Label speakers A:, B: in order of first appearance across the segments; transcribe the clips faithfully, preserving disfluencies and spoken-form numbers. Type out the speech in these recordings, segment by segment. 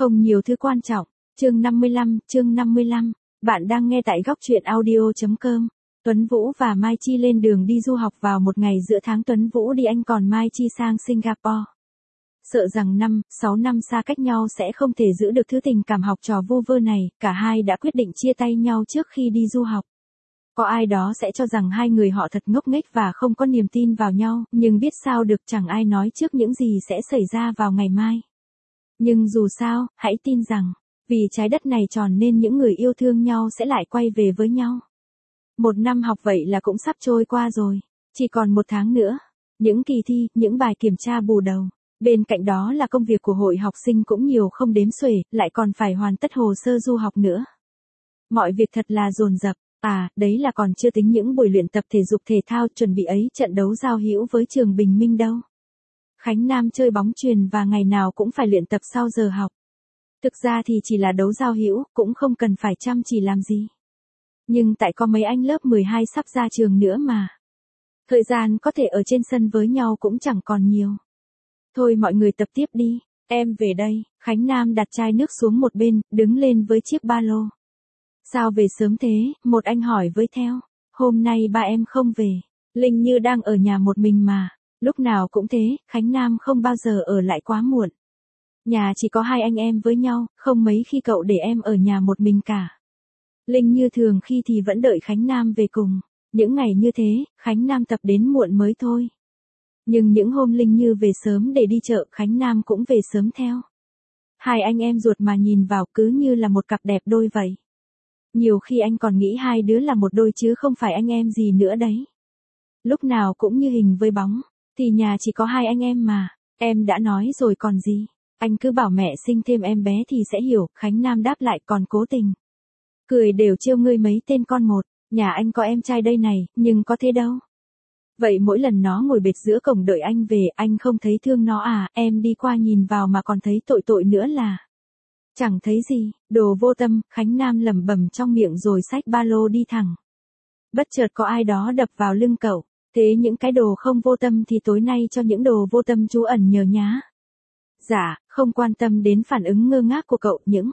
A: Không nhiều thứ quan trọng. Chương năm mươi lăm, chương năm mươi lăm. Bạn đang nghe tại góc truyện audio chấm com. Tuấn Vũ và Mai Chi lên đường đi du học vào một ngày giữa tháng. Tuấn Vũ đi Anh còn Mai Chi sang Singapore. Sợ rằng năm, sáu năm xa cách nhau sẽ không thể giữ được thứ tình cảm học trò vu vơ này, cả hai đã quyết định chia tay nhau trước khi đi du học. Có ai đó sẽ cho rằng hai người họ thật ngốc nghếch và không có niềm tin vào nhau, nhưng biết sao được, chẳng ai nói trước những gì sẽ xảy ra vào ngày mai. Nhưng dù sao, hãy tin rằng, vì trái đất này tròn nên những người yêu thương nhau sẽ lại quay về với nhau. Một năm học vậy là cũng sắp trôi qua rồi, chỉ còn một tháng nữa. Những kỳ thi, những bài kiểm tra bù đầu. Bên cạnh đó là công việc của hội học sinh cũng nhiều không đếm xuể, lại còn phải hoàn tất hồ sơ du học nữa. Mọi việc thật là dồn dập. À, đấy là còn chưa tính những buổi luyện tập thể dục thể thao chuẩn bị ấy trận đấu giao hữu với trường Bình Minh đâu. Khánh Nam chơi bóng chuyền và ngày nào cũng phải luyện tập sau giờ học. Thực ra thì chỉ là đấu giao hữu, cũng không cần phải chăm chỉ làm gì. Nhưng tại có mấy anh lớp mười hai sắp ra trường nữa mà. Thời gian có thể ở trên sân với nhau cũng chẳng còn nhiều. Thôi mọi người tập tiếp đi, em về đây. Khánh Nam đặt chai nước xuống một bên, đứng lên với chiếc ba lô. Sao về sớm thế? Một anh hỏi với theo. Hôm nay ba em không về. Linh Như đang ở nhà một mình mà. Lúc nào cũng thế, Khánh Nam không bao giờ ở lại quá muộn. Nhà chỉ có hai anh em với nhau, không mấy khi cậu để em ở nhà một mình cả. Linh Như thường khi thì vẫn đợi Khánh Nam về cùng. Những ngày như thế, Khánh Nam tập đến muộn mới thôi. Nhưng những hôm Linh Như về sớm để đi chợ, Khánh Nam cũng về sớm theo. Hai anh em ruột mà nhìn vào cứ như là một cặp đẹp đôi vậy. Nhiều khi anh còn nghĩ hai đứa là một đôi chứ không phải anh em gì nữa đấy. Lúc nào cũng như hình với bóng, thì nhà chỉ có hai anh em mà, em đã nói rồi còn gì. Anh cứ bảo mẹ sinh thêm em bé thì sẽ hiểu, Khánh Nam đáp lại còn cố tình. Cười đều trêu ngươi mấy tên con một, nhà anh có em trai đây này, nhưng có thế đâu. Vậy mỗi lần nó ngồi bệt giữa cổng đợi anh về, anh không thấy thương nó à, em đi qua nhìn vào mà còn thấy tội tội nữa là. Chẳng thấy gì, đồ vô tâm, Khánh Nam lẩm bẩm trong miệng rồi xách ba lô đi thẳng. Bất chợt có ai đó đập vào lưng cậu, thế những cái đồ không vô tâm thì tối nay cho những đồ vô tâm trú ẩn nhờ nhá. Dạ, không quan tâm đến phản ứng ngơ ngác của cậu, những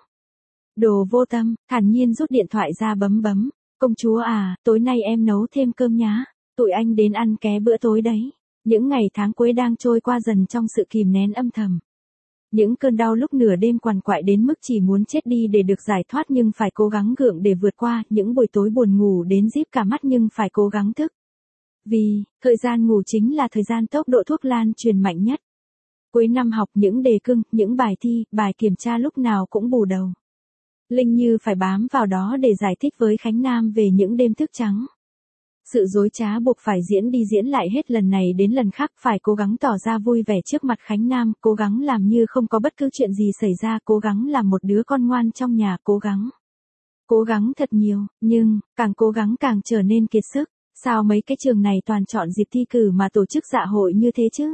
A: đồ vô tâm, thản nhiên rút điện thoại ra bấm bấm. Công chúa à, tối nay em nấu thêm cơm nhá, tụi anh đến ăn ké bữa tối đấy. Những ngày tháng cuối đang trôi qua dần trong sự kìm nén âm thầm. Những cơn đau lúc nửa đêm quằn quại đến mức chỉ muốn chết đi để được giải thoát nhưng phải cố gắng gượng để vượt qua, những buổi tối buồn ngủ đến díp cả mắt nhưng phải cố gắng thức. Vì, thời gian ngủ chính là thời gian tốc độ thuốc lan truyền mạnh nhất. Cuối năm học những đề cương, những bài thi, bài kiểm tra lúc nào cũng bù đầu. Linh Như phải bám vào đó để giải thích với Khánh Nam về những đêm thức trắng. Sự dối trá buộc phải diễn đi diễn lại hết lần này đến lần khác, phải cố gắng tỏ ra vui vẻ trước mặt Khánh Nam, cố gắng làm như không có bất cứ chuyện gì xảy ra, cố gắng làm một đứa con ngoan trong nhà, cố gắng. Cố gắng thật nhiều, nhưng, càng cố gắng càng trở nên kiệt sức. Sao mấy cái trường này toàn chọn dịp thi cử mà tổ chức dạ hội như thế chứ?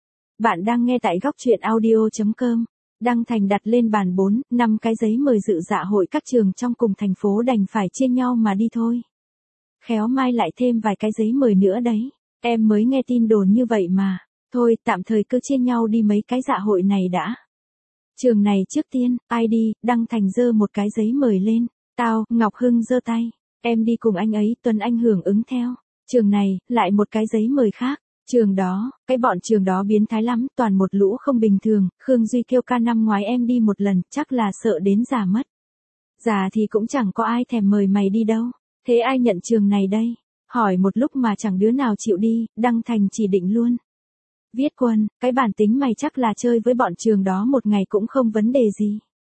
A: Bạn đang nghe tại góc truyện audio chấm com. Đăng Thành đặt lên bàn bốn, năm cái giấy mời dự dạ hội các trường trong cùng thành phố đành phải chia nhau mà đi thôi. Khéo mai lại thêm vài cái giấy mời nữa đấy. Em mới nghe tin đồn như vậy mà. Thôi, tạm thời cứ chia nhau đi mấy cái dạ hội này đã. Trường này trước tiên, ai đi, Đăng Thành giơ một cái giấy mời lên. Tao, Ngọc Hưng giơ tay. Em đi cùng anh ấy, Tuấn Anh hưởng ứng theo. Trường này, lại một cái giấy mời khác. Trường đó, cái bọn trường đó biến thái lắm, toàn một lũ không bình thường. Khương Duy kêu ca năm ngoái em đi một lần, chắc là sợ đến già mất. Già thì cũng chẳng có ai thèm mời mày đi đâu. Thế ai nhận trường này đây? Hỏi một lúc mà chẳng đứa nào chịu đi, Đăng Thành chỉ định luôn. Viết Quân, cái bản tính mày chắc là chơi với bọn trường đó một ngày cũng không vấn đề gì.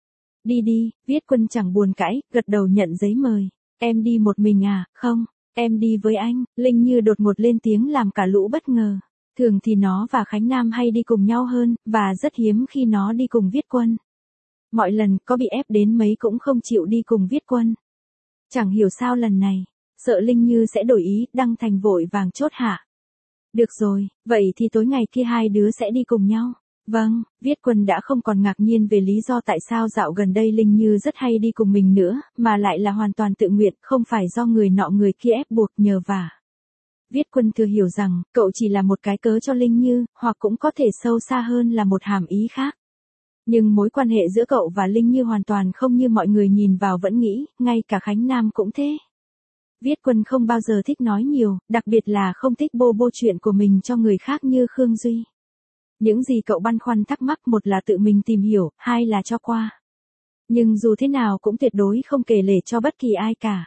A: Đi đi, Viết Quân chẳng buồn cãi, gật đầu nhận giấy mời. Em đi một mình à? Không, em đi với anh. Linh Như đột ngột lên tiếng làm cả lũ bất ngờ. Thường thì nó và Khánh Nam hay đi cùng nhau hơn, và rất hiếm khi nó đi cùng Viết Quân. Mọi lần có bị ép đến mấy cũng không chịu đi cùng Viết Quân. Chẳng hiểu sao lần này, sợ Linh Như sẽ đổi ý, Đăng Thành vội vàng chốt hạ. Được rồi, vậy thì tối ngày kia hai đứa sẽ đi cùng nhau. Vâng, Viết Quân đã không còn ngạc nhiên về lý do tại sao dạo gần đây Linh Như rất hay đi cùng mình nữa, mà lại là hoàn toàn tự nguyện, không phải do người nọ người kia ép buộc nhờ vả. Viết Quân thừa hiểu rằng, cậu chỉ là một cái cớ cho Linh Như, hoặc cũng có thể sâu xa hơn là một hàm ý khác. Nhưng mối quan hệ giữa cậu và Linh Như hoàn toàn không như mọi người nhìn vào vẫn nghĩ, ngay cả Khánh Nam cũng thế. Viết Quân không bao giờ thích nói nhiều, đặc biệt là không thích bô bô chuyện của mình cho người khác như Khương Duy. Những gì cậu băn khoăn thắc mắc, một là tự mình tìm hiểu, hai là cho qua. Nhưng dù thế nào cũng tuyệt đối không kể lể cho bất kỳ ai cả.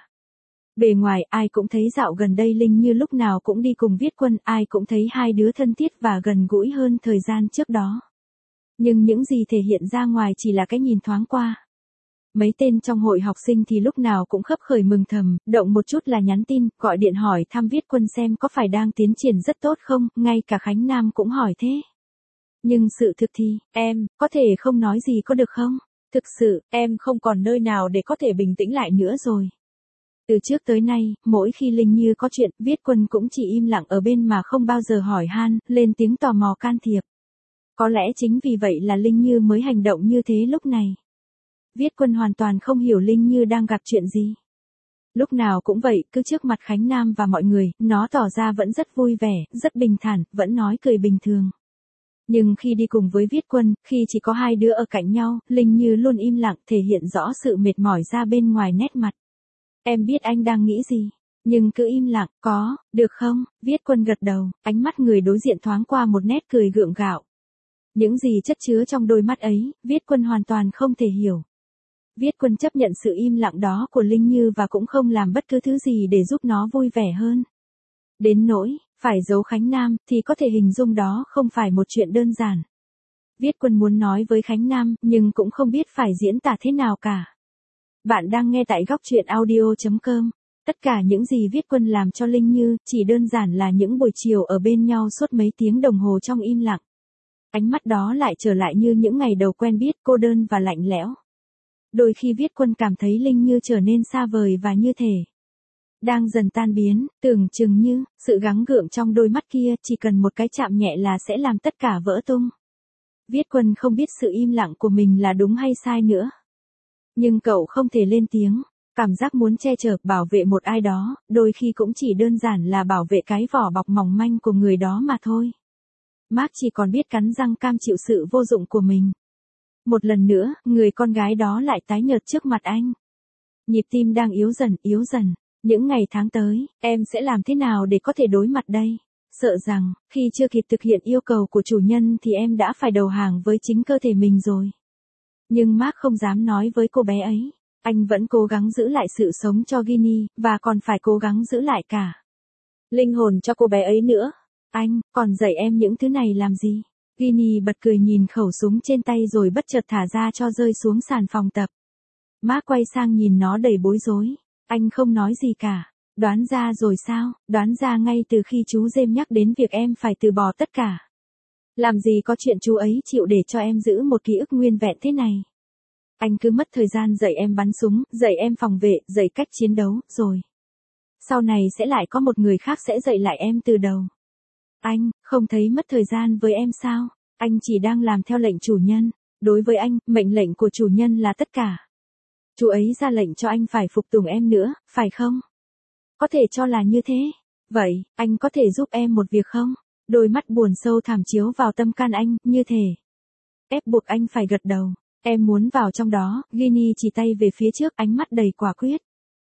A: Bề ngoài ai cũng thấy dạo gần đây Linh Như lúc nào cũng đi cùng Viết Quân, ai cũng thấy hai đứa thân thiết và gần gũi hơn thời gian trước đó. Nhưng những gì thể hiện ra ngoài chỉ là cái nhìn thoáng qua. Mấy tên trong hội học sinh thì lúc nào cũng khấp khởi mừng thầm, động một chút là nhắn tin, gọi điện hỏi thăm Viết Quân xem có phải đang tiến triển rất tốt không, ngay cả Khánh Nam cũng hỏi thế. Nhưng sự thực thì, em, có thể không nói gì có được không? Thực sự, em không còn nơi nào để có thể bình tĩnh lại nữa rồi. Từ trước tới nay, mỗi khi Linh Như có chuyện, Viết Quân cũng chỉ im lặng ở bên mà không bao giờ hỏi han, lên tiếng tò mò can thiệp. Có lẽ chính vì vậy là Linh Như mới hành động như thế lúc này. Viết Quân hoàn toàn không hiểu Linh Như đang gặp chuyện gì. Lúc nào cũng vậy, cứ trước mặt Khánh Nam và mọi người, nó tỏ ra vẫn rất vui vẻ, rất bình thản, vẫn nói cười bình thường. Nhưng khi đi cùng với Viết Quân, khi chỉ có hai đứa ở cạnh nhau, Linh Như luôn im lặng, thể hiện rõ sự mệt mỏi ra bên ngoài nét mặt. Em biết anh đang nghĩ gì, nhưng cứ im lặng, có, được không? Viết Quân gật đầu, ánh mắt người đối diện thoáng qua một nét cười gượng gạo. Những gì chất chứa trong đôi mắt ấy, Viết Quân hoàn toàn không thể hiểu. Viết Quân chấp nhận sự im lặng đó của Linh Như và cũng không làm bất cứ thứ gì để giúp nó vui vẻ hơn. Đến nỗi, phải giấu Khánh Nam, thì có thể hình dung đó không phải một chuyện đơn giản. Viết Quân muốn nói với Khánh Nam, nhưng cũng không biết phải diễn tả thế nào cả. Bạn đang nghe tại góc truyện audio chấm com. Tất cả những gì Viết Quân làm cho Linh Như, chỉ đơn giản là những buổi chiều ở bên nhau suốt mấy tiếng đồng hồ trong im lặng. Ánh mắt đó lại trở lại như những ngày đầu quen biết, cô đơn và lạnh lẽo. Đôi khi Viết Quân cảm thấy Linh Như trở nên xa vời và như thể đang dần tan biến, tưởng chừng như, sự gắng gượng trong đôi mắt kia chỉ cần một cái chạm nhẹ là sẽ làm tất cả vỡ tung. Viết Quân không biết sự im lặng của mình là đúng hay sai nữa. Nhưng cậu không thể lên tiếng, cảm giác muốn che chở, bảo vệ một ai đó, đôi khi cũng chỉ đơn giản là bảo vệ cái vỏ bọc mỏng manh của người đó mà thôi. Mark chỉ còn biết cắn răng cam chịu sự vô dụng của mình. Một lần nữa, người con gái đó lại tái nhợt trước mặt anh. Nhịp tim đang yếu dần, yếu dần. Những ngày tháng tới, em sẽ làm thế nào để có thể đối mặt đây? Sợ rằng, khi chưa kịp thực hiện yêu cầu của chủ nhân thì em đã phải đầu hàng với chính cơ thể mình rồi. Nhưng Mark không dám nói với cô bé ấy. Anh vẫn cố gắng giữ lại sự sống cho Ginny, và còn phải cố gắng giữ lại cả linh hồn cho cô bé ấy nữa. Anh, còn dạy em những thứ này làm gì? Ginny bật cười nhìn khẩu súng trên tay rồi bất chợt thả ra cho rơi xuống sàn phòng tập. Mark quay sang nhìn nó đầy bối rối. Anh không nói gì cả. Đoán ra rồi sao? Đoán ra ngay từ khi chú James nhắc đến việc em phải từ bỏ tất cả. Làm gì có chuyện chú ấy chịu để cho em giữ một ký ức nguyên vẹn thế này. Anh cứ mất thời gian dạy em bắn súng, dạy em phòng vệ, dạy cách chiến đấu, rồi sau này sẽ lại có một người khác sẽ dạy lại em từ đầu. Anh, không thấy mất thời gian với em sao? Anh chỉ đang làm theo lệnh chủ nhân. Đối với anh, mệnh lệnh của chủ nhân là tất cả. Chú ấy ra lệnh cho anh phải phục tùng em nữa, phải không? Có thể cho là như thế. Vậy, anh có thể giúp em một việc không? Đôi mắt buồn sâu thẳm chiếu vào tâm can anh, như thể ép buộc anh phải gật đầu. Em muốn vào trong đó, Ginny chỉ tay về phía trước, ánh mắt đầy quả quyết.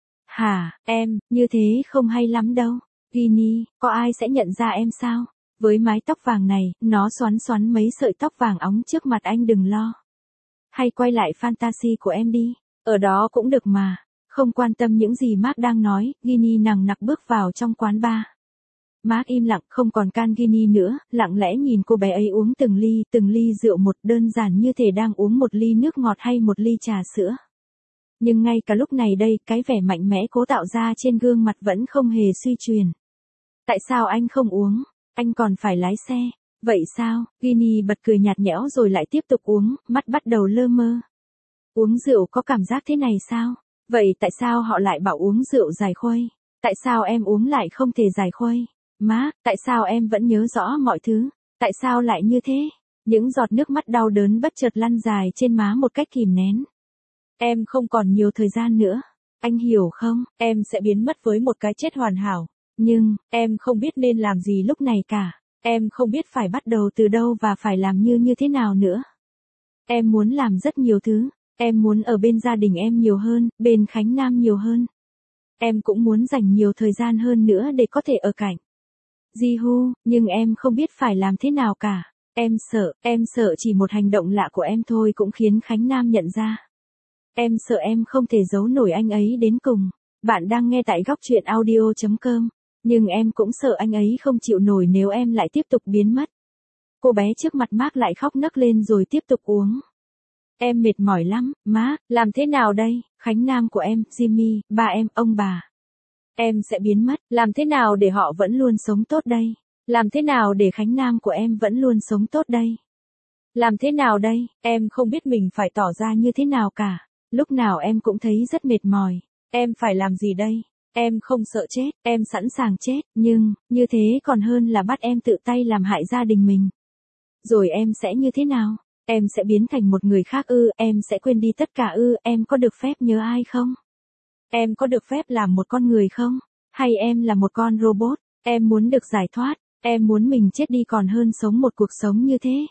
A: Hả, em, như thế không hay lắm đâu. Ginny, có ai sẽ nhận ra em sao? Với mái tóc vàng này, nó xoắn xoắn mấy sợi tóc vàng óng trước mặt anh, đừng lo. Hay quay lại fantasy của em đi. Ở đó cũng được mà. Không quan tâm những gì Mark đang nói, Ginny nằng nặc bước vào trong quán bar. Mark im lặng, không còn can Ginny nữa, lặng lẽ nhìn cô bé ấy uống từng ly, từng ly rượu một, đơn giản như thể đang uống một ly nước ngọt hay một ly trà sữa. Nhưng ngay cả lúc này đây, cái vẻ mạnh mẽ cố tạo ra trên gương mặt vẫn không hề suy truyền. Tại sao anh không uống? Anh còn phải lái xe. Vậy sao? Ginny bật cười nhạt nhẽo rồi lại tiếp tục uống, mắt bắt đầu lơ mơ. Uống rượu có cảm giác thế này sao? Vậy tại sao họ lại bảo uống rượu giải khuây? Tại sao em uống lại không thể giải khuây? Mark, tại sao em vẫn nhớ rõ mọi thứ? Tại sao lại như thế? Những giọt nước mắt đau đớn bất chợt lăn dài trên má một cách kìm nén. Em không còn nhiều thời gian nữa. Anh hiểu không? Em sẽ biến mất với một cái chết hoàn hảo. Nhưng, em không biết nên làm gì lúc này cả. Em không biết phải bắt đầu từ đâu và phải làm như như thế nào nữa. Em muốn làm rất nhiều thứ. Em muốn ở bên gia đình em nhiều hơn, bên Khánh Nam nhiều hơn. Em cũng muốn dành nhiều thời gian hơn nữa để có thể ở cạnh Ji-hu, nhưng em không biết phải làm thế nào cả. Em sợ, em sợ chỉ một hành động lạ của em thôi cũng khiến Khánh Nam nhận ra. Em sợ em không thể giấu nổi anh ấy đến cùng. Bạn đang nghe tại góc truyện audio chấm com. Nhưng em cũng sợ anh ấy không chịu nổi nếu em lại tiếp tục biến mất. Cô bé trước mặt Mark lại khóc nấc lên rồi tiếp tục uống. Em mệt mỏi lắm, má, làm thế nào đây? Khánh Nam của em, Jimmy, ba em, ông bà. Em sẽ biến mất, làm thế nào để họ vẫn luôn sống tốt đây? Làm thế nào để Khánh Nam của em vẫn luôn sống tốt đây? Làm thế nào đây? Em không biết mình phải tỏ ra như thế nào cả. Lúc nào em cũng thấy rất mệt mỏi. Em phải làm gì đây? Em không sợ chết, em sẵn sàng chết, nhưng, như thế còn hơn là bắt em tự tay làm hại gia đình mình. Rồi em sẽ như thế nào? Em sẽ biến thành một người khác ư, em sẽ quên đi tất cả ư, em có được phép nhớ ai không? Em có được phép làm một con người không? Hay em là một con robot? Em muốn được giải thoát, em muốn mình chết đi còn hơn sống một cuộc sống như thế.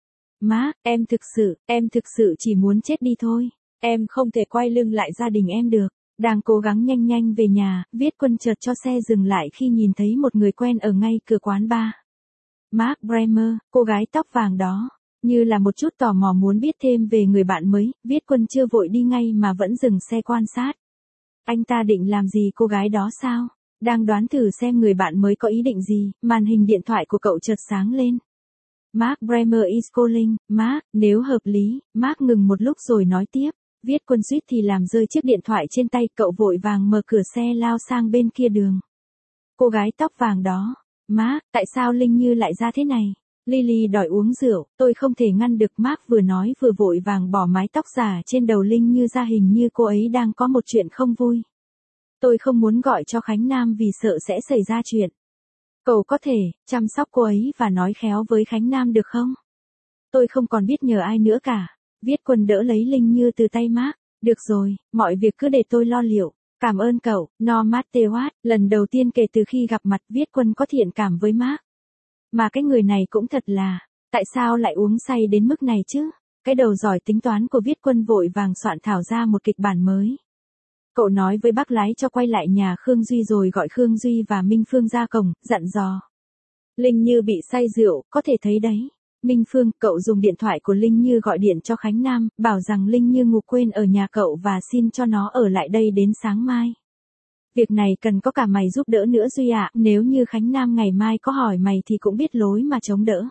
A: Má, em thực sự, em thực sự chỉ muốn chết đi thôi. Em không thể quay lưng lại gia đình em được. Đang cố gắng nhanh nhanh về nhà, Viết Quân chợt cho xe dừng lại khi nhìn thấy một người quen ở ngay cửa quán bar. Mark Bremer, cô gái tóc vàng đó. Như là một chút tò mò muốn biết thêm về người bạn mới, Viết Quân chưa vội đi ngay mà vẫn dừng xe quan sát. Anh ta định làm gì cô gái đó sao? Đang đoán thử xem người bạn mới có ý định gì, màn hình điện thoại của cậu chợt sáng lên. Mark Bremer is calling, Mark, nếu hợp lý, Mark ngừng một lúc rồi nói tiếp. Viết Quân suýt thì làm rơi chiếc điện thoại trên tay, cậu vội vàng mở cửa xe lao sang bên kia đường. Cô gái tóc vàng đó. Mark, tại sao Linh Như lại ra thế này? Lily đòi uống rượu, tôi không thể ngăn được. Mark vừa nói vừa vội vàng bỏ mái tóc giả trên đầu Linh Như ra, hình như cô ấy đang có một chuyện không vui. Tôi không muốn gọi cho Khánh Nam vì sợ sẽ xảy ra chuyện. Cậu có thể chăm sóc cô ấy và nói khéo với Khánh Nam được không? Tôi không còn biết nhờ ai nữa cả. Viết Quân đỡ lấy Linh Như từ tay Mark. Được rồi, mọi việc cứ để tôi lo liệu. Cảm ơn cậu, No Matewat. Lần đầu tiên kể từ khi gặp mặt, Viết Quân có thiện cảm với Mark. Mà cái người này cũng thật là, tại sao lại uống say đến mức này chứ? Cái đầu giỏi tính toán của Viết Quân vội vàng soạn thảo ra một kịch bản mới. Cậu nói với bác lái cho quay lại nhà Khương Duy rồi gọi Khương Duy và Minh Phương ra cổng, dặn dò. Linh Như bị say rượu, có thể thấy đấy. Minh Phương, cậu dùng điện thoại của Linh Như gọi điện cho Khánh Nam, bảo rằng Linh Như ngủ quên ở nhà cậu và xin cho nó ở lại đây đến sáng mai. Việc này cần có cả mày giúp đỡ nữa Duy ạ, nếu như Khánh Nam ngày mai có hỏi mày thì cũng biết lối mà chống đỡ.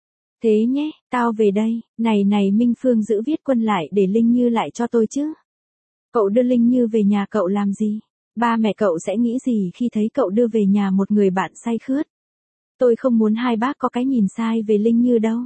A: Thế nhé, tao về đây, này này Minh Phương giữ Viết Quân lại để Linh Như lại cho tôi chứ. Cậu đưa Linh Như về nhà cậu làm gì? Ba mẹ cậu sẽ nghĩ gì khi thấy cậu đưa về nhà một người bạn say khướt? Tôi không muốn hai bác có cái nhìn sai về Linh Như đâu.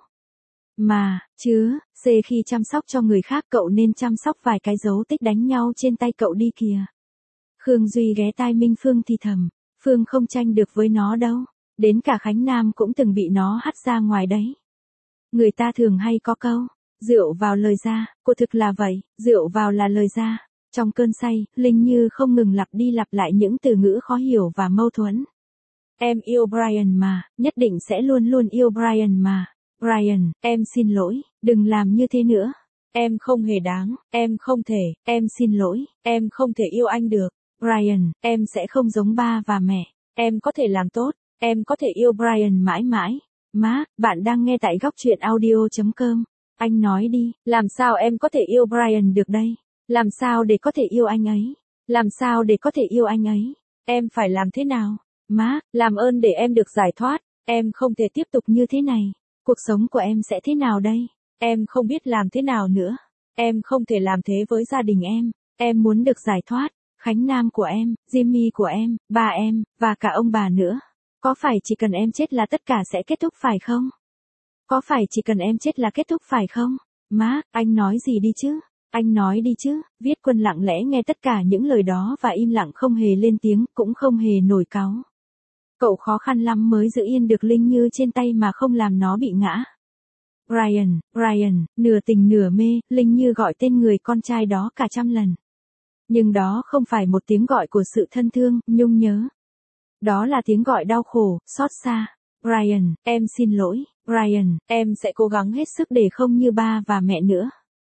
A: Mà, chứ, xê khi chăm sóc cho người khác cậu nên chăm sóc vài cái dấu tích đánh nhau trên tay cậu đi kìa. Khương Duy ghé tai Minh Phương thì thầm, Phương không tranh được với nó đâu, đến cả Khánh Nam cũng từng bị nó hắt ra ngoài đấy. Người ta thường hay có câu, rượu vào lời ra, cô thực là vậy, rượu vào là lời ra. Trong cơn say, Linh Như không ngừng lặp đi lặp lại những từ ngữ khó hiểu và mâu thuẫn. Em yêu Brian mà, nhất định sẽ luôn luôn yêu Brian mà. Brian, em xin lỗi, đừng làm như thế nữa. Em không hề đáng, em không thể, em xin lỗi, em không thể yêu anh được. Brian, em sẽ không giống ba và mẹ. Em có thể làm tốt, em có thể yêu Brian mãi mãi. Má, bạn đang nghe tại góc truyện audio chấm com. Anh nói đi, làm sao em có thể yêu Brian được đây? Làm sao để có thể yêu anh ấy? Làm sao để có thể yêu anh ấy? Em phải làm thế nào? Má, làm ơn để em được giải thoát. Em không thể tiếp tục như thế này. Cuộc sống của em sẽ thế nào đây? Em không biết làm thế nào nữa. Em không thể làm thế với gia đình em. Em muốn được giải thoát. Khánh Nam của em, Jimmy của em, ba em, và cả ông bà nữa. Có phải chỉ cần em chết là tất cả sẽ kết thúc phải không? Có phải chỉ cần em chết là kết thúc phải không? Má, anh nói gì đi chứ? Anh nói đi chứ. Viết Quân lặng lẽ nghe tất cả những lời đó và im lặng không hề lên tiếng, cũng không hề nổi cáu. Cậu khó khăn lắm mới giữ yên được Linh Như trên tay mà không làm nó bị ngã. Brian, Brian, nửa tình nửa mê, Linh Như gọi tên người con trai đó cả trăm lần. Nhưng đó không phải một tiếng gọi của sự thân thương, nhung nhớ. Đó là tiếng gọi đau khổ, xót xa. Brian, em xin lỗi, Brian, em sẽ cố gắng hết sức để không như ba và mẹ nữa.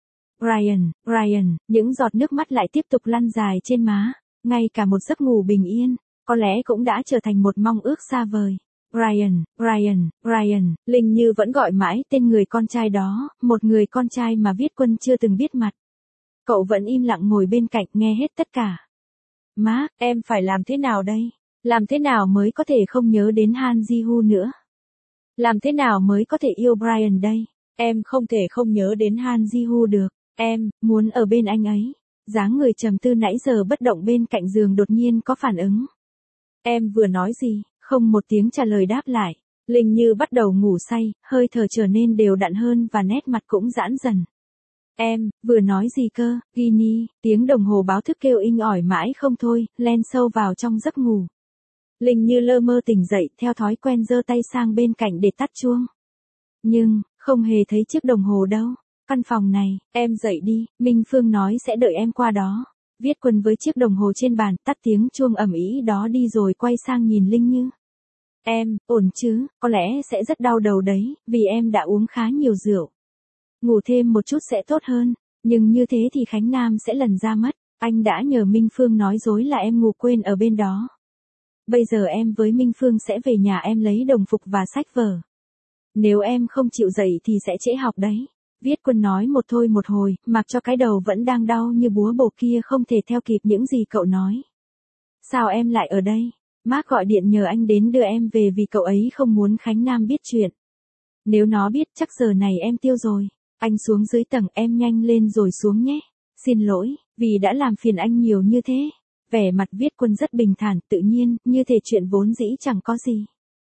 A: Brian, Brian, những giọt nước mắt lại tiếp tục lăn dài trên má, ngay cả một giấc ngủ bình yên, có lẽ cũng đã trở thành một mong ước xa vời. Brian, Brian, Brian, Linh Như vẫn gọi mãi tên người con trai đó, một người con trai mà Viết Quân chưa từng biết mặt. Cậu vẫn im lặng ngồi bên cạnh nghe hết tất cả. Má, em phải làm thế nào đây? Làm thế nào mới có thể không nhớ đến Han Ji-woo nữa? Làm thế nào mới có thể yêu Brian đây? Em không thể không nhớ đến Han Ji-woo được. Em, muốn ở bên anh ấy. Dáng người trầm tư nãy giờ bất động bên cạnh giường đột nhiên có phản ứng. Em vừa nói gì? Không một tiếng trả lời đáp lại. Linh Như bắt đầu ngủ say, hơi thở trở nên đều đặn hơn và nét mặt cũng giãn dần. Em, vừa nói gì cơ, Ginny, tiếng đồng hồ báo thức kêu inh ỏi mãi không thôi, len sâu vào trong giấc ngủ. Linh Như lơ mơ tỉnh dậy, theo thói quen giơ tay sang bên cạnh để tắt chuông. Nhưng, không hề thấy chiếc đồng hồ đâu. Căn phòng này, em dậy đi, Minh Phương nói sẽ đợi em qua đó. Viết Quân với chiếc đồng hồ trên bàn, tắt tiếng chuông ầm ĩ đó đi rồi quay sang nhìn Linh Như. Em, ổn chứ, có lẽ sẽ rất đau đầu đấy, vì em đã uống khá nhiều rượu. Ngủ thêm một chút sẽ tốt hơn, nhưng như thế thì Khánh Nam sẽ lần ra mất. Anh đã nhờ Minh Phương nói dối là em ngủ quên ở bên đó. Bây giờ em với Minh Phương sẽ về nhà em lấy đồng phục và sách vở. Nếu em không chịu dậy thì sẽ trễ học đấy. Viết Quân nói một thôi một hồi, mặc cho cái đầu vẫn đang đau như búa bổ kia không thể theo kịp những gì cậu nói. Sao em lại ở đây? Mark gọi điện nhờ anh đến đưa em về vì cậu ấy không muốn Khánh Nam biết chuyện. Nếu nó biết chắc giờ này em tiêu rồi. Anh xuống dưới tầng, em nhanh lên rồi xuống nhé. Xin lỗi, vì đã làm phiền anh nhiều như thế. Vẻ mặt Viết Quân rất bình thản, tự nhiên, như thể chuyện vốn dĩ chẳng có gì.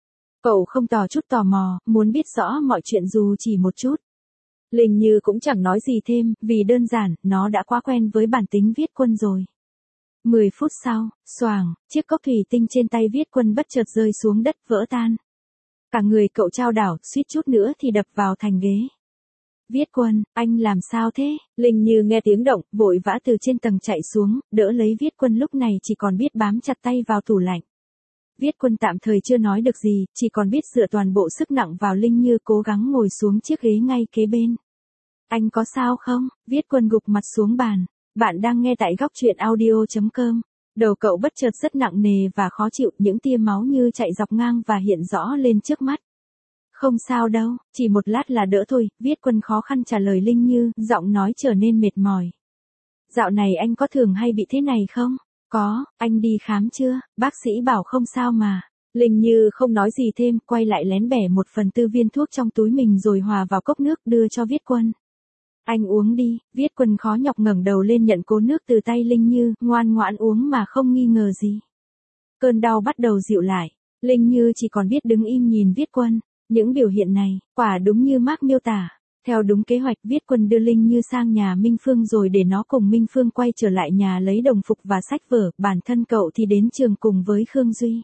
A: Cậu không tỏ chút tò mò, muốn biết rõ mọi chuyện dù chỉ một chút. Linh Như cũng chẳng nói gì thêm, vì đơn giản, nó đã quá quen với bản tính Viết Quân rồi. Mười phút sau, xoàng, chiếc cốc thủy tinh trên tay Viết Quân bất chợt rơi xuống đất vỡ tan. Cả người cậu chao đảo, suýt chút nữa thì đập vào thành ghế. Viết Quân, anh làm sao thế? Linh Như nghe tiếng động, vội vã từ trên tầng chạy xuống, đỡ lấy Viết Quân lúc này chỉ còn biết bám chặt tay vào tủ lạnh. Viết Quân tạm thời chưa nói được gì, chỉ còn biết dựa toàn bộ sức nặng vào Linh Như cố gắng ngồi xuống chiếc ghế ngay kế bên. Anh có sao không? Viết Quân gục mặt xuống bàn. Bạn đang nghe tại góc truyện audio chấm com. Đầu cậu bất chợt rất nặng nề và khó chịu, những tia máu như chạy dọc ngang và hiện rõ lên trước mắt. Không sao đâu, chỉ một lát là đỡ thôi, Viết Quân khó khăn trả lời Linh Như, giọng nói trở nên mệt mỏi. Dạo này anh có thường hay bị thế này không? Có, anh đi khám chưa? Bác sĩ bảo không sao mà. Linh Như không nói gì thêm, quay lại lén bẻ một phần tư viên thuốc trong túi mình rồi hòa vào cốc nước đưa cho Viết Quân. Anh uống đi, Viết Quân khó nhọc ngẩng đầu lên nhận cỗ nước từ tay Linh Như, ngoan ngoãn uống mà không nghi ngờ gì. Cơn đau bắt đầu dịu lại, Linh Như chỉ còn biết đứng im nhìn Viết Quân. Những biểu hiện này, quả đúng như Mark miêu tả. Theo đúng kế hoạch, Viết Quân đưa Linh Như sang nhà Minh Phương rồi để nó cùng Minh Phương quay trở lại nhà lấy đồng phục và sách vở, bản thân cậu thì đến trường cùng với Khương Duy.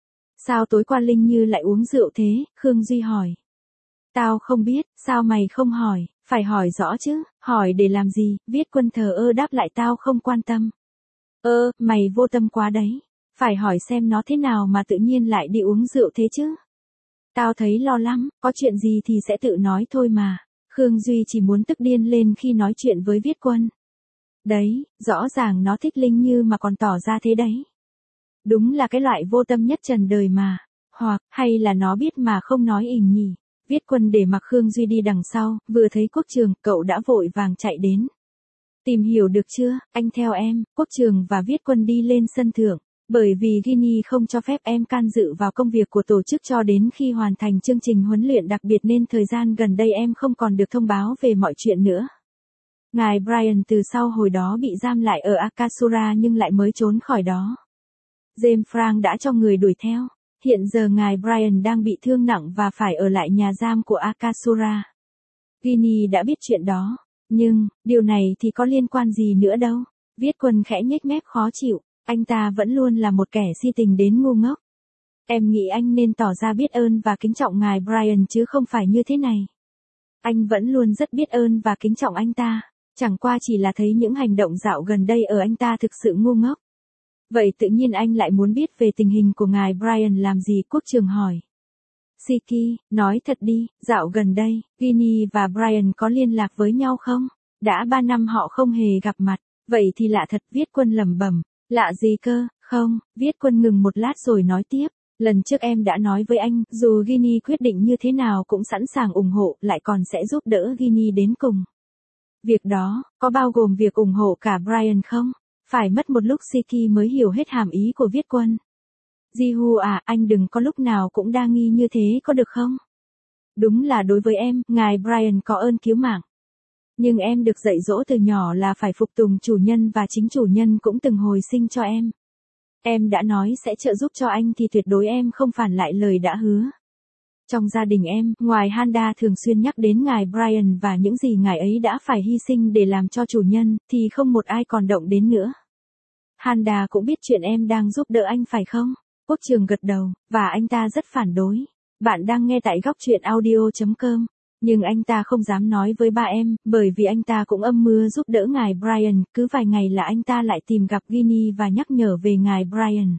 A: Sao tối qua Linh Như lại uống rượu thế? Khương Duy hỏi. Tao không biết, sao mày không hỏi, phải hỏi rõ chứ, hỏi để làm gì? Viết Quân thờ ơ đáp lại, tao không quan tâm. Ơ, mày vô tâm quá đấy, phải hỏi xem nó thế nào mà tự nhiên lại đi uống rượu thế chứ. Tao thấy lo lắm, có chuyện gì thì sẽ tự nói thôi mà. Khương Duy chỉ muốn tức điên lên khi nói chuyện với Viết Quân. Đấy, rõ ràng nó thích Linh Như mà còn tỏ ra thế đấy. Đúng là cái loại vô tâm nhất trần đời mà. Hoặc, hay là nó biết mà không nói ình nhỉ. Viết Quân để mặc Khương Duy đi đằng sau, vừa thấy Quốc Trường, cậu đã vội vàng chạy đến. Tìm hiểu được chưa, anh theo em. Quốc Trường và Viết Quân đi lên sân thượng. Bởi vì Ginny không cho phép em can dự vào công việc của tổ chức cho đến khi hoàn thành chương trình huấn luyện đặc biệt nên thời gian gần đây em không còn được thông báo về mọi chuyện nữa. Ngài Brian từ sau hồi đó bị giam lại ở Akasura nhưng lại mới trốn khỏi đó. James Frank đã cho người đuổi theo. Hiện giờ ngài Brian đang bị thương nặng và phải ở lại nhà giam của Akasura. Ginny đã biết chuyện đó. Nhưng, điều này thì có liên quan gì nữa đâu. Viết Quân khẽ nhếch mép khó chịu. Anh ta vẫn luôn là một kẻ si tình đến ngu ngốc. Em nghĩ anh nên tỏ ra biết ơn và kính trọng ngài Brian chứ không phải như thế này. Anh vẫn luôn rất biết ơn và kính trọng anh ta. Chẳng qua chỉ là thấy những hành động dạo gần đây ở anh ta thực sự ngu ngốc. Vậy tự nhiên anh lại muốn biết về tình hình của ngài Brian làm gì? Quốc Trường hỏi. Siki, nói thật đi, dạo gần đây, Ginny và Brian có liên lạc với nhau không? Đã ba năm họ không hề gặp mặt, vậy thì lạ thật, Viết Quân lẩm bẩm. Lạ gì cơ, không, Viết Quân ngừng một lát rồi nói tiếp. Lần trước em đã nói với anh, dù Ginny quyết định như thế nào cũng sẵn sàng ủng hộ, lại còn sẽ giúp đỡ Ginny đến cùng. Việc đó, có bao gồm việc ủng hộ cả Brian không? Phải mất một lúc Siki mới hiểu hết hàm ý của Viết Quân. Jihu à, anh đừng có lúc nào cũng đa nghi như thế có được không? Đúng là đối với em, ngài Brian có ơn cứu mạng. Nhưng em được dạy dỗ từ nhỏ là phải phục tùng chủ nhân và chính chủ nhân cũng từng hồi sinh cho em. Em đã nói sẽ trợ giúp cho anh thì tuyệt đối em không phản lại lời đã hứa. Trong gia đình em, ngoài Handa thường xuyên nhắc đến ngài Brian và những gì ngài ấy đã phải hy sinh để làm cho chủ nhân, thì không một ai còn động đến nữa. Handa cũng biết chuyện em đang giúp đỡ anh phải không? Quốc Trường gật đầu, và anh ta rất phản đối. Bạn đang nghe tại góc truyện audio chấm com. Nhưng anh ta không dám nói với ba em, bởi vì anh ta cũng âm mưu giúp đỡ ngài Brian, cứ vài ngày là anh ta lại tìm gặp Ginny và nhắc nhở về ngài Brian.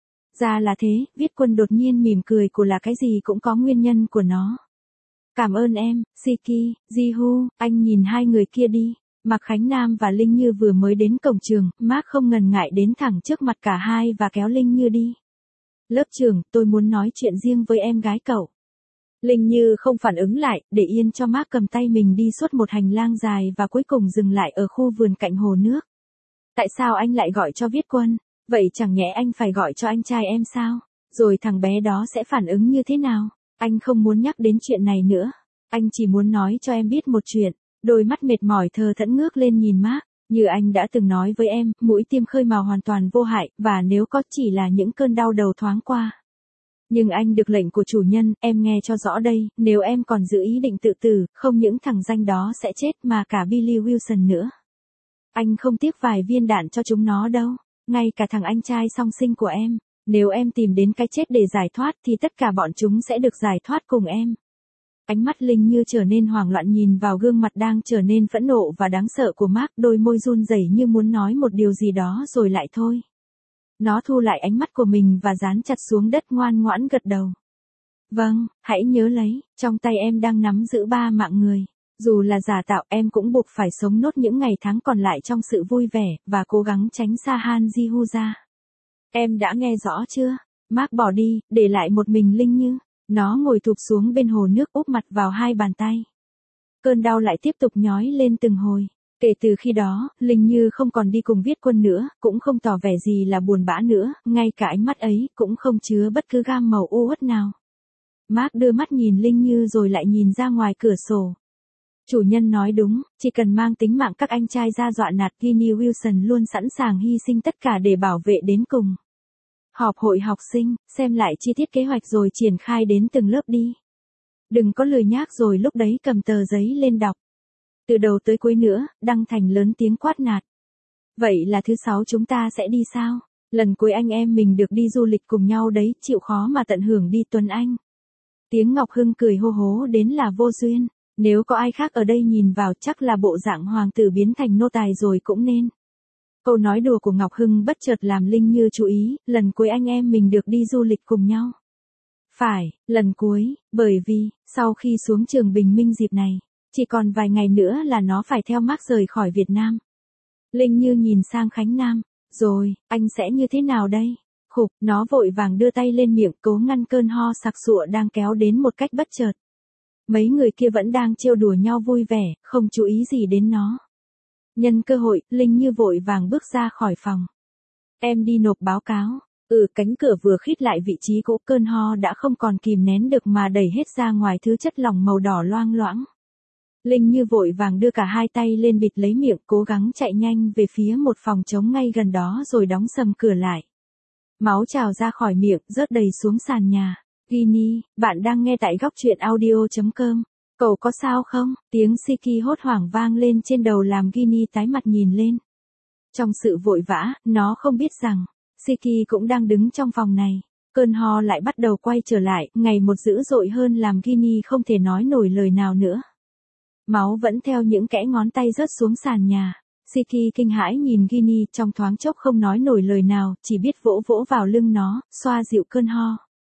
A: Ra là thế, Viết Quân đột nhiên mỉm cười của là cái gì cũng có nguyên nhân của nó. Cảm ơn em, Siki, Jihu, anh nhìn hai người kia đi. Mạc Khánh Nam và Linh Như vừa mới đến cổng trường, Mark không ngần ngại đến thẳng trước mặt cả hai và kéo Linh Như đi. Lớp trưởng, tôi muốn nói chuyện riêng với em gái cậu. Linh Như không phản ứng lại, để yên cho Mark cầm tay mình đi suốt một hành lang dài và cuối cùng dừng lại ở khu vườn cạnh hồ nước. Tại sao anh lại gọi cho Viết Quân? Vậy chẳng nhẽ anh phải gọi cho anh trai em sao? Rồi thằng bé đó sẽ phản ứng như thế nào? Anh không muốn nhắc đến chuyện này nữa. Anh chỉ muốn nói cho em biết một chuyện. Đôi mắt mệt mỏi thờ thẫn ngước lên nhìn Mark. Như anh đã từng nói với em, mũi tiêm khơi mào hoàn toàn vô hại, và nếu có chỉ là những cơn đau đầu thoáng qua. Nhưng anh được lệnh của chủ nhân, em nghe cho rõ đây, nếu em còn giữ ý định tự tử, không những thằng danh đó sẽ chết mà cả Billy Wilson nữa. Anh không tiếc vài viên đạn cho chúng nó đâu, ngay cả thằng anh trai song sinh của em. Nếu em tìm đến cái chết để giải thoát thì tất cả bọn chúng sẽ được giải thoát cùng em. Ánh mắt Linh Như trở nên hoảng loạn nhìn vào gương mặt đang trở nên phẫn nộ và đáng sợ của Mark, đôi môi run rẩy như muốn nói một điều gì đó rồi lại thôi. Nó thu lại ánh mắt của mình và dán chặt xuống đất ngoan ngoãn gật đầu. Vâng, hãy nhớ lấy, trong tay em đang nắm giữ ba mạng người. Dù là giả tạo em cũng buộc phải sống nốt những ngày tháng còn lại trong sự vui vẻ, và cố gắng tránh xa Han Jihu ra. Em đã nghe rõ chưa? Mark bỏ đi, để lại một mình Linh Như. Nó ngồi thụp xuống bên hồ nước úp mặt vào hai bàn tay. Cơn đau lại tiếp tục nhói lên từng hồi. Kể từ khi đó, Linh Như không còn đi cùng Viết Quân nữa, cũng không tỏ vẻ gì là buồn bã nữa, ngay cả ánh mắt ấy cũng không chứa bất cứ gam màu u uất nào. Mark đưa mắt nhìn Linh Như rồi lại nhìn ra ngoài cửa sổ. Chủ nhân nói đúng, chỉ cần mang tính mạng các anh trai ra dọa nạt, Ginny Wilson luôn sẵn sàng hy sinh tất cả để bảo vệ đến cùng. Họp hội học sinh, xem lại chi tiết kế hoạch rồi triển khai đến từng lớp đi. Đừng có lười nhác rồi lúc đấy cầm tờ giấy lên đọc. Từ đầu tới cuối nữa, Đăng Thành lớn tiếng quát nạt. Vậy là thứ sáu chúng ta sẽ đi sao? Lần cuối anh em mình được đi du lịch cùng nhau đấy, chịu khó mà tận hưởng đi Tuấn Anh. Tiếng Ngọc Hưng cười hô hố đến là vô duyên. Nếu có ai khác ở đây nhìn vào chắc là bộ dạng hoàng tử biến thành nô tài rồi cũng nên. Câu nói đùa của Ngọc Hưng bất chợt làm Linh Như chú ý, lần cuối anh em mình được đi du lịch cùng nhau. Phải, lần cuối, bởi vì, sau khi xuống trường bình minh dịp này, chỉ còn vài ngày nữa là nó phải theo Mark rời khỏi Việt Nam. Linh Như nhìn sang Khánh Nam, rồi, anh sẽ như thế nào đây? Khục, nó vội vàng đưa tay lên miệng cố ngăn cơn ho sặc sụa đang kéo đến một cách bất chợt. Mấy người kia vẫn đang trêu đùa nhau vui vẻ, không chú ý gì đến nó. Nhân cơ hội, Linh Như vội vàng bước ra khỏi phòng. Em đi nộp báo cáo. Ừ, cánh cửa vừa khít lại vị trí cũ, cơn ho đã không còn kìm nén được mà đẩy hết ra ngoài thứ chất lỏng màu đỏ loang loãng. Linh Như vội vàng đưa cả hai tay lên bịt lấy miệng, cố gắng chạy nhanh về phía một phòng trống ngay gần đó rồi đóng sầm cửa lại. Máu trào ra khỏi miệng, rớt đầy xuống sàn nhà. Ginny, bạn đang nghe tại góc truyện audio chấm com. Cậu có sao không? Tiếng Siki hốt hoảng vang lên trên đầu làm Ginny tái mặt nhìn lên. Trong sự vội vã, nó không biết rằng, Siki cũng đang đứng trong phòng này. Cơn ho lại bắt đầu quay trở lại, ngày một dữ dội hơn làm Ginny không thể nói nổi lời nào nữa. Máu vẫn theo những kẽ ngón tay rớt xuống sàn nhà. Siki kinh hãi nhìn Ginny, trong thoáng chốc không nói nổi lời nào, chỉ biết vỗ vỗ vào lưng nó, xoa dịu cơn ho.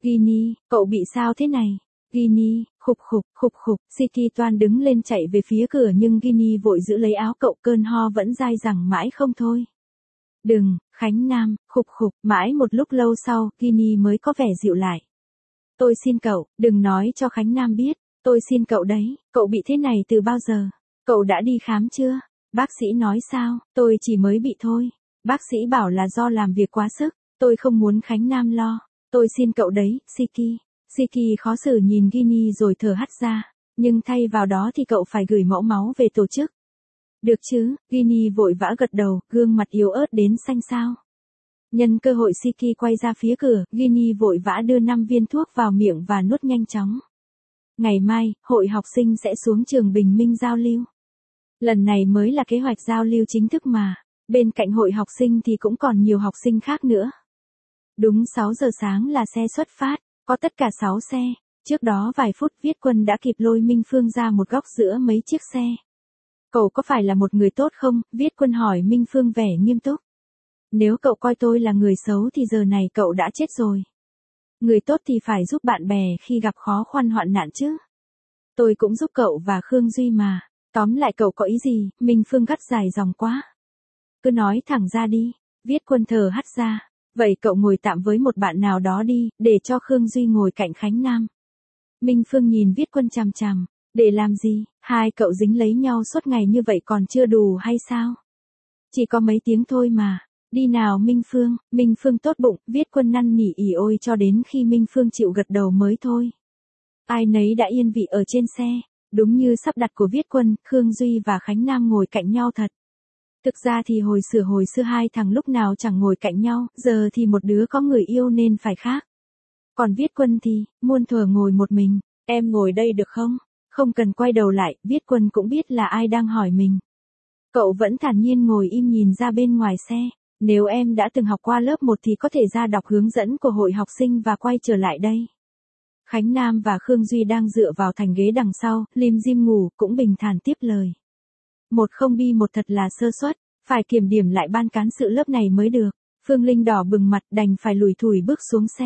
A: Ginny, cậu bị sao thế này? Ginny, khục khục, khục khục, Siki toan đứng lên chạy về phía cửa nhưng Ginny vội giữ lấy áo cậu, cơn ho vẫn dai dẳng mãi không thôi. Đừng, Khánh Nam, khục khục, mãi một lúc lâu sau, Ginny mới có vẻ dịu lại. Tôi xin cậu, đừng nói cho Khánh Nam biết, tôi xin cậu đấy, cậu bị thế này từ bao giờ? Cậu đã đi khám chưa? Bác sĩ nói sao? Tôi chỉ mới bị thôi. Bác sĩ bảo là do làm việc quá sức, tôi không muốn Khánh Nam lo. Tôi xin cậu đấy, Siki. Siki khó xử nhìn Ginny rồi thở hắt ra, nhưng thay vào đó thì cậu phải gửi mẫu máu về tổ chức. Được chứ, Ginny vội vã gật đầu, gương mặt yếu ớt đến xanh xao. Nhân cơ hội Siki quay ra phía cửa, Ginny vội vã đưa năm viên thuốc vào miệng và nuốt nhanh chóng. Ngày mai, hội học sinh sẽ xuống trường Bình Minh giao lưu. Lần này mới là kế hoạch giao lưu chính thức mà, bên cạnh hội học sinh thì cũng còn nhiều học sinh khác nữa. Đúng sáu giờ sáng là xe xuất phát, có tất cả sáu xe, trước đó vài phút Viết Quân đã kịp lôi Minh Phương ra một góc giữa mấy chiếc xe. Cậu có phải là một người tốt không? Viết Quân hỏi Minh Phương vẻ nghiêm túc. Nếu cậu coi tôi là người xấu thì giờ này cậu đã chết rồi. Người tốt thì phải giúp bạn bè khi gặp khó khăn hoạn nạn chứ. Tôi cũng giúp cậu và Khương Duy mà. Tóm lại cậu có ý gì? Minh Phương gắt dài dòng quá. Cứ nói thẳng ra đi. Viết Quân thở hắt ra. Vậy cậu ngồi tạm với một bạn nào đó đi, để cho Khương Duy ngồi cạnh Khánh Nam. Minh Phương nhìn Viết Quân chằm chằm. Để làm gì? Hai cậu dính lấy nhau suốt ngày như vậy còn chưa đủ hay sao? Chỉ có mấy tiếng thôi mà. Đi nào Minh Phương. Minh Phương tốt bụng, Viết Quân năn nỉ ỉ ôi cho đến khi Minh Phương chịu gật đầu mới thôi. Ai nấy đã yên vị ở trên xe. Đúng như sắp đặt của Viết Quân, Khương Duy và Khánh Nam ngồi cạnh nhau thật. Thực ra thì hồi xưa hồi xưa hai thằng lúc nào chẳng ngồi cạnh nhau, giờ thì một đứa có người yêu nên phải khác. Còn Viết Quân thì, muôn thuở ngồi một mình, em ngồi đây được không? Không cần quay đầu lại, Viết Quân cũng biết là ai đang hỏi mình. Cậu vẫn thản nhiên ngồi im nhìn ra bên ngoài xe. Nếu em đã từng học qua lớp một thì có thể ra đọc hướng dẫn của hội học sinh và quay trở lại đây. Khánh Nam và Khương Duy đang dựa vào thành ghế đằng sau, lim dim ngủ, cũng bình thản tiếp lời. Một không bi một thật là sơ suất, phải kiểm điểm lại ban cán sự lớp này mới được. Phương Linh đỏ bừng mặt đành phải lủi thủi bước xuống xe.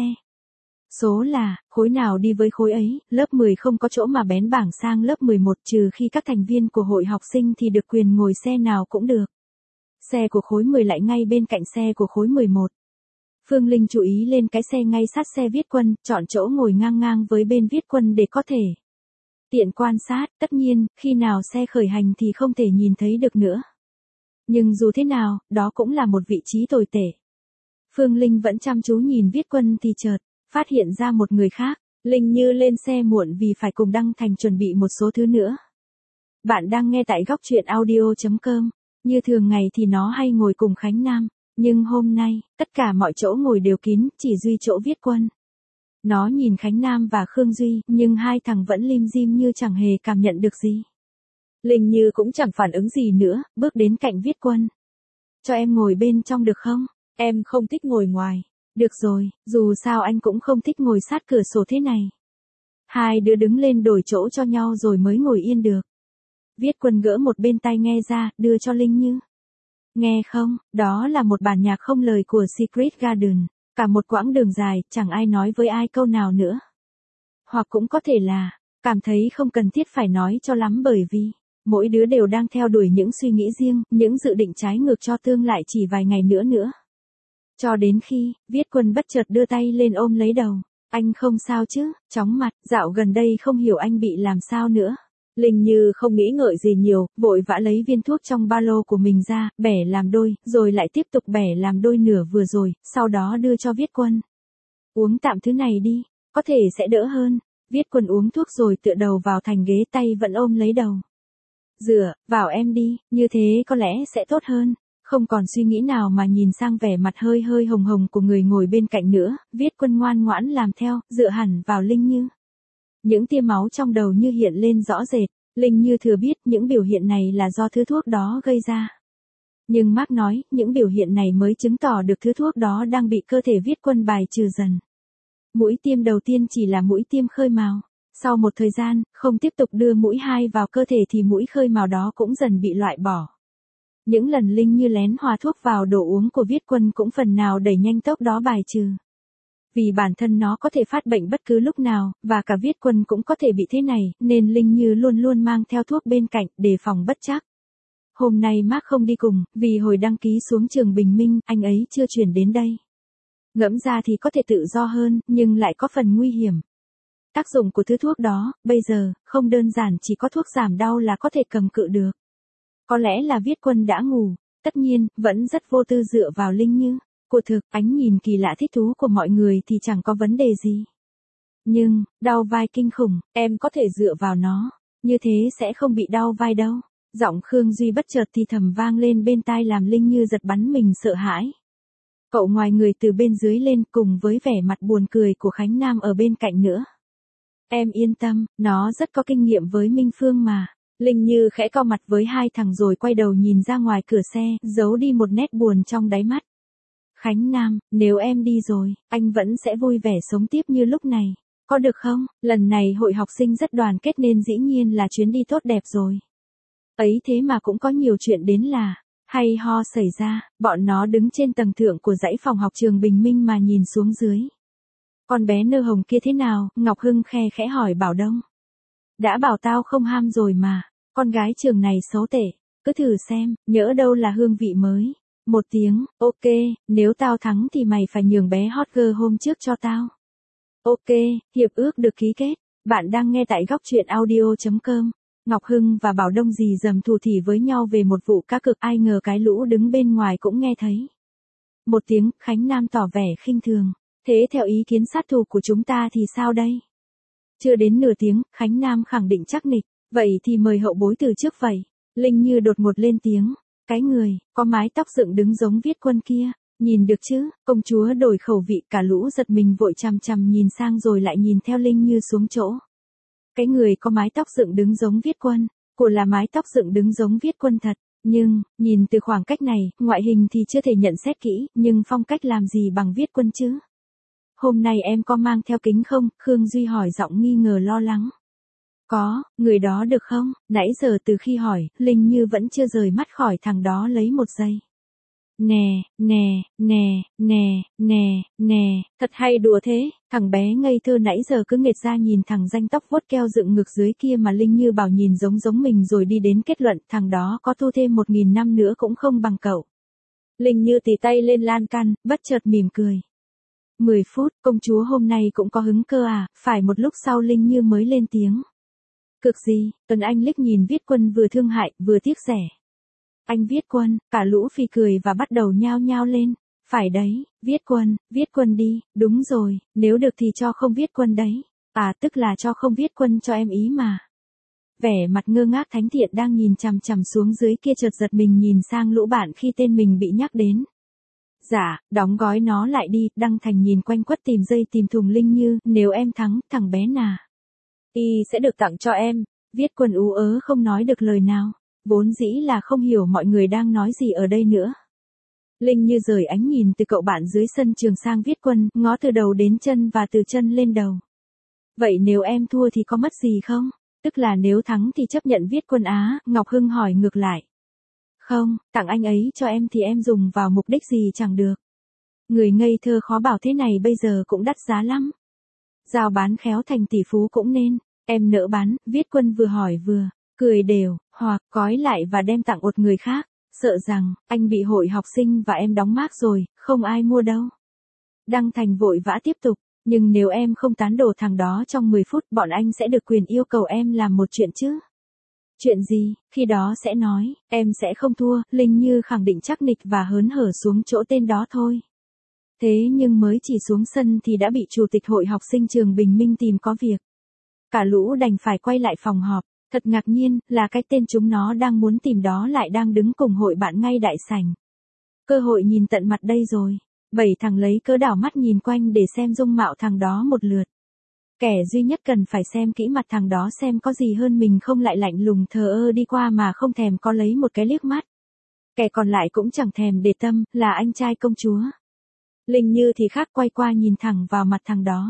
A: Số là, khối nào đi với khối ấy, lớp mười không có chỗ mà bén bảng sang lớp mười một trừ khi các thành viên của hội học sinh thì được quyền ngồi xe nào cũng được. Xe của khối mười lại ngay bên cạnh xe của khối mười một. Phương Linh chú ý lên cái xe ngay sát xe Viết Quân, chọn chỗ ngồi ngang ngang với bên Viết Quân để có thể tiện quan sát, tất nhiên, khi nào xe khởi hành thì không thể nhìn thấy được nữa. Nhưng dù thế nào, đó cũng là một vị trí tồi tệ. Phương Linh vẫn chăm chú nhìn Viết Quân thì chợt phát hiện ra một người khác. Linh Như lên xe muộn vì phải cùng Đăng Thành chuẩn bị một số thứ nữa. Bạn đang nghe tại góc truyện audio chấm com. Như thường ngày thì nó hay ngồi cùng Khánh Nam. Nhưng hôm nay, tất cả mọi chỗ ngồi đều kín, chỉ duy chỗ Viết Quân. Nó nhìn Khánh Nam và Khương Duy, nhưng hai thằng vẫn lim dim như chẳng hề cảm nhận được gì. Linh Như cũng chẳng phản ứng gì nữa, bước đến cạnh Viết Quân. Cho em ngồi bên trong được không? Em không thích ngồi ngoài. Được rồi, dù sao anh cũng không thích ngồi sát cửa sổ thế này. Hai đứa đứng lên đổi chỗ cho nhau rồi mới ngồi yên được. Viết Quân gỡ một bên tai nghe ra, đưa cho Linh Như. Nghe không, đó là một bản nhạc không lời của Secret Garden. Cả một quãng đường dài, chẳng ai nói với ai câu nào nữa. Hoặc cũng có thể là, cảm thấy không cần thiết phải nói cho lắm bởi vì, mỗi đứa đều đang theo đuổi những suy nghĩ riêng, những dự định trái ngược cho tương lại chỉ vài ngày nữa nữa. Cho đến khi, Viết Quân bất chợt đưa tay lên ôm lấy đầu. Anh không sao chứ, chóng mặt, dạo gần đây không hiểu anh bị làm sao nữa. Linh Như không nghĩ ngợi gì nhiều, vội vã lấy viên thuốc trong ba lô của mình ra, bẻ làm đôi, rồi lại tiếp tục bẻ làm đôi nửa vừa rồi, sau đó đưa cho Viết Quân. Uống tạm thứ này đi, có thể sẽ đỡ hơn. Viết Quân uống thuốc rồi tựa đầu vào thành ghế, tay vẫn ôm lấy đầu. Dựa, vào em đi, như thế có lẽ sẽ tốt hơn. Không còn suy nghĩ nào mà nhìn sang vẻ mặt hơi hơi hồng hồng của người ngồi bên cạnh nữa, Viết Quân ngoan ngoãn làm theo, dựa hẳn vào Linh Như. Những tia máu trong đầu như hiện lên rõ rệt, Linh Như thừa biết những biểu hiện này là do thứ thuốc đó gây ra. Nhưng Mark nói, những biểu hiện này mới chứng tỏ được thứ thuốc đó đang bị cơ thể Viết Quân bài trừ dần. Mũi tiêm đầu tiên chỉ là mũi tiêm khơi mào. Sau một thời gian, không tiếp tục đưa mũi hai vào cơ thể thì mũi khơi mào đó cũng dần bị loại bỏ. Những lần Linh Như lén hòa thuốc vào đồ uống của Viết Quân cũng phần nào đẩy nhanh tốc đó bài trừ. Vì bản thân nó có thể phát bệnh bất cứ lúc nào, và cả Viết Quân cũng có thể bị thế này, nên Linh Như luôn luôn mang theo thuốc bên cạnh, đề phòng bất trắc. Hôm nay Mark không đi cùng, vì hồi đăng ký xuống trường Bình Minh, anh ấy chưa chuyển đến đây. Ngẫm ra thì có thể tự do hơn, nhưng lại có phần nguy hiểm. Tác dụng của thứ thuốc đó, bây giờ, không đơn giản chỉ có thuốc giảm đau là có thể cầm cự được. Có lẽ là Viết Quân đã ngủ, tất nhiên, vẫn rất vô tư dựa vào Linh Như. Của thực, ánh nhìn kỳ lạ thích thú của mọi người thì chẳng có vấn đề gì. Nhưng, đau vai kinh khủng, em có thể dựa vào nó, như thế sẽ không bị đau vai đâu. Giọng Khương Duy bất chợt thì thầm vang lên bên tai làm Linh Như giật bắn mình sợ hãi. Cậu ngoài người từ bên dưới lên cùng với vẻ mặt buồn cười của Khánh Nam ở bên cạnh nữa. Em yên tâm, nó rất có kinh nghiệm với Minh Phương mà. Linh Như khẽ cau mặt với hai thằng rồi quay đầu nhìn ra ngoài cửa xe, giấu đi một nét buồn trong đáy mắt. Khánh Nam, nếu em đi rồi, anh vẫn sẽ vui vẻ sống tiếp như lúc này. Có được không? Lần này hội học sinh rất đoàn kết nên dĩ nhiên là chuyến đi tốt đẹp rồi. Ấy thế mà cũng có nhiều chuyện đến là hay ho xảy ra, bọn nó đứng trên tầng thượng của dãy phòng học trường Bình Minh mà nhìn xuống dưới. Con bé nơ hồng kia thế nào? Ngọc Hưng khe khẽ hỏi Bảo Đông. Đã bảo tao không ham rồi mà, con gái trường này xấu tệ, cứ thử xem, nhỡ đâu là hương vị mới. Một tiếng, ok, nếu tao thắng thì mày phải nhường bé hot girl hôm trước cho tao. Ok, hiệp ước được ký kết. Bạn đang nghe tại góc truyện audio chấm com. Ngọc Hưng và Bảo Đông dì dầm thủ thỉ với nhau về một vụ cá cược, ai ngờ cái lũ đứng bên ngoài cũng nghe thấy. Một tiếng, Khánh Nam tỏ vẻ khinh thường. Thế theo ý kiến sát thủ của chúng ta thì sao đây? Chưa đến nửa tiếng, Khánh Nam khẳng định chắc nịch. Vậy thì mời hậu bối từ trước vậy. Linh Như đột ngột lên tiếng. Cái người, có mái tóc dựng đứng giống Viết Quân kia. Nhìn được chứ, công chúa đổi khẩu vị, cả lũ giật mình vội chằm chằm nhìn sang rồi lại nhìn theo Linh Như xuống chỗ. Cái người có mái tóc dựng đứng giống Viết Quân, của là mái tóc dựng đứng giống Viết Quân thật, nhưng, nhìn từ khoảng cách này, ngoại hình thì chưa thể nhận xét kỹ, nhưng phong cách làm gì bằng Viết Quân chứ? Hôm nay em có mang theo kính không? Khương Duy hỏi giọng nghi ngờ lo lắng. Có, người đó được không? Nãy giờ từ khi hỏi, Linh Như vẫn chưa rời mắt khỏi thằng đó lấy một giây. Nè, nè, nè, nè, nè, nè, thật hay đùa thế, thằng bé ngây thơ nãy giờ cứ nghệt ra nhìn thằng ranh tóc vuốt keo dựng ngực dưới kia mà Linh Như bảo nhìn giống giống mình rồi đi đến kết luận thằng đó có tu thêm một nghìn năm nữa cũng không bằng cậu. Linh Như tì tay lên lan can, bất chợt mỉm cười. Mười phút, công chúa hôm nay cũng có hứng cơ à, phải một lúc sau Linh Như mới lên tiếng. Cực gì, Tuấn Anh liếc nhìn Viết Quân vừa thương hại, vừa tiếc rẻ. Anh Viết Quân, cả lũ phì cười và bắt đầu nhao nhao lên. Phải đấy, Viết Quân, Viết Quân đi, đúng rồi, nếu được thì cho không Viết Quân đấy. À tức là cho không Viết Quân cho em ý mà. Vẻ mặt ngơ ngác Thánh Thiện đang nhìn chằm chằm xuống dưới kia chợt giật mình nhìn sang lũ bạn khi tên mình bị nhắc đến. Dạ, đóng gói nó lại đi, Đăng Thành nhìn quanh quất tìm dây tìm thùng Linh Như, nếu em thắng, thằng bé nà. Y sẽ được tặng cho em. Viết Quân ú ớ không nói được lời nào. Vốn dĩ là không hiểu mọi người đang nói gì ở đây nữa. Linh Như rời ánh nhìn từ cậu bạn dưới sân trường sang Viết Quân, ngó từ đầu đến chân và từ chân lên đầu. Vậy nếu em thua thì có mất gì không? Tức là nếu thắng thì chấp nhận Viết Quân á, Ngọc Hưng hỏi ngược lại. Không, tặng anh ấy cho em thì em dùng vào mục đích gì chẳng được. Người ngây thơ khó bảo thế này bây giờ cũng đắt giá lắm. Giao bán khéo thành tỷ phú cũng nên, em nỡ bán, Viết Quân vừa hỏi vừa cười đều, hoặc gói lại và đem tặng một người khác, sợ rằng anh bị hội học sinh và em đóng mác rồi, không ai mua đâu. Đăng Thành vội vã tiếp tục, nhưng nếu em không tán đổ thằng đó trong mười phút bọn anh sẽ được quyền yêu cầu em làm một chuyện chứ. Chuyện gì, khi đó sẽ nói, em sẽ không thua, Linh Như khẳng định chắc nịch và hớn hở xuống chỗ tên đó thôi. Thế nhưng mới chỉ xuống sân thì đã bị chủ tịch hội học sinh trường Bình Minh tìm có việc. Cả lũ đành phải quay lại phòng họp, thật ngạc nhiên là cái tên chúng nó đang muốn tìm đó lại đang đứng cùng hội bạn ngay đại sảnh. Cơ hội nhìn tận mặt đây rồi, bảy thằng lấy cớ đảo mắt nhìn quanh để xem dung mạo thằng đó một lượt. Kẻ duy nhất cần phải xem kỹ mặt thằng đó xem có gì hơn mình không lại lạnh lùng thờ ơ đi qua mà không thèm có lấy một cái liếc mắt. Kẻ còn lại cũng chẳng thèm để tâm, là anh trai công chúa. Linh Như thì khác, quay qua nhìn thẳng vào mặt thằng đó.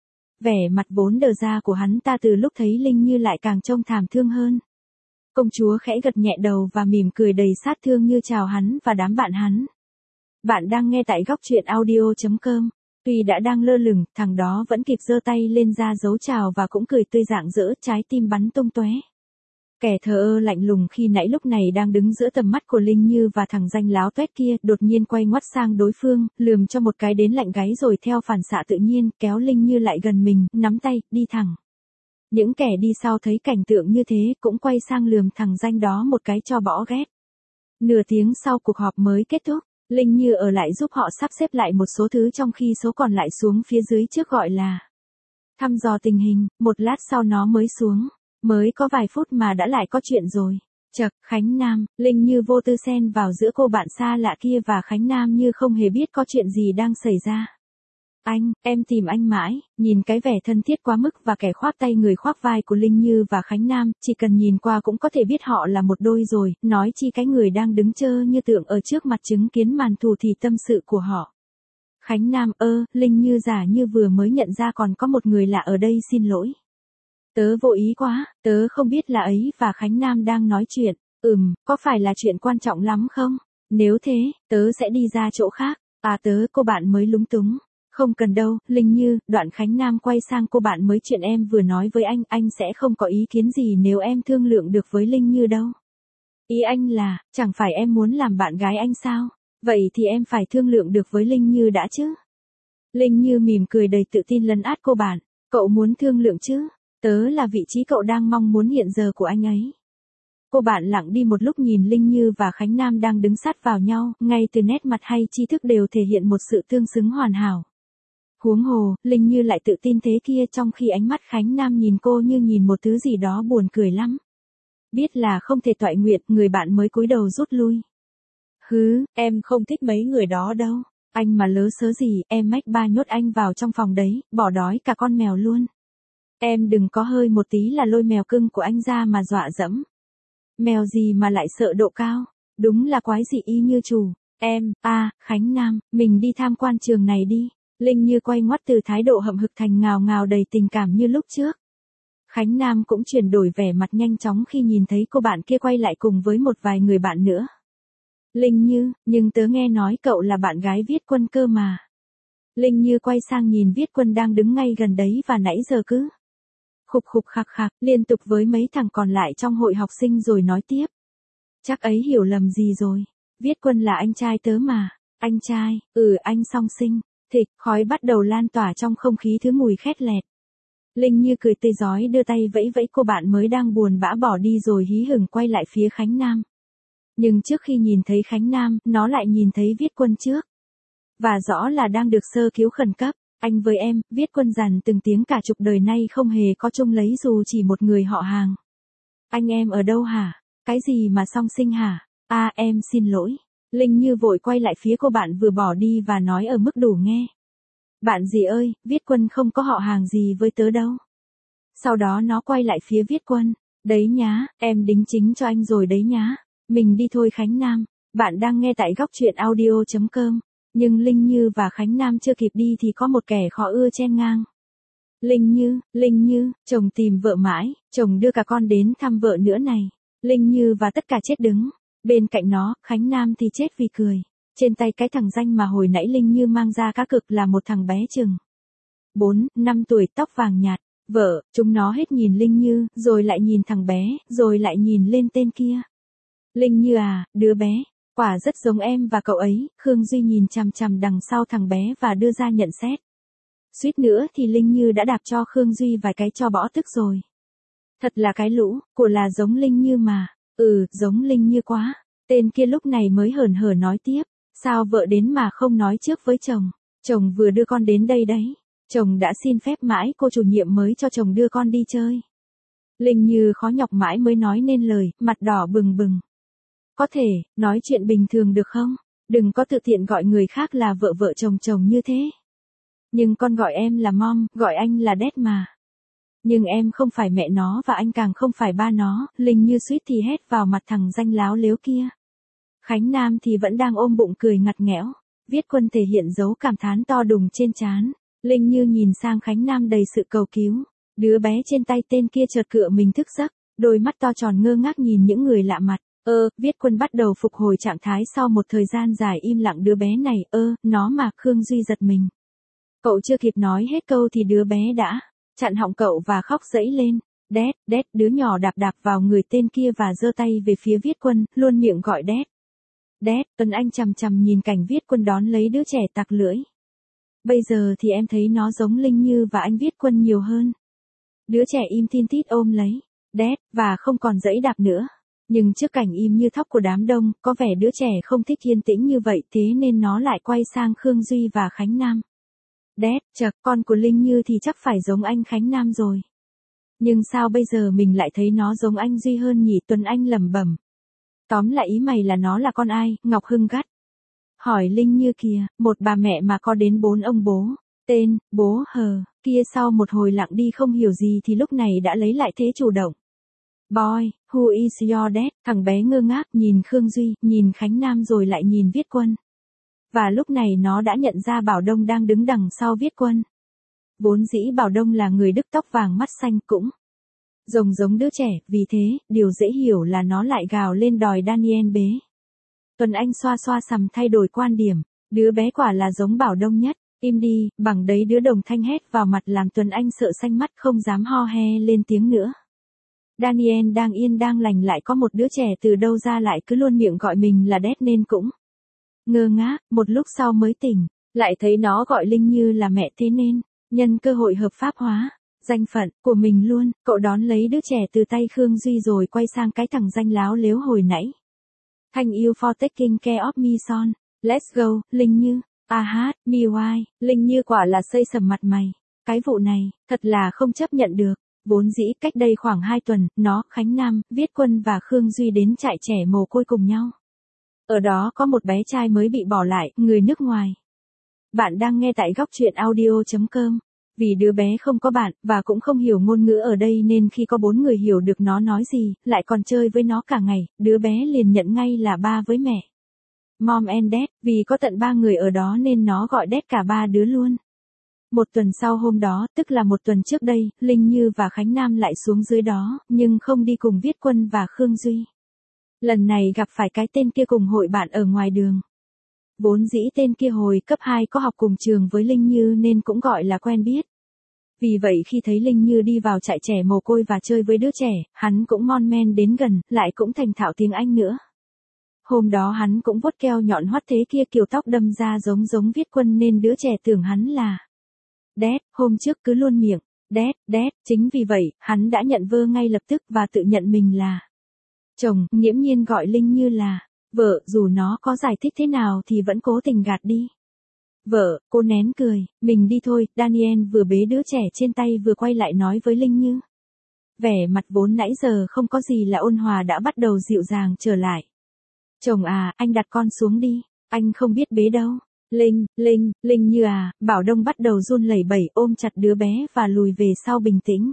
A: Vẻ mặt vốn đờ ra của hắn ta từ lúc thấy Linh Như lại càng trông thảm thương hơn. Công chúa khẽ gật nhẹ đầu và mỉm cười đầy sát thương như chào hắn và đám bạn hắn. Bạn đang nghe tại góc truyện audio chấm com. Tuy đã đang lơ lửng, thằng đó vẫn kịp giơ tay lên ra dấu chào và cũng cười tươi rạng rỡ, trái tim bắn tung tóe. Kẻ thờ ơ lạnh lùng khi nãy lúc này đang đứng giữa tầm mắt của Linh Như và thằng danh láo tuét kia, đột nhiên quay ngoắt sang đối phương, lườm cho một cái đến lạnh gáy rồi theo phản xạ tự nhiên, kéo Linh Như lại gần mình, nắm tay, đi thẳng. Những kẻ đi sau thấy cảnh tượng như thế, cũng quay sang lườm thằng danh đó một cái cho bỏ ghét. Nửa tiếng sau cuộc họp mới kết thúc, Linh Như ở lại giúp họ sắp xếp lại một số thứ trong khi số còn lại xuống phía dưới trước gọi là thăm dò tình hình, một lát sau nó mới xuống. Mới có vài phút mà đã lại có chuyện rồi. Chậc, Khánh Nam, Linh Như vô tư xen vào giữa cô bạn xa lạ kia và Khánh Nam như không hề biết có chuyện gì đang xảy ra. Anh, em tìm anh mãi, nhìn cái vẻ thân thiết quá mức và kẻ khoác tay người khoác vai của Linh Như và Khánh Nam, chỉ cần nhìn qua cũng có thể biết họ là một đôi rồi, nói chi cái người đang đứng trơ như tượng ở trước mặt chứng kiến màn thù thì tâm sự của họ. Khánh Nam, ơ, Linh Như giả như vừa mới nhận ra còn có một người lạ ở đây, xin lỗi. Tớ vô ý quá, tớ không biết là ấy và Khánh Nam đang nói chuyện, ừm, có phải là chuyện quan trọng lắm không? Nếu thế, tớ sẽ đi ra chỗ khác, à tớ, cô bạn mới lúng túng. Không cần đâu, Linh Như, đoạn Khánh Nam quay sang cô bạn mới, chuyện em vừa nói với anh, anh sẽ không có ý kiến gì nếu em thương lượng được với Linh Như đâu. Ý anh là, chẳng phải em muốn làm bạn gái anh sao? Vậy thì em phải thương lượng được với Linh Như đã chứ? Linh Như mỉm cười đầy tự tin lấn át cô bạn, cậu muốn thương lượng chứ? Tớ là vị trí cậu đang mong muốn hiện giờ của anh ấy. Cô bạn lặng đi một lúc nhìn Linh Như và Khánh Nam đang đứng sát vào nhau, ngay từ nét mặt hay tri thức đều thể hiện một sự tương xứng hoàn hảo. Huống hồ, Linh Như lại tự tin thế kia trong khi ánh mắt Khánh Nam nhìn cô như nhìn một thứ gì đó buồn cười lắm. Biết là không thể toại nguyện, người bạn mới cúi đầu rút lui. Hứ, em không thích mấy người đó đâu. Anh mà lớ sớ gì, em mách ba nhốt anh vào trong phòng đấy, bỏ đói cả con mèo luôn. Em đừng có hơi một tí là lôi mèo cưng của anh ra mà dọa dẫm. Mèo gì mà lại sợ độ cao, đúng là quái dị y như chủ. Em, à, Khánh Nam, mình đi tham quan trường này đi. Linh Như quay ngoắt từ thái độ hậm hực thành ngào ngào đầy tình cảm như lúc trước. Khánh Nam cũng chuyển đổi vẻ mặt nhanh chóng khi nhìn thấy cô bạn kia quay lại cùng với một vài người bạn nữa. Linh Như, nhưng tớ nghe nói cậu là bạn gái Viết Quân cơ mà. Linh Như quay sang nhìn Viết Quân đang đứng ngay gần đấy và nãy giờ cứ khục khục khạc khạc liên tục với mấy thằng còn lại trong hội học sinh rồi nói tiếp. Chắc ấy hiểu lầm gì rồi. Viết Quân là anh trai tớ mà. Anh trai, ừ anh song sinh. Thịt, khói bắt đầu lan tỏa trong không khí thứ mùi khét lẹt. Linh Như cười tươi rói đưa tay vẫy vẫy cô bạn mới đang buồn bã bỏ đi rồi hí hửng quay lại phía Khánh Nam. Nhưng trước khi nhìn thấy Khánh Nam, nó lại nhìn thấy Viết Quân trước. Và rõ là đang được sơ cứu khẩn cấp. Anh với em, Viết Quân dằn từng tiếng cả chục đời nay không hề có chung lấy dù chỉ một người họ hàng. Anh em ở đâu hả? Cái gì mà song sinh hả? À em xin lỗi. Linh Như vội quay lại phía cô bạn vừa bỏ đi và nói ở mức đủ nghe. Bạn gì ơi, Viết Quân không có họ hàng gì với tớ đâu. Sau đó nó quay lại phía Viết Quân. Đấy nhá, em đính chính cho anh rồi đấy nhá. Mình đi thôi Khánh Nam. Bạn đang nghe tại góc truyện audio chấm com. Nhưng Linh Như và Khánh Nam chưa kịp đi thì có một kẻ khó ưa chen ngang. Linh Như, Linh Như, chồng tìm vợ mãi, chồng đưa cả con đến thăm vợ nữa này. Linh Như và tất cả chết đứng. Bên cạnh nó, Khánh Nam thì chết vì cười. Trên tay cái thằng danh mà hồi nãy Linh Như mang ra cá cực là một thằng bé chừng bốn, năm tuổi, tóc vàng nhạt. Vợ, chúng nó hết nhìn Linh Như, rồi lại nhìn thằng bé, rồi lại nhìn lên tên kia. Linh Như à, đứa bé, quả rất giống em và cậu ấy. Khương Duy nhìn chằm chằm đằng sau thằng bé và đưa ra nhận xét. Suýt nữa thì Linh Như đã đạp cho Khương Duy vài cái cho bỏ tức rồi. Thật là cái lũ, của là giống Linh Như mà. Ừ, giống Linh Như quá. Tên kia lúc này mới hờn hở nói tiếp. Sao vợ đến mà không nói trước với chồng? Chồng vừa đưa con đến đây đấy. Chồng đã xin phép mãi cô chủ nhiệm mới cho chồng đưa con đi chơi. Linh Như khó nhọc mãi mới nói nên lời, mặt đỏ bừng bừng. Có thể, nói chuyện bình thường được không? Đừng có tự tiện gọi người khác là vợ vợ chồng chồng như thế. Nhưng con gọi em là mom, gọi anh là dad mà. Nhưng em không phải mẹ nó và anh càng không phải ba nó. Linh Như suýt thì hét vào mặt thằng danh láo lếu kia. Khánh Nam thì vẫn đang ôm bụng cười ngặt nghẽo. Viết Quân thể hiện dấu cảm thán to đùng trên trán. Linh Như nhìn sang Khánh Nam đầy sự cầu cứu. Đứa bé trên tay tên kia chợt cựa mình thức giấc. Đôi mắt to tròn ngơ ngác nhìn những người lạ mặt. Ơ, Viết Quân bắt đầu phục hồi trạng thái sau một thời gian dài im lặng. Đứa bé này, ơ, nó mà. Khương Duy giật mình. Cậu chưa kịp nói hết câu thì đứa bé đã chặn họng cậu và khóc rẫy lên. Đét, đét, đứa nhỏ đạp đạp vào người tên kia và giơ tay về phía Viết Quân, luôn miệng gọi đét. Đét, Tuấn Anh chằm chằm nhìn cảnh Viết Quân đón lấy đứa trẻ tặc lưỡi. Bây giờ thì em thấy nó giống Linh Như và anh Viết Quân nhiều hơn. Đứa trẻ im tin tít ôm lấy đét và không còn dẫy đạp nữa. Nhưng trước cảnh im như thóc của đám đông, có vẻ đứa trẻ không thích yên tĩnh như vậy, thế nên nó lại quay sang Khương Duy và Khánh Nam. Đét, chậc, con của Linh Như thì chắc phải giống anh Khánh Nam rồi. Nhưng sao bây giờ mình lại thấy nó giống anh Duy hơn nhỉ? Tuấn Anh lẩm bẩm. Tóm lại ý mày là nó là con ai? Ngọc Hưng gắt. Hỏi Linh Như kìa, một bà mẹ mà có đến bốn ông bố. Tên, bố hờ, kia sau một hồi lặng đi không hiểu gì thì lúc này đã lấy lại thế chủ động. Boy, who is your dad? Thằng bé ngơ ngác nhìn Khương Duy, nhìn Khánh Nam rồi lại nhìn Viết Quân. Và lúc này nó đã nhận ra Bảo Đông đang đứng đằng sau Viết Quân. Vốn dĩ Bảo Đông là người Đức tóc vàng mắt xanh cũng rồng giống đứa trẻ, vì thế, điều dễ hiểu là nó lại gào lên đòi Daniel bế. Tuấn Anh xoa xoa sằm thay đổi quan điểm, đứa bé quả là giống Bảo Đông nhất. Im đi, bằng đấy đứa đồng thanh hét vào mặt làm Tuấn Anh sợ xanh mắt không dám ho he lên tiếng nữa. Daniel đang yên đang lành lại có một đứa trẻ từ đâu ra lại cứ luôn miệng gọi mình là Đét nên cũng ngơ ngác, một lúc sau mới tỉnh, lại thấy nó gọi Linh Như là mẹ thế nên, nhân cơ hội hợp pháp hóa danh phận của mình luôn, cậu đón lấy đứa trẻ từ tay Khương Duy rồi quay sang cái thằng danh láo lếu hồi nãy. Thank you for taking care of me son. Let's go, Linh Như. À hát, me why, Linh Như quả là xây sầm mặt mày. Cái vụ này, thật là không chấp nhận được. Vốn dĩ cách đây khoảng hai tuần, nó, Khánh Nam, Viết Quân và Khương Duy đến trại trẻ mồ côi cùng nhau. Ở đó có một bé trai mới bị bỏ lại, người nước ngoài. Bạn đang nghe tại góc truyện audio chấm com. Vì đứa bé không có bạn, và cũng không hiểu ngôn ngữ ở đây nên khi có bốn người hiểu được nó nói gì, lại còn chơi với nó cả ngày, đứa bé liền nhận ngay là ba với mẹ. Mom and Dad, vì có tận ba người ở đó nên nó gọi Dad cả ba đứa luôn. Một tuần sau hôm đó, tức là một tuần trước đây, Linh Như và Khánh Nam lại xuống dưới đó, nhưng không đi cùng Viết Quân và Khương Duy. Lần này gặp phải cái tên kia cùng hội bạn ở ngoài đường. Vốn dĩ tên kia hồi cấp hai có học cùng trường với Linh Như nên cũng gọi là quen biết. Vì vậy khi thấy Linh Như đi vào trại trẻ mồ côi và chơi với đứa trẻ, hắn cũng mon men đến gần, lại cũng thành thạo tiếng Anh nữa. Hôm đó hắn cũng vuốt keo nhọn hoắt thế kia kiểu tóc đâm ra giống giống Viết Quân nên đứa trẻ tưởng hắn là Dad, hôm trước cứ luôn miệng, Dad, Dad, chính vì vậy, hắn đã nhận vơ ngay lập tức và tự nhận mình là chồng, nghiễm nhiên gọi Linh Như là vợ, dù nó có giải thích thế nào thì vẫn cố tình gạt đi. Vợ, cô nén cười, mình đi thôi, Daniel vừa bế đứa trẻ trên tay vừa quay lại nói với Linh Như. Vẻ mặt vốn nãy giờ không có gì là ôn hòa đã bắt đầu dịu dàng trở lại. Chồng à, anh đặt con xuống đi, anh không biết bế đâu. Linh, Linh, Linh Như à, Bảo Đông bắt đầu run lẩy bẩy ôm chặt đứa bé và lùi về sau bình tĩnh.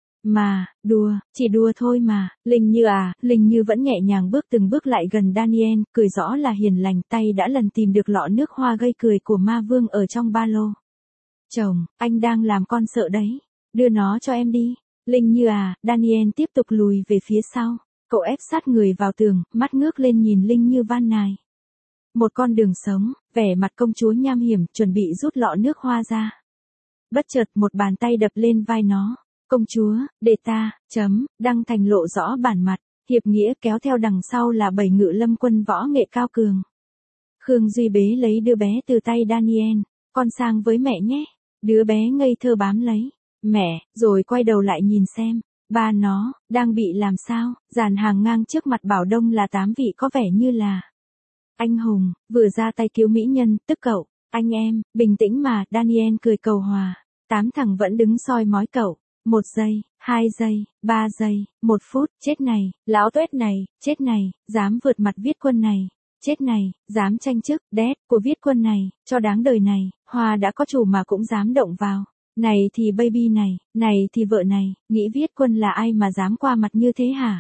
A: Mà, đùa, chỉ đùa thôi mà, Linh Như à, Linh Như vẫn nhẹ nhàng bước từng bước lại gần Daniel, cười rõ là hiền lành, tay đã lần tìm được lọ nước hoa gây cười của ma vương ở trong ba lô. Chồng, anh đang làm con sợ đấy, đưa nó cho em đi. Linh Như à, Daniel tiếp tục lùi về phía sau, cậu ép sát người vào tường, mắt ngước lên nhìn Linh Như van nài. Một con đường sống, vẻ mặt công chúa nham hiểm, chuẩn bị rút lọ nước hoa ra. Bất chợt một bàn tay đập lên vai nó. Công chúa, để ta, chấm, đăng thành lộ rõ bản mặt, hiệp nghĩa kéo theo đằng sau là bảy ngự lâm quân võ nghệ cao cường. Khương Duy bế lấy đứa bé từ tay Daniel, con sang với mẹ nhé. Đứa bé ngây thơ bám lấy mẹ, rồi quay đầu lại nhìn xem, ba nó, đang bị làm sao, dàn hàng ngang trước mặt Bảo Đông là tám vị có vẻ như là anh hùng, vừa ra tay cứu mỹ nhân, tức cậu, anh em, bình tĩnh mà, Daniel cười cầu hòa, tám thằng vẫn đứng soi mói cậu. Một giây, hai giây, ba giây, một phút, chết này, lão tuét này, chết này, dám vượt mặt Viết Quân này, chết này, dám tranh chức, Dad, của Viết Quân này, cho đáng đời này, Hoa đã có chủ mà cũng dám động vào, này thì baby này, này thì vợ này, nghĩ Viết Quân là ai mà dám qua mặt như thế hả?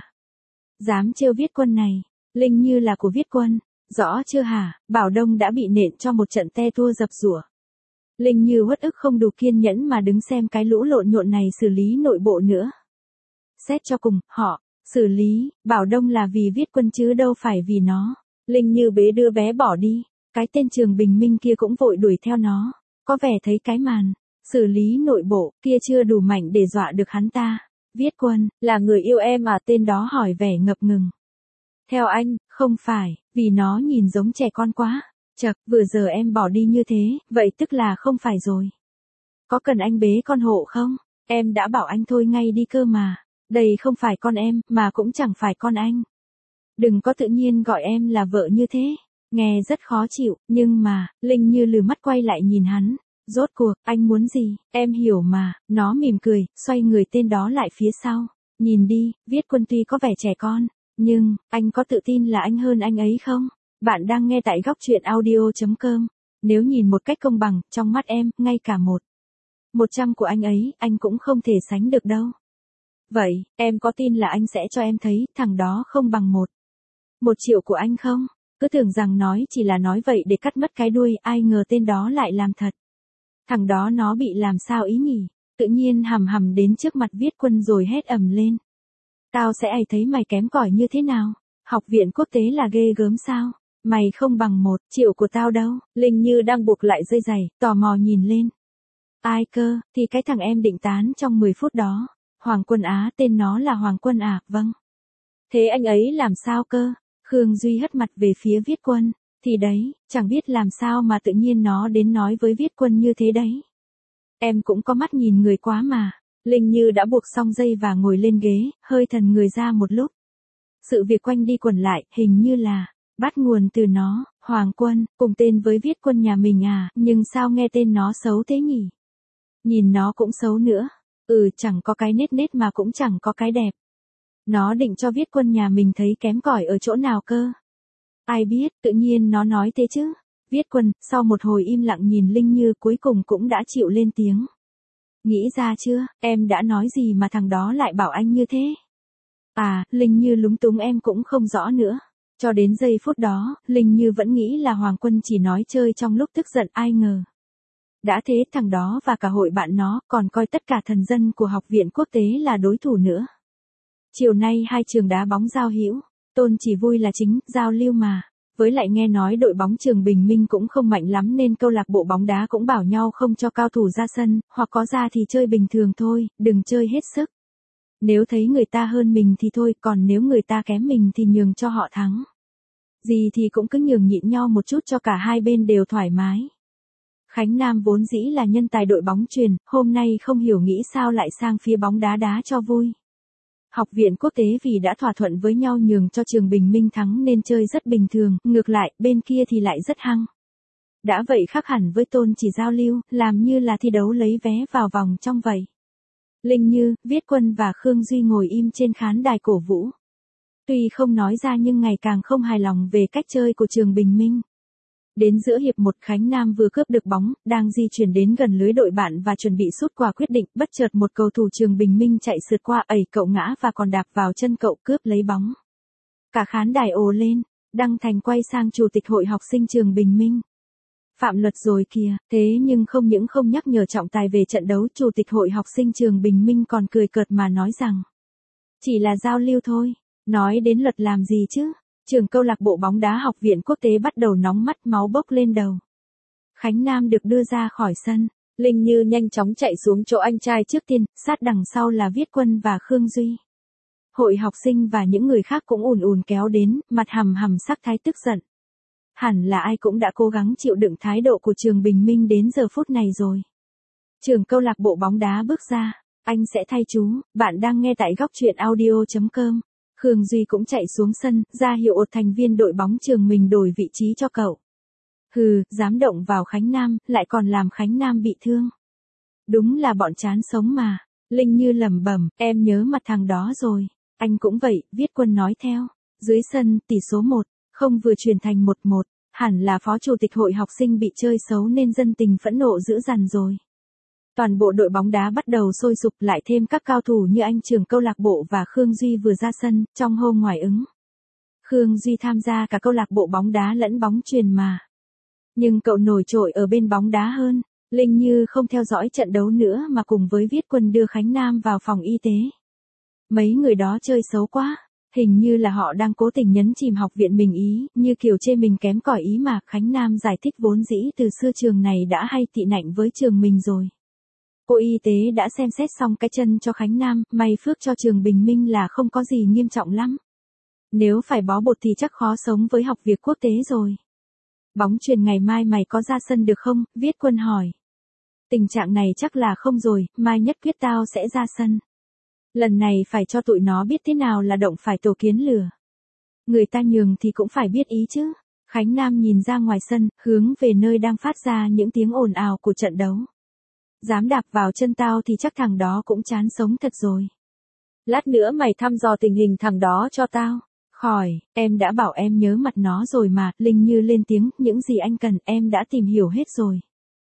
A: Dám trêu Viết Quân này, Linh Như là của Viết Quân, rõ chưa hả? Bảo Đông đã bị nện cho một trận te tua dập dủa. Linh Như uất ức không đủ kiên nhẫn mà đứng xem cái lũ lộn nhộn này xử lý nội bộ nữa. Xét cho cùng, họ, xử lý, Bảo Đông là vì Viết Quân chứ đâu phải vì nó. Linh Như bế đưa bé bỏ đi, cái tên Trường Bình Minh kia cũng vội đuổi theo nó. có vẻ thấy cái màn xử lý nội bộ kia chưa đủ mạnh để dọa được hắn ta. Viết Quân, là người yêu em à? Tên đó hỏi vẻ ngập ngừng. Theo anh, không phải, vì nó nhìn giống trẻ con quá. Chậc, vừa giờ em bỏ đi như thế, vậy tức là không phải rồi. Có cần anh bế con hộ không? Em đã bảo anh thôi ngay đi cơ mà. Đây không phải con em, mà cũng chẳng phải con anh. Đừng có tự nhiên gọi em là vợ như thế. Nghe rất khó chịu, nhưng mà, Linh Như lừ mắt quay lại nhìn hắn. Rốt cuộc, anh muốn gì? Em hiểu mà. Nó mỉm cười, xoay người tên đó lại phía sau. Nhìn đi, Viết Quân tuy có vẻ trẻ con, nhưng, anh có tự tin là anh hơn anh ấy không? Bạn đang nghe tại góc truyện audio chấm com. Nếu nhìn một cách công bằng, trong mắt em, ngay cả một. Một trăm của anh ấy, anh cũng không thể sánh được đâu. Vậy, em có tin là anh sẽ cho em thấy, thằng đó không bằng một. Một triệu của anh không? Cứ tưởng rằng nói chỉ là nói vậy để cắt mất cái đuôi, ai ngờ tên đó lại làm thật. Thằng đó nó bị làm sao ý nhỉ? Tự nhiên hầm hầm đến trước mặt Viết Quân rồi hét ầm lên. Tao sẽ ai thấy mày kém cỏi như thế nào? Học viện quốc tế là ghê gớm sao? Mày không bằng một triệu của tao đâu. Linh Như đang buộc lại dây giày, tò mò nhìn lên. Ai cơ, thì cái thằng em định tán trong mười phút đó. Hoàng Quân Á, tên nó là Hoàng Quân à? Vâng. Thế anh ấy làm sao cơ? Khương Duy hất mặt về phía Viết Quân. Thì đấy, chẳng biết làm sao mà tự nhiên nó đến nói với Viết Quân như thế đấy. Em cũng có mắt nhìn người quá mà. Linh Như đã buộc xong dây và ngồi lên ghế, hơi thần người ra một lúc. Sự việc quanh đi quẩn lại, hình như là bắt nguồn từ nó. Hoàng Quân, cùng tên với Viết Quân nhà mình à? Nhưng sao nghe tên nó xấu thế nhỉ? Nhìn nó cũng xấu nữa. Ừ, chẳng có cái nết nết mà cũng chẳng có cái đẹp. Nó định cho Viết Quân nhà mình thấy kém cỏi ở chỗ nào cơ? Ai biết, tự nhiên nó nói thế chứ. Viết Quân, sau một hồi im lặng nhìn Linh Như, cuối cùng cũng đã chịu lên tiếng. Nghĩ ra chưa, em đã nói gì mà thằng đó lại bảo anh như thế? À, Linh Như lúng túng, em cũng không rõ nữa. Cho đến giây phút đó, Linh Như vẫn nghĩ là Hoàng Quân chỉ nói chơi trong lúc tức giận, ai ngờ. Đã thế thằng đó và cả hội bạn nó còn coi tất cả thần dân của học viện quốc tế là đối thủ nữa. Chiều nay hai trường đá bóng giao hữu, Tôn chỉ vui là chính, giao lưu mà. Với lại nghe nói đội bóng trường Bình Minh cũng không mạnh lắm nên câu lạc bộ bóng đá cũng bảo nhau không cho cao thủ ra sân, hoặc có ra thì chơi bình thường thôi, đừng chơi hết sức. Nếu thấy người ta hơn mình thì thôi, còn nếu người ta kém mình thì nhường cho họ thắng. Gì thì cũng cứ nhường nhịn nhau một chút cho cả hai bên đều thoải mái. Khánh Nam vốn dĩ là nhân tài đội bóng chuyền, hôm nay không hiểu nghĩ sao lại sang phía bóng đá đá cho vui. Học viện quốc tế vì đã thỏa thuận với nhau nhường cho trường Bình Minh thắng nên chơi rất bình thường, ngược lại, bên kia thì lại rất hăng. Đã vậy khác hẳn với Tôn chỉ giao lưu, làm như là thi đấu lấy vé vào vòng trong vậy. Linh Như, Viết Quân và Khương Duy ngồi im trên khán đài cổ vũ. Tuy không nói ra nhưng ngày càng không hài lòng về cách chơi của trường Bình Minh. Đến giữa hiệp một, Khánh Nam vừa cướp được bóng, đang di chuyển đến gần lưới đội bạn và chuẩn bị sút quả quyết định, bất chợt một cầu thủ trường Bình Minh chạy sượt qua, ẩy cậu ngã và còn đạp vào chân cậu, cướp lấy bóng. Cả khán đài ồ lên, Đăng Thành quay sang chủ tịch hội học sinh trường Bình Minh. Phạm luật rồi kìa, thế nhưng không những không nhắc nhở trọng tài về trận đấu, chủ tịch hội học sinh trường Bình Minh còn cười cợt mà nói rằng chỉ là giao lưu thôi, nói đến luật làm gì chứ. Trường câu lạc bộ bóng đá học viện quốc tế bắt đầu nóng mắt, máu bốc lên đầu. Khánh Nam được đưa ra khỏi sân. Linh Như nhanh chóng chạy xuống chỗ anh trai trước tiên, sát đằng sau là Viết Quân và Khương Duy. Hội học sinh và những người khác cũng ùn ùn kéo đến, mặt hầm hầm sắc thái tức giận. Hẳn là ai cũng đã cố gắng chịu đựng thái độ của trường Bình Minh đến giờ phút này rồi. Trường câu lạc bộ bóng đá bước ra. Anh sẽ thay chú, bạn đang nghe tại góc truyện audio chấm com. Khương Duy cũng chạy xuống sân, ra hiệu một thành viên đội bóng trường mình đổi vị trí cho cậu. Hừ, dám động vào Khánh Nam, lại còn làm Khánh Nam bị thương. Đúng là bọn chán sống mà. Linh Như lẩm bẩm, em nhớ mặt thằng đó rồi. Anh cũng vậy, Viết Quân nói theo. Dưới sân, tỷ số một, không vừa chuyển thành một một, hẳn là phó chủ tịch hội học sinh bị chơi xấu nên dân tình phẫn nộ dữ dằn rồi. Toàn bộ đội bóng đá bắt đầu sôi sục, lại thêm các cao thủ như anh trưởng câu lạc bộ và Khương Duy vừa ra sân, trong hôm ngoài ứng. Khương Duy tham gia cả câu lạc bộ bóng đá lẫn bóng chuyền mà. Nhưng cậu nổi trội ở bên bóng đá hơn. Linh Như không theo dõi trận đấu nữa mà cùng với Viết Quân đưa Khánh Nam vào phòng y tế. Mấy người đó chơi xấu quá. Hình như là họ đang cố tình nhấn chìm học viện mình ý, như kiểu chê mình kém cỏi ý mà. Khánh Nam giải thích vốn dĩ từ xưa trường này đã hay tị nạnh với trường mình rồi. Bộ y tế đã xem xét xong cái chân cho Khánh Nam, may phước cho trường Bình Minh là không có gì nghiêm trọng lắm. Nếu phải bó bột thì chắc khó sống với học việc quốc tế rồi. Bóng chuyền ngày mai mày có ra sân được không? Viết Quân hỏi. Tình trạng này chắc là không rồi, mai nhất quyết tao sẽ ra sân. Lần này phải cho tụi nó biết thế nào là động phải tổ kiến lửa. Người ta nhường thì cũng phải biết ý chứ. Khánh Nam nhìn ra ngoài sân, hướng về nơi đang phát ra những tiếng ồn ào của trận đấu. Dám đạp vào chân tao thì chắc thằng đó cũng chán sống thật rồi. Lát nữa mày thăm dò tình hình thằng đó cho tao. Khỏi, em đã bảo em nhớ mặt nó rồi mà. Linh Như lên tiếng, những gì anh cần em đã tìm hiểu hết rồi.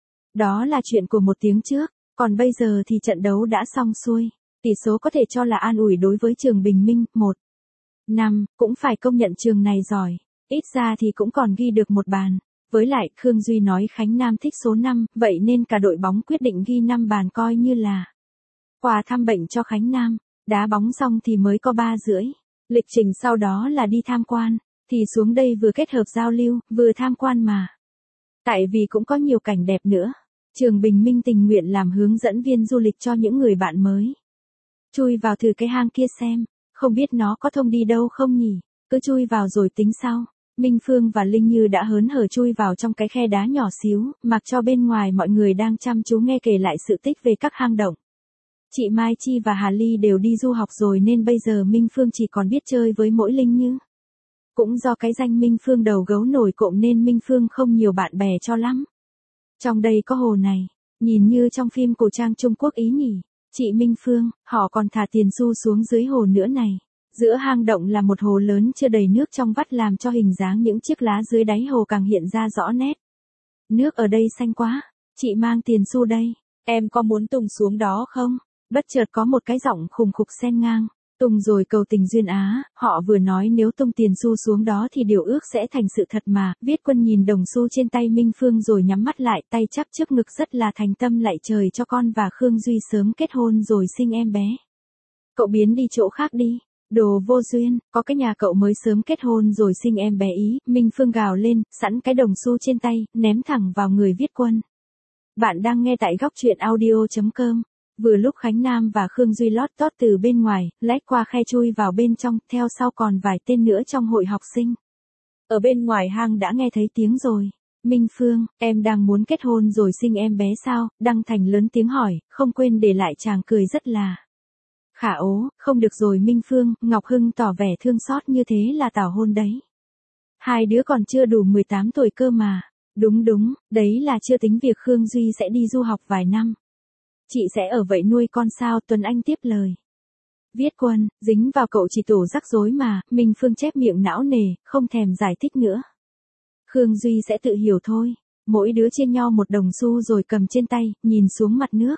A: Đó là chuyện của một tiếng trước, còn bây giờ thì trận đấu đã xong xuôi. Tỷ số có thể cho là an ủi đối với trường Bình Minh, một năm, cũng phải công nhận trường này giỏi, ít ra thì cũng còn ghi được một bàn. Với lại, Khương Duy nói Khánh Nam thích số năm, vậy nên cả đội bóng quyết định ghi năm bàn coi như là quà thăm bệnh cho Khánh Nam. Đá bóng xong thì mới có ba rưỡi. Lịch trình sau đó là đi tham quan, thì xuống đây vừa kết hợp giao lưu, vừa tham quan mà. Tại vì cũng có nhiều cảnh đẹp nữa. Trường Bình Minh tình nguyện làm hướng dẫn viên du lịch cho những người bạn mới. Chui vào thử cái hang kia xem, không biết nó có thông đi đâu không nhỉ, cứ chui vào rồi tính sau. Minh Phương và Linh Như đã hớn hở chui vào trong cái khe đá nhỏ xíu, mặc cho bên ngoài mọi người đang chăm chú nghe kể lại sự tích về các hang động. Chị Mai Chi và Hà Ly đều đi du học rồi nên bây giờ Minh Phương chỉ còn biết chơi với mỗi Linh Như. Cũng do cái danh Minh Phương đầu gấu nổi cộm nên Minh Phương không nhiều bạn bè cho lắm. Trong đây có hồ này, nhìn như trong phim cổ trang Trung Quốc ý nhỉ. Chị Minh Phương, họ còn thả tiền xu xuống dưới hồ nữa này. Giữa hang động là một hồ lớn chưa đầy nước trong vắt làm cho hình dáng những chiếc lá dưới đáy hồ càng hiện ra rõ nét. Nước ở đây xanh quá, chị mang tiền xu đây, em có muốn Tùng xuống đó không? Bất chợt có một cái giọng khùng khục xen ngang. Tùng rồi cầu tình duyên á, họ vừa nói nếu tung tiền xu xuống đó thì điều ước sẽ thành sự thật mà. Viết Quân nhìn đồng xu trên tay Minh Phương rồi nhắm mắt lại, tay chắp trước ngực rất là thành tâm lạy trời cho con và Khương Duy sớm kết hôn rồi sinh em bé. Cậu biến đi chỗ khác đi, đồ vô duyên, có cái nhà cậu mới sớm kết hôn rồi sinh em bé ý. Minh Phương gào lên, sẵn cái đồng xu trên tay, ném thẳng vào người Viết Quân. Bạn đang nghe tại góc truyện audio chấm com. Vừa lúc Khánh Nam và Khương Duy lót tót từ bên ngoài, lách qua khe chui vào bên trong, theo sau còn vài tên nữa trong hội học sinh. Ở bên ngoài hang đã nghe thấy tiếng rồi. Minh Phương, em đang muốn kết hôn rồi sinh em bé sao? Đăng Thành lớn tiếng hỏi, không quên để lại chàng cười rất là khả ố. Không được rồi Minh Phương, Ngọc Hưng tỏ vẻ thương xót, như thế là tảo hôn đấy. Hai đứa còn chưa đủ mười tám tuổi cơ mà. Đúng đúng, đấy là chưa tính việc Khương Duy sẽ đi du học vài năm. Chị sẽ ở vậy nuôi con sao? Tuấn Anh tiếp lời. Viết Quân, dính vào cậu chỉ tổ rắc rối mà. Minh Phương chép miệng não nề, không thèm giải thích nữa. Khương Duy sẽ tự hiểu thôi. Mỗi đứa chia nhau một đồng xu rồi cầm trên tay, nhìn xuống mặt nước.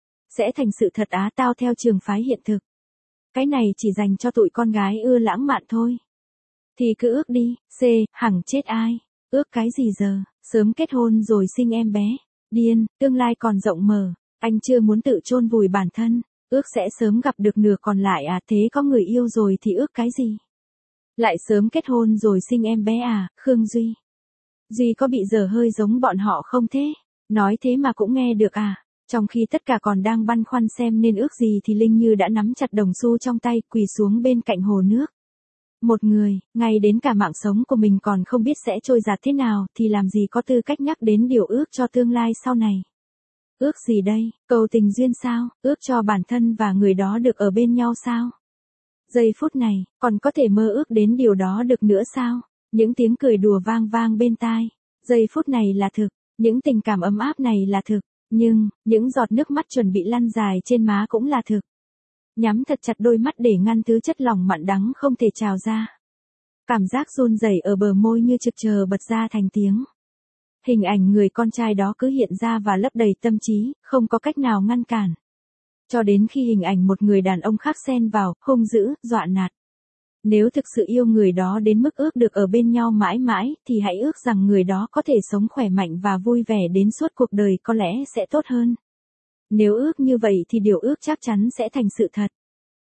A: Sẽ thành sự thật á? Tao theo trường phái hiện thực. Cái này chỉ dành cho tụi con gái ưa lãng mạn thôi. Thì cứ ước đi. C, hằng chết ai? Ước cái gì giờ? Sớm kết hôn rồi sinh em bé. Điên, tương lai còn rộng mở. Anh chưa muốn tự chôn vùi bản thân, ước sẽ sớm gặp được nửa còn lại à? Thế có người yêu rồi thì ước cái gì? Lại sớm kết hôn rồi sinh em bé à? Khương Duy. Duy có bị dở hơi giống bọn họ không thế? Nói thế mà cũng nghe được à? Trong khi tất cả còn đang băn khoăn xem nên ước gì thì Linh Như đã nắm chặt đồng xu trong tay, quỳ xuống bên cạnh hồ nước. Một người, ngay đến cả mạng sống của mình còn không biết sẽ trôi giạt thế nào thì làm gì có tư cách nhắc đến điều ước cho tương lai sau này. Ước gì đây? Cầu tình duyên sao? Ước cho bản thân và người đó được ở bên nhau sao? Giây phút này, còn có thể mơ ước đến điều đó được nữa sao? Những tiếng cười đùa vang vang bên tai. Giây phút này là thực, những tình cảm ấm áp này là thực, nhưng, những giọt nước mắt chuẩn bị lăn dài trên má cũng là thực. Nhắm thật chặt đôi mắt để ngăn thứ chất lỏng mặn đắng không thể trào ra. Cảm giác run rẩy ở bờ môi như trực chờ bật ra thành tiếng. Hình ảnh người con trai đó cứ hiện ra và lấp đầy tâm trí, không có cách nào ngăn cản. Cho đến khi hình ảnh một người đàn ông khác xen vào, hung dữ, dọa nạt. Nếu thực sự yêu người đó đến mức ước được ở bên nhau mãi mãi, thì hãy ước rằng người đó có thể sống khỏe mạnh và vui vẻ đến suốt cuộc đời, có lẽ sẽ tốt hơn. Nếu ước như vậy thì điều ước chắc chắn sẽ thành sự thật.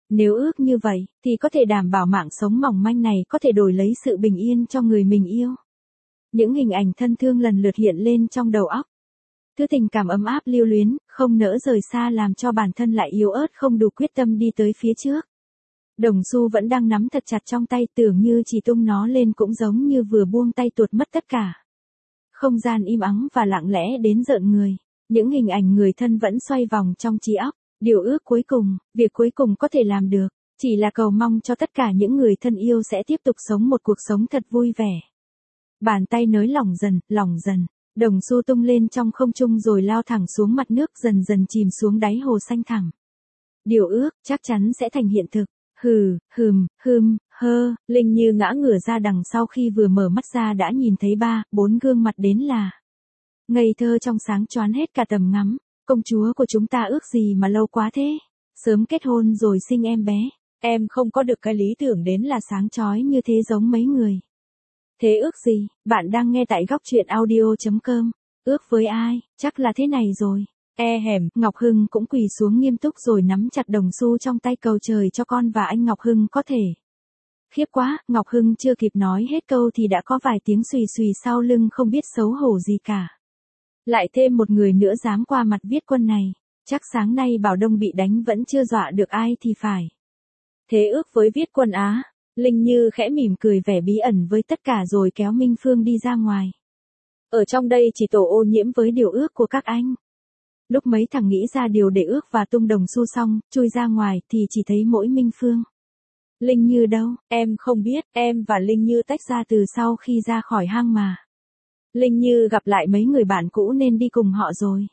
A: Nếu ước như vậy, thì có thể đảm bảo mạng sống mỏng manh này có thể đổi lấy sự bình yên cho người mình yêu. Những hình ảnh thân thương lần lượt hiện lên trong đầu óc. Thứ tình cảm ấm áp lưu luyến, không nỡ rời xa làm cho bản thân lại yếu ớt không đủ quyết tâm đi tới phía trước. Đồng xu vẫn đang nắm thật chặt trong tay, tưởng như chỉ tung nó lên cũng giống như vừa buông tay tuột mất tất cả. Không gian im ắng và lặng lẽ đến rợn người. Những hình ảnh người thân vẫn xoay vòng trong trí óc. Điều ước cuối cùng, việc cuối cùng có thể làm được, chỉ là cầu mong cho tất cả những người thân yêu sẽ tiếp tục sống một cuộc sống thật vui vẻ. Bàn tay nới lỏng dần, lỏng dần. Đồng xu tung lên trong không trung rồi lao thẳng xuống mặt nước, dần dần chìm xuống đáy hồ xanh thẳm. Điều ước chắc chắn sẽ thành hiện thực. Hừ, hừm, hừm, hơ, Linh Như ngã ngửa ra đằng sau khi vừa mở mắt ra đã nhìn thấy ba, bốn gương mặt đến là ngây thơ trong sáng choán hết cả tầm ngắm. Công chúa của chúng ta ước gì mà lâu quá thế? Sớm kết hôn rồi sinh em bé. Em không có được cái lý tưởng đến là sáng chói như thế giống mấy người. Thế ước gì? Bạn đang nghe tại góc truyện audio chấm com. Ước với ai? Chắc là thế này rồi. E hẻm, Ngọc Hưng cũng quỳ xuống nghiêm túc rồi nắm chặt đồng xu trong tay cầu trời cho con và anh Ngọc Hưng có thể. Khiếp quá, Ngọc Hưng chưa kịp nói hết câu thì đã có vài tiếng xùy xùy sau lưng không biết xấu hổ gì cả. Lại thêm một người nữa dám qua mặt Viết Quân này, chắc sáng nay Bảo Đông bị đánh vẫn chưa dọa được ai thì phải. Thế ước với Viết Quân á? Linh Như khẽ mỉm cười vẻ bí ẩn với tất cả rồi kéo Minh Phương đi ra ngoài. Ở trong đây chỉ tổ ô nhiễm với điều ước của các anh. Lúc mấy thằng nghĩ ra điều để ước và tung đồng xu xong, chui ra ngoài thì chỉ thấy mỗi Minh Phương. Linh Như đâu? Em không biết, em và Linh Như tách ra từ sau khi ra khỏi hang mà. Linh Như gặp lại mấy người bạn cũ nên đi cùng họ rồi.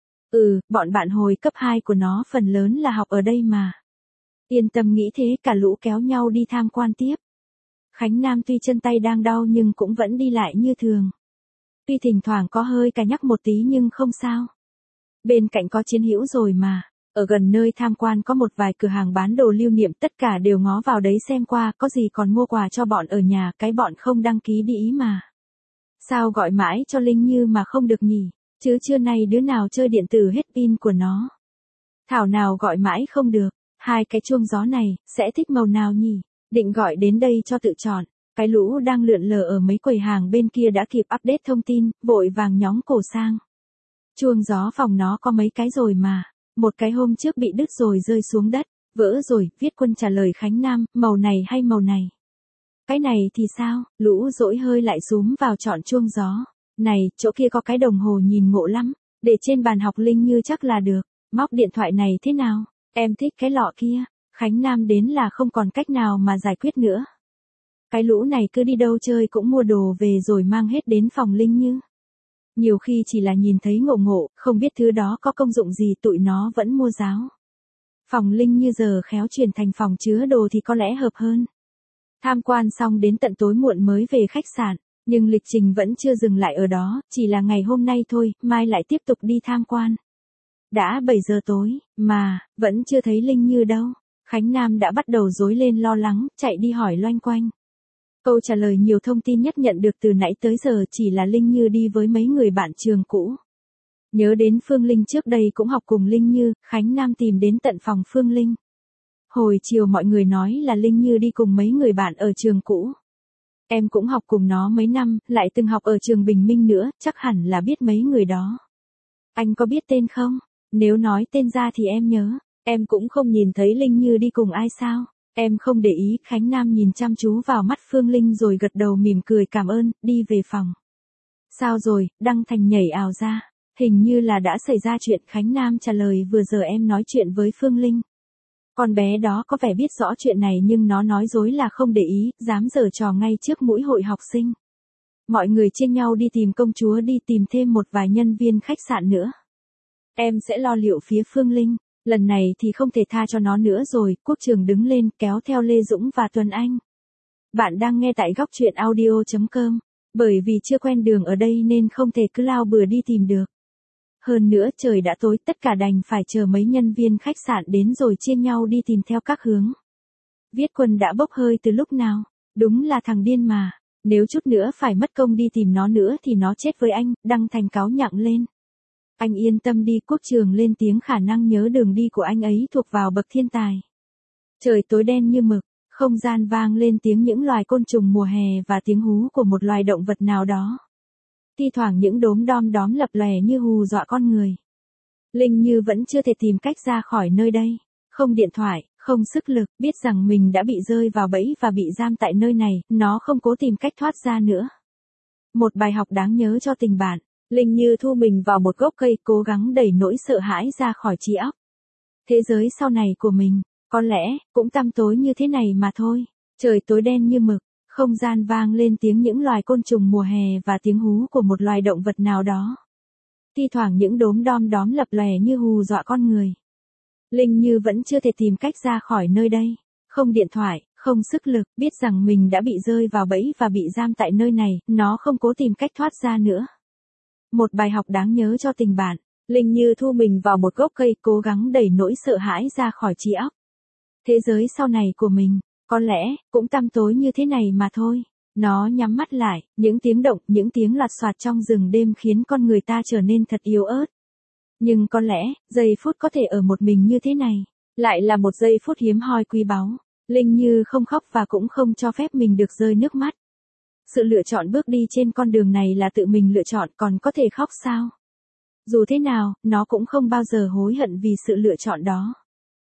A: Ừ, bọn bạn hồi cấp hai của nó phần lớn là học ở đây mà. Yên tâm nghĩ thế, cả lũ kéo nhau đi tham quan tiếp. Khánh Nam tuy chân tay đang đau nhưng cũng vẫn đi lại như thường. Tuy thỉnh thoảng có hơi cà nhắc một tí nhưng không sao. Bên cạnh có chiến hữu rồi mà. Ở gần nơi tham quan có một vài cửa hàng bán đồ lưu niệm, tất cả đều ngó vào đấy xem qua, có gì còn mua quà cho bọn ở nhà, cái bọn không đăng ký đi ý mà. Sao gọi mãi cho Linh Như mà không được nhỉ, chứ trưa nay đứa nào chơi điện tử hết pin của nó. Thảo nào gọi mãi không được, hai cái chuông gió này, sẽ thích màu nào nhỉ, định gọi đến đây cho tự chọn. Cái lũ đang lượn lờ ở mấy quầy hàng bên kia đã kịp update thông tin, vội vàng nhóng cổ sang. Chuông gió phòng nó có mấy cái rồi mà, một cái hôm trước bị đứt rồi rơi xuống đất, vỡ rồi. Viết Quân trả lời Khánh Nam, màu này hay màu này? Cái này thì sao? Lũ dỗi hơi lại xúm vào chọn chuông gió. Này, chỗ kia có cái đồng hồ nhìn ngộ lắm, để trên bàn học Linh Như chắc là được. Móc điện thoại này thế nào? Em thích cái lọ kia. Khánh Nam đến là không còn cách nào mà giải quyết nữa. Cái lũ này cứ đi đâu chơi cũng mua đồ về rồi mang hết đến phòng Linh Như. Nhiều khi chỉ là nhìn thấy ngộ ngộ, không biết thứ đó có công dụng gì tụi nó vẫn mua ráo. Phòng Linh Như giờ khéo chuyển thành phòng chứa đồ thì có lẽ hợp hơn. Tham quan xong đến tận tối muộn mới về khách sạn, nhưng lịch trình vẫn chưa dừng lại ở đó, chỉ là ngày hôm nay thôi, mai lại tiếp tục đi tham quan. Đã bảy giờ tối, mà, vẫn chưa thấy Linh Như đâu. Khánh Nam đã bắt đầu rối lên lo lắng, chạy đi hỏi loanh quanh. Câu trả lời nhiều thông tin nhất nhận được từ nãy tới giờ chỉ là Linh Như đi với mấy người bạn trường cũ. Nhớ đến Phương Linh trước đây cũng học cùng Linh Như, Khánh Nam tìm đến tận phòng Phương Linh. Hồi chiều mọi người nói là Linh Như đi cùng mấy người bạn ở trường cũ. Em cũng học cùng nó mấy năm, lại từng học ở trường Bình Minh nữa, chắc hẳn là biết mấy người đó. Anh có biết tên không? Nếu nói tên ra thì em nhớ. Em cũng không nhìn thấy Linh Như đi cùng ai sao? Em không để ý. Khánh Nam nhìn chăm chú vào mắt Phương Linh rồi gật đầu mỉm cười cảm ơn, đi về phòng. Sao rồi? Đăng Thành nhảy ào ra. Hình như là đã xảy ra chuyện. Khánh Nam trả lời vừa giờ em nói chuyện với Phương Linh. Con bé đó có vẻ biết rõ chuyện này nhưng nó nói dối là không để ý, dám giở trò ngay trước mũi hội học sinh. Mọi người chia nhau đi tìm công chúa, đi tìm thêm một vài nhân viên khách sạn nữa. Em sẽ lo liệu phía Phương Linh, lần này thì không thể tha cho nó nữa rồi. Quốc Trường đứng lên kéo theo Lê Dũng và Tuấn Anh. Bạn đang nghe tại góc truyện audio chấm com, bởi vì chưa quen đường ở đây nên không thể cứ lao bừa đi tìm được. Hơn nữa trời đã tối, tất cả đành phải chờ mấy nhân viên khách sạn đến rồi chia nhau đi tìm theo các hướng. Viết Quân đã bốc hơi từ lúc nào, đúng là thằng điên mà, nếu chút nữa phải mất công đi tìm nó nữa thì nó chết với anh. Đăng Thành cáu nhặng lên. Anh yên tâm đi. Quốc Trường lên tiếng, khả năng nhớ đường đi của anh ấy thuộc vào bậc thiên tài. Trời tối đen như mực, không gian vang lên tiếng những loài côn trùng mùa hè và tiếng hú của một loài động vật nào đó. Thi thoảng những đốm đom đóm lập lòe như hù dọa con người. Linh Như vẫn chưa thể tìm cách ra khỏi nơi đây. Không điện thoại, không sức lực, biết rằng mình đã bị rơi vào bẫy và bị giam tại nơi này, nó không cố tìm cách thoát ra nữa. Một bài học đáng nhớ cho tình bạn. Linh Như thu mình vào một gốc cây, cố gắng đẩy nỗi sợ hãi ra khỏi trí óc. Thế giới sau này của mình, có lẽ, cũng tăm tối như thế này mà thôi. Trời tối đen như mực, không gian vang lên tiếng những loài côn trùng mùa hè và tiếng hú của một loài động vật nào đó. Thi thoảng những đốm đom đóm lập lòe như hù dọa con người. Linh Như vẫn chưa thể tìm cách ra khỏi nơi đây. Không điện thoại, không sức lực, biết rằng mình đã bị rơi vào bẫy và bị giam tại nơi này, nó không cố tìm cách thoát ra nữa. Một bài học đáng nhớ cho tình bạn. Linh Như thu mình vào một gốc cây, cố gắng đẩy nỗi sợ hãi ra khỏi trí óc. Thế giới sau này của mình, có lẽ, cũng tăm tối như thế này mà thôi. Nó nhắm mắt lại, những tiếng động, những tiếng loạt soạt trong rừng đêm khiến con người ta trở nên thật yếu ớt. Nhưng có lẽ, giây phút có thể ở một mình như thế này, lại là một giây phút hiếm hoi quý báu. Linh Như không khóc và cũng không cho phép mình được rơi nước mắt. Sự lựa chọn bước đi trên con đường này là tự mình lựa chọn, còn có thể khóc sao? Dù thế nào, nó cũng không bao giờ hối hận vì sự lựa chọn đó.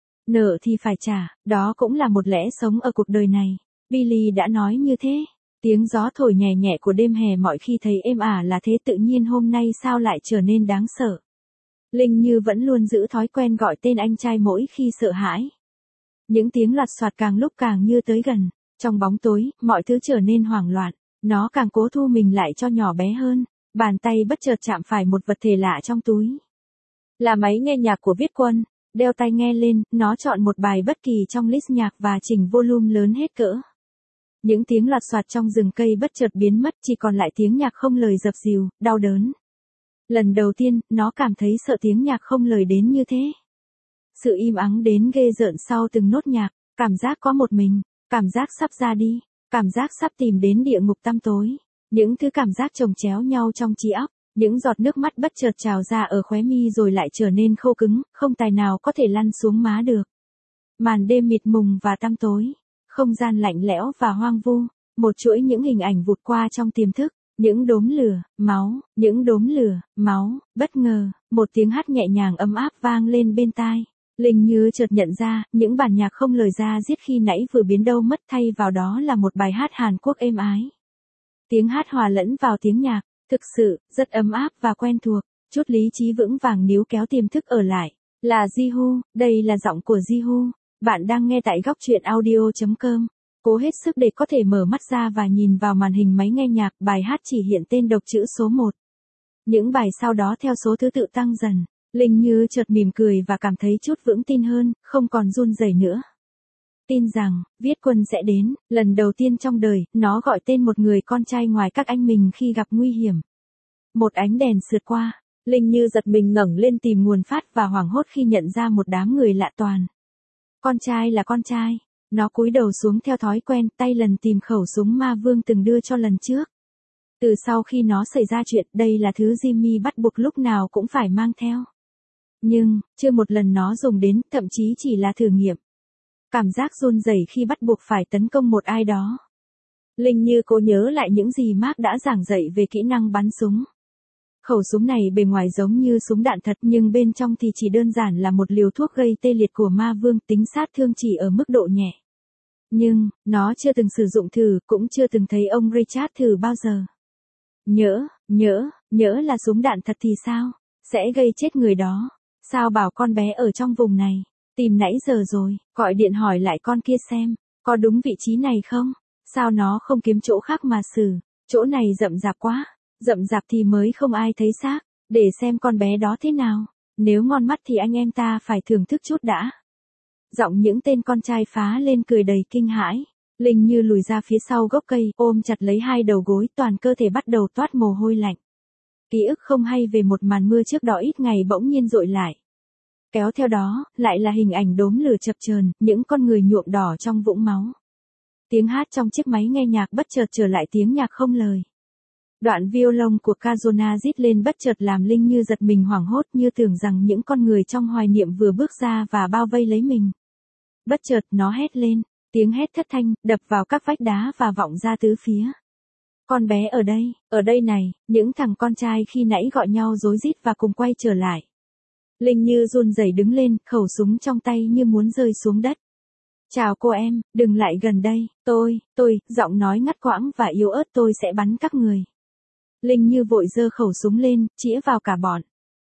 A: Nợ thì phải trả, đó cũng là một lẽ sống ở cuộc đời này. Billy đã nói như thế. Tiếng gió thổi nhẹ nhẹ của đêm hè mọi khi thấy êm ả là thế, tự nhiên hôm nay sao lại trở nên đáng sợ. Linh Như vẫn luôn giữ thói quen gọi tên anh trai mỗi khi sợ hãi. Những tiếng loạt soạt càng lúc càng như tới gần. Trong bóng tối, mọi thứ trở nên hoảng loạn. Nó càng cố thu mình lại cho nhỏ bé hơn. Bàn tay bất chợt chạm phải một vật thể lạ trong túi. Là máy nghe nhạc của Viết Quân. Đeo tai nghe lên, nó chọn một bài bất kỳ trong list nhạc và chỉnh volume lớn hết cỡ. Những tiếng loạt soạt trong rừng cây bất chợt biến mất, chỉ còn lại tiếng nhạc không lời dập dìu, đau đớn. Lần đầu tiên, nó cảm thấy sợ tiếng nhạc không lời đến như thế. Sự im ắng đến ghê rợn sau từng nốt nhạc, cảm giác có một mình, cảm giác sắp ra đi, cảm giác sắp tìm đến địa ngục tăm tối. Những thứ cảm giác chồng chéo nhau trong trí óc, những giọt nước mắt bất chợt trào ra ở khóe mi rồi lại trở nên khô cứng, không tài nào có thể lăn xuống má được. Màn đêm mịt mùng và tăm tối, không gian lạnh lẽo và hoang vu, một chuỗi những hình ảnh vụt qua trong tiềm thức, những đốm lửa, máu, những đốm lửa, máu, bất ngờ, một tiếng hát nhẹ nhàng ấm áp vang lên bên tai. Linh Như chợt nhận ra, những bản nhạc không lời ra diết khi nãy vừa biến đâu mất, thay vào đó là một bài hát Hàn Quốc êm ái. Tiếng hát hòa lẫn vào tiếng nhạc, thực sự, rất ấm áp và quen thuộc, chút lý trí vững vàng níu kéo tiềm thức ở lại. Là Jihu, đây là giọng của Jihu. Bạn đang nghe tại góc truyện audio chấm com. Cố hết sức để có thể mở mắt ra và nhìn vào màn hình máy nghe nhạc, bài hát chỉ hiện tên độc chữ số một. Những bài sau đó theo số thứ tự tăng dần. Linh Như chợt mỉm cười và cảm thấy chút vững tin hơn, không còn run rẩy nữa. Tin rằng, Viết Quân sẽ đến, lần đầu tiên trong đời, nó gọi tên một người con trai ngoài các anh mình khi gặp nguy hiểm. Một ánh đèn sượt qua, Linh Như giật mình ngẩng lên tìm nguồn phát và hoảng hốt khi nhận ra một đám người lạ toàn. Con trai là con trai, nó cúi đầu xuống theo thói quen, tay lần tìm khẩu súng ma vương từng đưa cho lần trước. Từ sau khi nó xảy ra chuyện, đây là thứ Jimmy bắt buộc lúc nào cũng phải mang theo. Nhưng, chưa một lần nó dùng đến, thậm chí chỉ là thử nghiệm. Cảm giác run rẩy khi bắt buộc phải tấn công một ai đó. Linh Như cố nhớ lại những gì Mark đã giảng dạy về kỹ năng bắn súng. Khẩu súng này bề ngoài giống như súng đạn thật, nhưng bên trong thì chỉ đơn giản là một liều thuốc gây tê liệt của ma vương, tính sát thương chỉ ở mức độ nhẹ. Nhưng, nó chưa từng sử dụng thử, cũng chưa từng thấy ông Richard thử bao giờ. Nhỡ, nhỡ, nhỡ là súng đạn thật thì sao? Sẽ gây chết người đó. Sao bảo con bé ở trong vùng này? Tìm nãy giờ rồi, gọi điện hỏi lại con kia xem, có đúng vị trí này không? Sao nó không kiếm chỗ khác mà xử? Chỗ này rậm rạp quá. Rậm rạp thì mới không ai thấy xác, để xem con bé đó thế nào. Nếu ngon mắt thì anh em ta phải thưởng thức chút đã. Giọng những tên con trai phá lên cười đầy kinh hãi. Linh Như lùi ra phía sau gốc cây, ôm chặt lấy hai đầu gối, toàn cơ thể bắt đầu toát mồ hôi lạnh. Ký ức không hay về một màn mưa trước đó ít ngày bỗng nhiên dội lại. Kéo theo đó, lại là hình ảnh đốm lửa chập chờn, những con người nhuộm đỏ trong vũng máu. Tiếng hát trong chiếc máy nghe nhạc bất chợt trở lại tiếng nhạc không lời. Đoạn violon của Kazona rít lên bất chợt làm Linh Như giật mình hoảng hốt, như tưởng rằng những con người trong hoài niệm vừa bước ra và bao vây lấy mình. Bất chợt nó hét lên, tiếng hét thất thanh, đập vào các vách đá và vọng ra tứ phía. Con bé ở đây, ở đây này, những thằng con trai khi nãy gọi nhau rối rít và cùng quay trở lại. Linh Như run rẩy đứng lên, khẩu súng trong tay như muốn rơi xuống đất. Chào cô em, đừng lại gần đây, tôi, tôi, giọng nói ngắt quãng và yếu ớt tôi sẽ bắn các người. Linh Như vội giơ khẩu súng lên, chĩa vào cả bọn.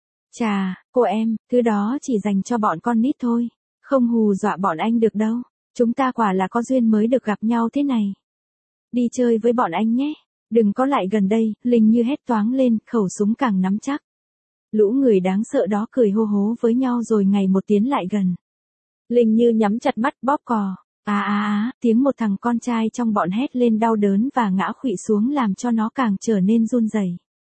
A: Chà, cô em, thứ đó chỉ dành cho bọn con nít thôi, không hù dọa bọn anh được đâu, chúng ta quả là có duyên mới được gặp nhau thế này. Đi chơi với bọn anh nhé, đừng có lại gần đây, Linh Như hét toáng lên, khẩu súng càng nắm chắc. Lũ người đáng sợ đó cười hô hố với nhau rồi ngày một tiến lại gần. Linh Như nhắm chặt mắt bóp cò. À à à, tiếng một thằng con trai trong bọn hét lên đau đớn và ngã khuỵu xuống làm cho nó càng trở nên run rẩy.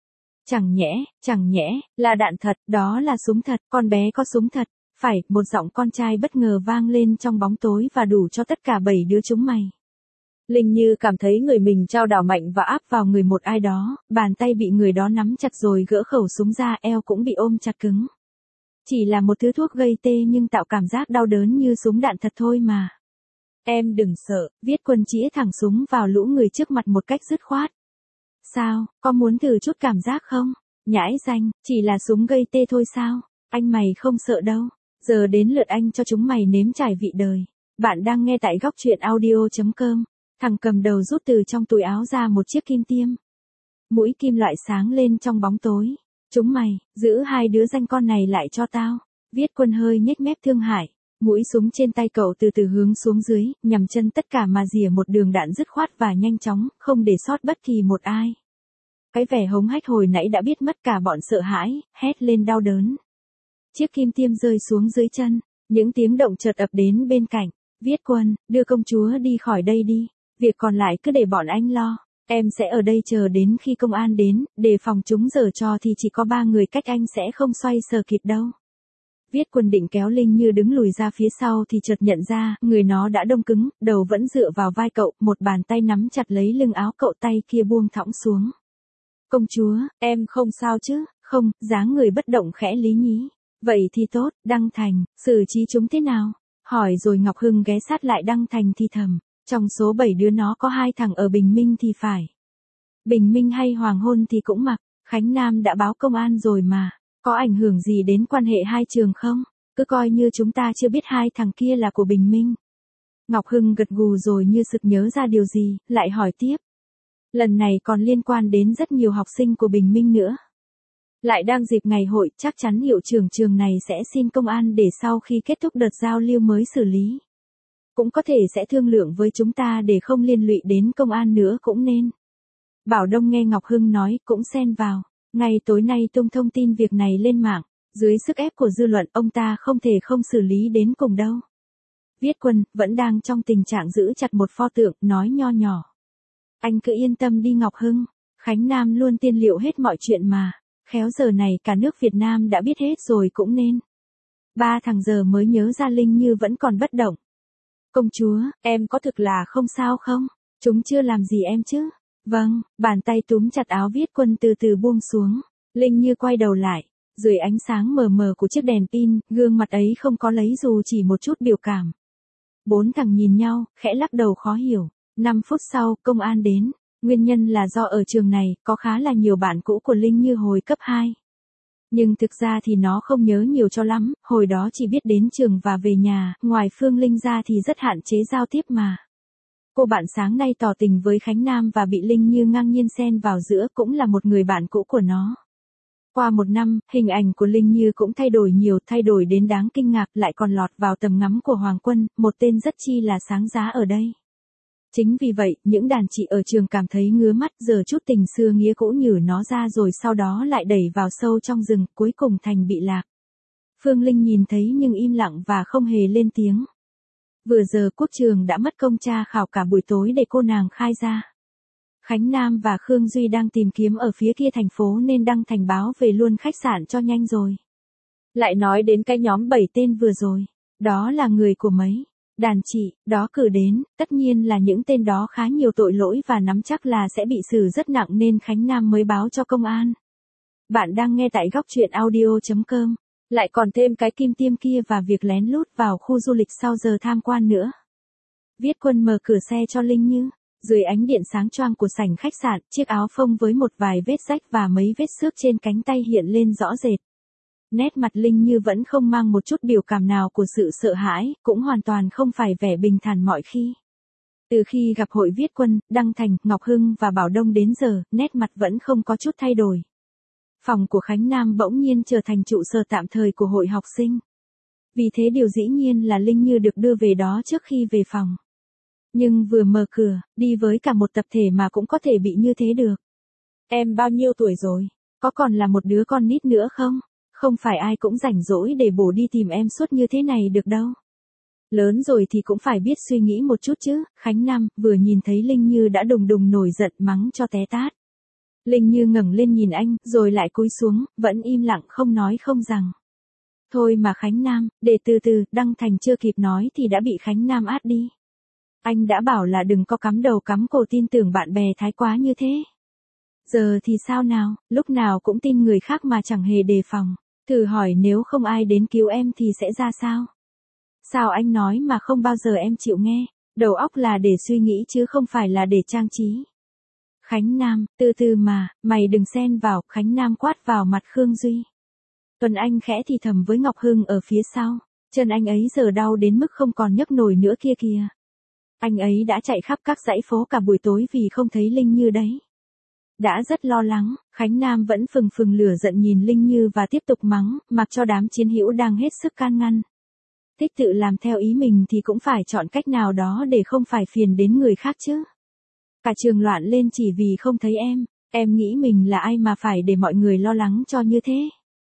A: Chẳng nhẽ, chẳng nhẽ, là đạn thật, đó là súng thật, con bé có súng thật. Phải, một giọng con trai bất ngờ vang lên trong bóng tối và đủ cho tất cả bảy đứa chúng mày. Linh Như cảm thấy người mình trao đảo mạnh và áp vào người một ai đó, bàn tay bị người đó nắm chặt rồi gỡ khẩu súng ra, eo cũng bị ôm chặt cứng. Chỉ là một thứ thuốc gây tê nhưng tạo cảm giác đau đớn như súng đạn thật thôi mà. Em đừng sợ, Viết Quân chĩa thẳng súng vào lũ người trước mặt một cách dứt khoát. Sao, có muốn thử chút cảm giác không? Nhãi danh, chỉ là súng gây tê thôi sao? Anh mày không sợ đâu. Giờ đến lượt anh cho chúng mày nếm trải vị đời. Bạn đang nghe tại góc truyện audio chấm com. Thằng cầm đầu rút từ trong túi áo ra một chiếc kim tiêm. Mũi kim loại sáng lên trong bóng tối. Chúng mày, giữ hai đứa danh con này lại cho tao. Viết Quân hơi nhếch mép thương hại. Mũi súng trên tay cậu từ từ hướng xuống dưới, nhằm chân tất cả mà rỉa một đường đạn dứt khoát và nhanh chóng, không để sót bất kỳ một ai. Cái vẻ hống hách hồi nãy đã biết mất cả bọn sợ hãi, hét lên đau đớn. Chiếc kim tiêm rơi xuống dưới chân, những tiếng động chợt ập đến bên cạnh. Viết Quân, đưa công chúa đi khỏi đây đi, việc còn lại cứ để bọn anh lo. Em sẽ ở đây chờ đến khi công an đến, để phòng chúng giở trò thì chỉ có ba người cách anh sẽ không xoay sở kịp đâu. Viết Quân định kéo Linh Như đứng lùi ra phía sau thì chợt nhận ra, người nó đã đông cứng, đầu vẫn dựa vào vai cậu, một bàn tay nắm chặt lấy lưng áo cậu, tay kia buông thõng xuống. Công chúa, em không sao chứ? Không, dáng người bất động khẽ lý nhí. Vậy thì tốt, Đăng Thành, xử trí chúng thế nào? Hỏi rồi Ngọc Hưng ghé sát lại Đăng Thành thì thầm, trong số bảy đứa nó có hai thằng ở Bình Minh thì phải. Bình Minh hay Hoàng Hôn thì cũng mặc, Khánh Nam đã báo công an rồi mà. Có ảnh hưởng gì đến quan hệ hai trường không? Cứ coi như chúng ta chưa biết hai thằng kia là của Bình Minh. Ngọc Hưng gật gù rồi như sực nhớ ra điều gì, lại hỏi tiếp. Lần này còn liên quan đến rất nhiều học sinh của Bình Minh nữa. Lại đang dịp ngày hội, chắc chắn hiệu trưởng trường này sẽ xin công an để sau khi kết thúc đợt giao lưu mới xử lý. Cũng có thể sẽ thương lượng với chúng ta để không liên lụy đến công an nữa cũng nên. Bảo Đông nghe Ngọc Hưng nói cũng xen vào. Ngay tối nay tung thông tin việc này lên mạng, dưới sức ép của dư luận ông ta không thể không xử lý đến cùng đâu. Viết Quân, vẫn đang trong tình trạng giữ chặt một pho tượng, nói nho nhỏ. Anh cứ yên tâm đi Ngọc Hưng, Khánh Nam luôn tiên liệu hết mọi chuyện mà, khéo giờ này cả nước Việt Nam đã biết hết rồi cũng nên. Ba thằng giờ mới nhớ ra Linh Như vẫn còn bất động. Công chúa, em có thực là không sao không? Chúng chưa làm gì em chứ? Vâng, bàn tay túm chặt áo Viết Quân từ từ buông xuống. Linh Như quay đầu lại. Dưới ánh sáng mờ mờ của chiếc đèn pin, gương mặt ấy không có lấy dù chỉ một chút biểu cảm. Bốn thằng nhìn nhau, khẽ lắc đầu khó hiểu. Năm phút sau, công an đến. Nguyên nhân là do ở trường này, có khá là nhiều bạn cũ của Linh Như hồi cấp hai. Nhưng thực ra thì nó không nhớ nhiều cho lắm, hồi đó chỉ biết đến trường và về nhà, ngoài Phương Linh ra thì rất hạn chế giao tiếp mà. Cô bạn sáng nay tỏ tình với Khánh Nam và bị Linh Như ngang nhiên xen vào giữa, cũng là một người bạn cũ của nó. Qua một năm, hình ảnh của Linh Như cũng thay đổi nhiều, thay đổi đến đáng kinh ngạc, lại còn lọt vào tầm ngắm của Hoàng Quân, một tên rất chi là sáng giá ở đây. Chính vì vậy, những đàn chị ở trường cảm thấy ngứa mắt, giờ chút tình xưa nghĩa cũ nhử nó ra rồi sau đó lại đẩy vào sâu trong rừng, cuối cùng thành bị lạc. Phương Linh nhìn thấy nhưng im lặng và không hề lên tiếng. Vừa giờ Quốc Trường đã mất công tra khảo cả buổi tối để cô nàng khai ra. Khánh Nam và Khương Duy đang tìm kiếm ở phía kia thành phố nên đăng thành báo về luôn khách sạn cho nhanh rồi. Lại nói đến cái nhóm bảy tên vừa rồi, đó là người của mấy đàn chị đó cử đến, tất nhiên là những tên đó khá nhiều tội lỗi và nắm chắc là sẽ bị xử rất nặng nên Khánh Nam mới báo cho công an. Bạn đang nghe tại góc truyện audio chấm com. Lại còn thêm cái kim tiêm kia và việc lén lút vào khu du lịch sau giờ tham quan nữa. Viết Quân mở cửa xe cho Linh Như. Dưới ánh điện sáng choang của sảnh khách sạn, chiếc áo phông với một vài vết rách và mấy vết xước trên cánh tay hiện lên rõ rệt. Nét mặt Linh Như vẫn không mang một chút biểu cảm nào của sự sợ hãi, cũng hoàn toàn không phải vẻ bình thản mọi khi. Từ khi gặp Hội Viết Quân, Đăng Thành, Ngọc Hưng và Bảo Đông đến giờ, nét mặt vẫn không có chút thay đổi. Phòng của Khánh Nam bỗng nhiên trở thành trụ sở tạm thời của hội học sinh. Vì thế điều dĩ nhiên là Linh Như được đưa về đó trước khi về phòng. Nhưng vừa mở cửa, đi với cả một tập thể mà cũng có thể bị như thế được. Em bao nhiêu tuổi rồi? Có còn là một đứa con nít nữa không? Không phải ai cũng rảnh rỗi để bổ đi tìm em suốt như thế này được đâu. Lớn rồi thì cũng phải biết suy nghĩ một chút chứ. Khánh Nam vừa nhìn thấy Linh Như đã đùng đùng nổi giận mắng cho té tát. Linh Như ngẩng lên nhìn anh, rồi lại cúi xuống, vẫn im lặng không nói không rằng. Thôi mà Khánh Nam, để từ từ, Đăng Thành chưa kịp nói thì đã bị Khánh Nam át đi. Anh đã bảo là đừng có cắm đầu cắm cổ tin tưởng bạn bè thái quá như thế. Giờ thì sao nào, lúc nào cũng tin người khác mà chẳng hề đề phòng. Thử hỏi nếu không ai đến cứu em thì sẽ ra sao? Sao anh nói mà không bao giờ em chịu nghe? Đầu óc là để suy nghĩ chứ không phải là để trang trí. Khánh Nam, từ từ mà, mày đừng xen vào. Khánh Nam quát vào mặt Khương Duy. Tuấn Anh khẽ thì thầm với Ngọc Hưng ở phía sau. Chân anh ấy giờ đau đến mức không còn nhấc nổi nữa kia kìa. Anh ấy đã chạy khắp các dãy phố cả buổi tối vì không thấy Linh Như đấy. Đã rất lo lắng, Khánh Nam vẫn phừng phừng lửa giận nhìn Linh Như và tiếp tục mắng, mặc cho đám chiến hữu đang hết sức can ngăn. Thích tự làm theo ý mình thì cũng phải chọn cách nào đó để không phải phiền đến người khác chứ. Cả trường loạn lên chỉ vì không thấy em, em nghĩ mình là ai mà phải để mọi người lo lắng cho như thế.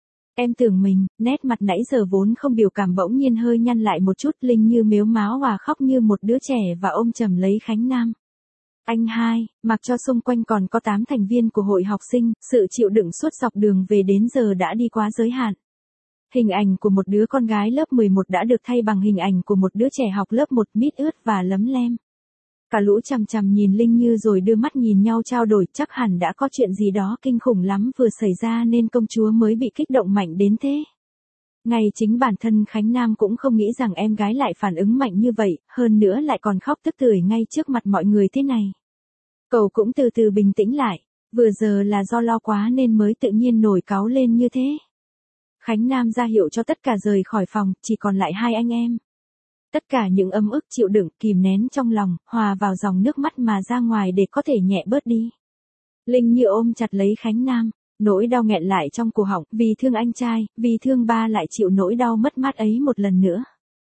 A: Em tưởng mình, nét mặt nãy giờ vốn không biểu cảm bỗng nhiên hơi nhăn lại một chút. Linh Như mếu máo và khóc như một đứa trẻ và ôm chầm lấy Khánh Nam. Anh hai, mặc cho xung quanh còn có tám thành viên của hội học sinh, sự chịu đựng suốt dọc đường về đến giờ đã đi quá giới hạn. Hình ảnh của một đứa con gái lớp mười một đã được thay bằng hình ảnh của một đứa trẻ học lớp một mít ướt và lấm lem. Cả lũ chằm chằm nhìn Linh Như rồi đưa mắt nhìn nhau trao đổi, chắc hẳn đã có chuyện gì đó kinh khủng lắm vừa xảy ra nên công chúa mới bị kích động mạnh đến thế. Ngay chính bản thân Khánh Nam cũng không nghĩ rằng em gái lại phản ứng mạnh như vậy, hơn nữa lại còn khóc tức tưởi ngay trước mặt mọi người thế này. Cậu cũng từ từ bình tĩnh lại, vừa giờ là do lo quá nên mới tự nhiên nổi cáu lên như thế. Khánh Nam ra hiệu cho tất cả rời khỏi phòng, chỉ còn lại hai anh em. Tất cả những ấm ức chịu đựng, kìm nén trong lòng, hòa vào dòng nước mắt mà ra ngoài để có thể nhẹ bớt đi. Linh Như ôm chặt lấy Khánh Nam, nỗi đau nghẹn lại trong cổ họng, vì thương anh trai, vì thương ba lại chịu nỗi đau mất mát ấy một lần nữa.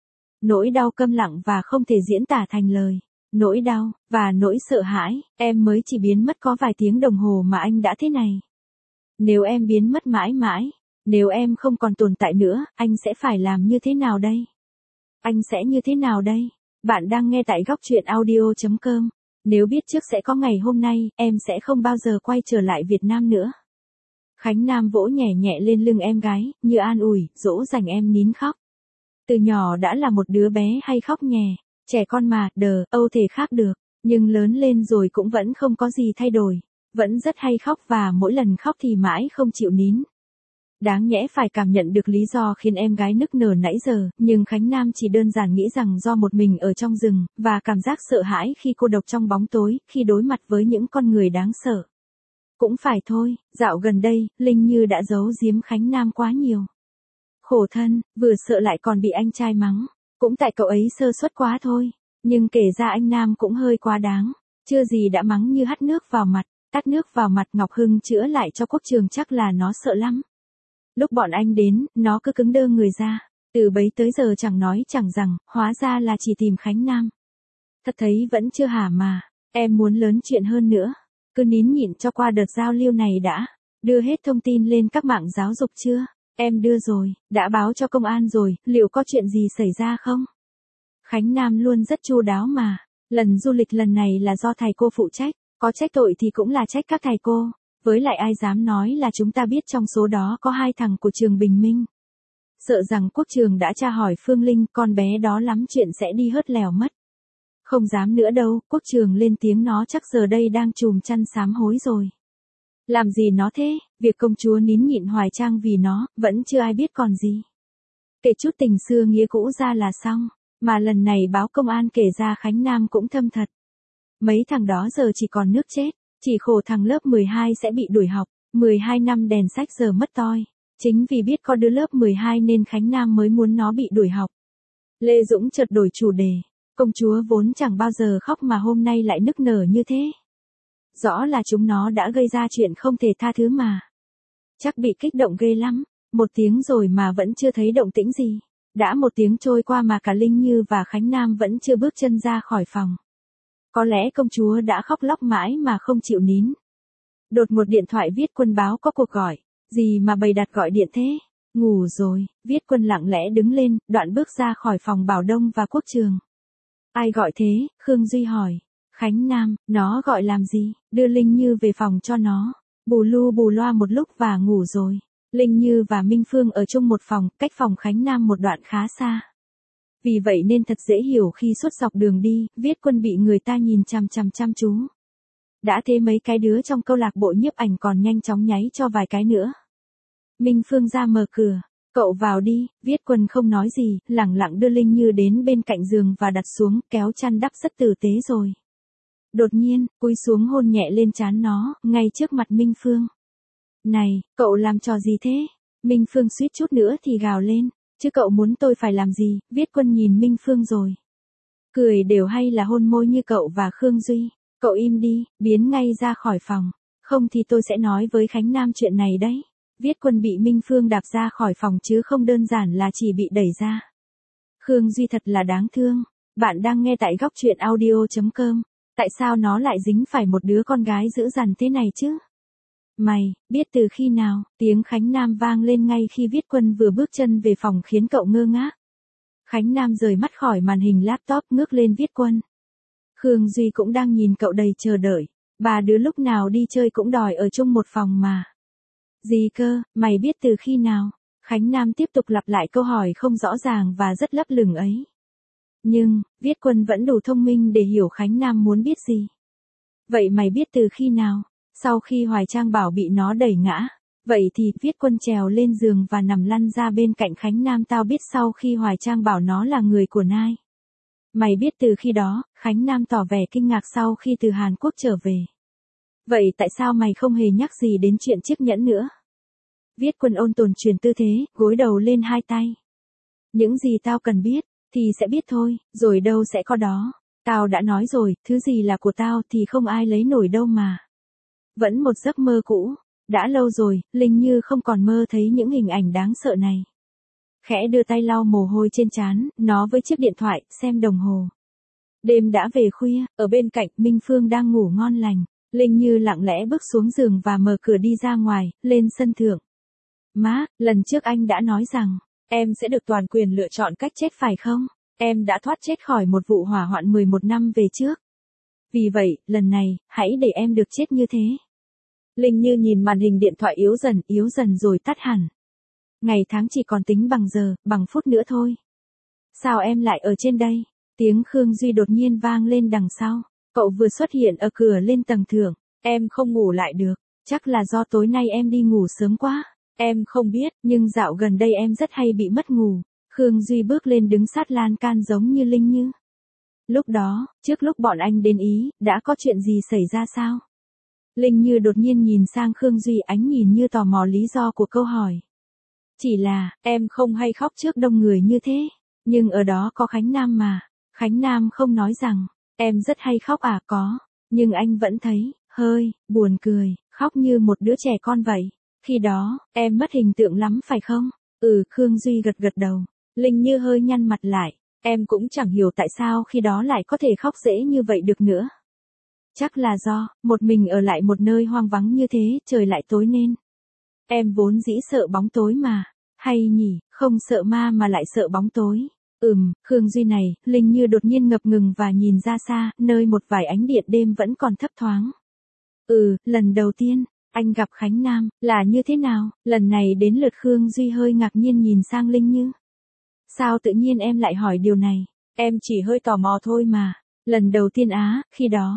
A: Nỗi đau câm lặng và không thể diễn tả thành lời. Nỗi đau, và nỗi sợ hãi, em mới chỉ biến mất có vài tiếng đồng hồ mà anh đã thế này. Nếu em biến mất mãi mãi, nếu em không còn tồn tại nữa, anh sẽ phải làm như thế nào đây? Anh sẽ như thế nào đây? Bạn đang nghe tại góc truyện audio chấm com. Nếu biết trước sẽ có ngày hôm nay, em sẽ không bao giờ quay trở lại Việt Nam nữa. Khánh Nam vỗ nhẹ nhẹ lên lưng em gái, như an ủi, dỗ dành em nín khóc. Từ nhỏ đã là một đứa bé hay khóc nhè, trẻ con mà, đờ, âu thể khác được, nhưng lớn lên rồi cũng vẫn không có gì thay đổi, vẫn rất hay khóc và mỗi lần khóc thì mãi không chịu nín. Đáng nhẽ phải cảm nhận được lý do khiến em gái nức nở nãy giờ, nhưng Khánh Nam chỉ đơn giản nghĩ rằng do một mình ở trong rừng, và cảm giác sợ hãi khi cô độc trong bóng tối, khi đối mặt với những con người đáng sợ. Cũng phải thôi, dạo gần đây, Linh Như đã giấu giếm Khánh Nam quá nhiều. Khổ thân, vừa sợ lại còn bị anh trai mắng, cũng tại cậu ấy sơ suất quá thôi, nhưng kể ra anh Nam cũng hơi quá đáng, chưa gì đã mắng như hắt nước vào mặt, tát nước vào mặt. Ngọc Hưng chữa lại cho Quốc Trường chắc là nó sợ lắm. Lúc bọn anh đến, nó cứ cứng đơ người ra, từ bấy tới giờ chẳng nói chẳng rằng, hóa ra là chỉ tìm Khánh Nam. Thật thấy vẫn chưa hả mà, em muốn lớn chuyện hơn nữa, cứ nín nhịn cho qua đợt giao lưu này đã. Đưa hết thông tin lên các mạng giáo dục chưa? Em đưa rồi, đã báo cho công an rồi, liệu có chuyện gì xảy ra không? Khánh Nam luôn rất chu đáo mà, lần du lịch lần này là do thầy cô phụ trách, có trách tội thì cũng là trách các thầy cô. Với lại ai dám nói là chúng ta biết trong số đó có hai thằng của trường Bình Minh. Sợ rằng Quốc Trường đã tra hỏi Phương Linh, con bé đó lắm chuyện sẽ đi hớt lèo mất. Không dám nữa đâu, Quốc Trường lên tiếng, nó chắc giờ đây đang chùm chăn sám hối rồi. Làm gì nó thế, việc công chúa nín nhịn Hoài Trang vì nó, vẫn chưa ai biết còn gì. Kể chút tình xưa nghĩa cũ ra là xong, mà lần này báo công an kể ra Khánh Nam cũng thâm thật. Mấy thằng đó giờ chỉ còn nước chết, chỉ khổ thằng lớp mười hai sẽ bị đuổi học, mười hai năm đèn sách giờ mất toi. Chính vì biết có đứa lớp mười hai nên Khánh Nam mới muốn nó bị đuổi học. Lê Dũng chợt đổi chủ đề, công chúa vốn chẳng bao giờ khóc mà hôm nay lại nức nở như thế. Rõ là chúng nó đã gây ra chuyện không thể tha thứ mà. Chắc bị kích động ghê lắm, một tiếng rồi mà vẫn chưa thấy động tĩnh gì. Đã một tiếng trôi qua mà cả Linh Như và Khánh Nam vẫn chưa bước chân ra khỏi phòng. Có lẽ công chúa đã khóc lóc mãi mà không chịu nín. Đột một điện thoại Viết Quân báo có cuộc gọi, gì mà bày đặt gọi điện thế? Ngủ rồi, Viết Quân lặng lẽ đứng lên, đoạn bước ra khỏi phòng Bảo Đông và Quốc Trường. Ai gọi thế? Khương Duy hỏi. Khánh Nam, nó gọi làm gì? Đưa Linh Như về phòng cho nó. Bù lu bù loa một lúc và ngủ rồi. Linh Như và Minh Phương ở chung một phòng, cách phòng Khánh Nam một đoạn khá xa. Vì vậy nên thật dễ hiểu khi suốt dọc đường đi, Viết Quân bị người ta nhìn chằm chằm chăm chú. Đã thế mấy cái đứa trong câu lạc bộ nhiếp ảnh còn nhanh chóng nháy cho vài cái nữa. Minh Phương ra mở cửa. Cậu vào đi, Viết Quân không nói gì, lẳng lặng đưa Linh Như đến bên cạnh giường và đặt xuống, kéo chăn đắp rất tử tế rồi. Đột nhiên, cúi xuống hôn nhẹ lên trán nó, ngay trước mặt Minh Phương. Này, cậu làm trò gì thế? Minh Phương suýt chút nữa thì gào lên. Chứ cậu muốn tôi phải làm gì? Viết Quân nhìn Minh Phương rồi. Cười đều hay là hôn môi như cậu và Khương Duy. Cậu im đi, biến ngay ra khỏi phòng. Không thì tôi sẽ nói với Khánh Nam chuyện này đấy. Viết Quân bị Minh Phương đạp ra khỏi phòng chứ không đơn giản là chỉ bị đẩy ra. Khương Duy thật là đáng thương. Bạn đang nghe tại góc truyện audio chấm com. Tại sao nó lại dính phải một đứa con gái dữ dằn thế này chứ? Mày, biết từ khi nào? Tiếng Khánh Nam vang lên ngay khi Viết Quân vừa bước chân về phòng khiến cậu ngơ ngác. Khánh Nam rời mắt khỏi màn hình laptop ngước lên Viết Quân. Khương Duy cũng đang nhìn cậu đầy chờ đợi. Ba đứa lúc nào đi chơi cũng đòi ở chung một phòng mà. Gì cơ, mày biết từ khi nào? Khánh Nam tiếp tục lặp lại câu hỏi không rõ ràng và rất lấp lửng ấy. Nhưng, Viết Quân vẫn đủ thông minh để hiểu Khánh Nam muốn biết gì. Vậy mày biết từ khi nào? Sau khi Hoài Trang bảo bị nó đẩy ngã. Vậy thì Viết Quân trèo lên giường và nằm lăn ra bên cạnh Khánh Nam. Tao biết sau khi Hoài Trang bảo nó là người của Nai. Mày biết từ khi đó? Khánh Nam tỏ vẻ kinh ngạc sau khi từ Hàn Quốc trở về. Vậy tại sao mày không hề nhắc gì đến chuyện chiếc nhẫn nữa? Viết Quân ôn tồn chuyển tư thế, gối đầu lên hai tay. Những gì tao cần biết, thì sẽ biết thôi, rồi đâu sẽ có đó. Tao đã nói rồi, thứ gì là của tao thì không ai lấy nổi đâu mà. Vẫn một giấc mơ cũ. Đã lâu rồi, Linh Như không còn mơ thấy những hình ảnh đáng sợ này. Khẽ đưa tay lau mồ hôi trên trán, nó với chiếc điện thoại, xem đồng hồ. Đêm đã về khuya, ở bên cạnh Minh Phương đang ngủ ngon lành. Linh Như lặng lẽ bước xuống giường và mở cửa đi ra ngoài, lên sân thượng. Má, lần trước anh đã nói rằng, em sẽ được toàn quyền lựa chọn cách chết phải không? Em đã thoát chết khỏi một vụ hỏa hoạn mười một năm về trước. Vì vậy, lần này, hãy để em được chết như thế. Linh Như nhìn màn hình điện thoại yếu dần, yếu dần rồi tắt hẳn. Ngày tháng chỉ còn tính bằng giờ, bằng phút nữa thôi. Sao em lại ở trên đây? Tiếng Khương Duy đột nhiên vang lên đằng sau. Cậu vừa xuất hiện ở cửa lên tầng thượng. Em không ngủ lại được. Chắc là do tối nay em đi ngủ sớm quá. Em không biết, nhưng dạo gần đây em rất hay bị mất ngủ. Khương Duy bước lên đứng sát lan can giống như Linh Như. Lúc đó, trước lúc bọn anh đến Ý, đã có chuyện gì xảy ra sao? Linh Như đột nhiên nhìn sang Khương Duy, ánh nhìn như tò mò lý do của câu hỏi. Chỉ là, em không hay khóc trước đông người như thế. Nhưng ở đó có Khánh Nam mà. Khánh Nam không nói rằng, em rất hay khóc à? Có. Nhưng anh vẫn thấy, hơi, buồn cười, khóc như một đứa trẻ con vậy. Khi đó, em mất hình tượng lắm phải không? Ừ, Khương Duy gật gật đầu. Linh Như hơi nhăn mặt lại. Em cũng chẳng hiểu tại sao khi đó lại có thể khóc dễ như vậy được nữa. Chắc là do, một mình ở lại một nơi hoang vắng như thế, trời lại tối nên. Em vốn dĩ sợ bóng tối mà. Hay nhỉ, không sợ ma mà lại sợ bóng tối. Ừm, Khương Duy này, Linh Như đột nhiên ngập ngừng và nhìn ra xa, nơi một vài ánh điện đêm vẫn còn thấp thoáng. Ừ, lần đầu tiên, anh gặp Khánh Nam, là như thế nào? Lần này đến lượt Khương Duy hơi ngạc nhiên nhìn sang Linh Như. Sao tự nhiên em lại hỏi điều này? Em chỉ hơi tò mò thôi mà. Lần đầu tiên á, khi đó.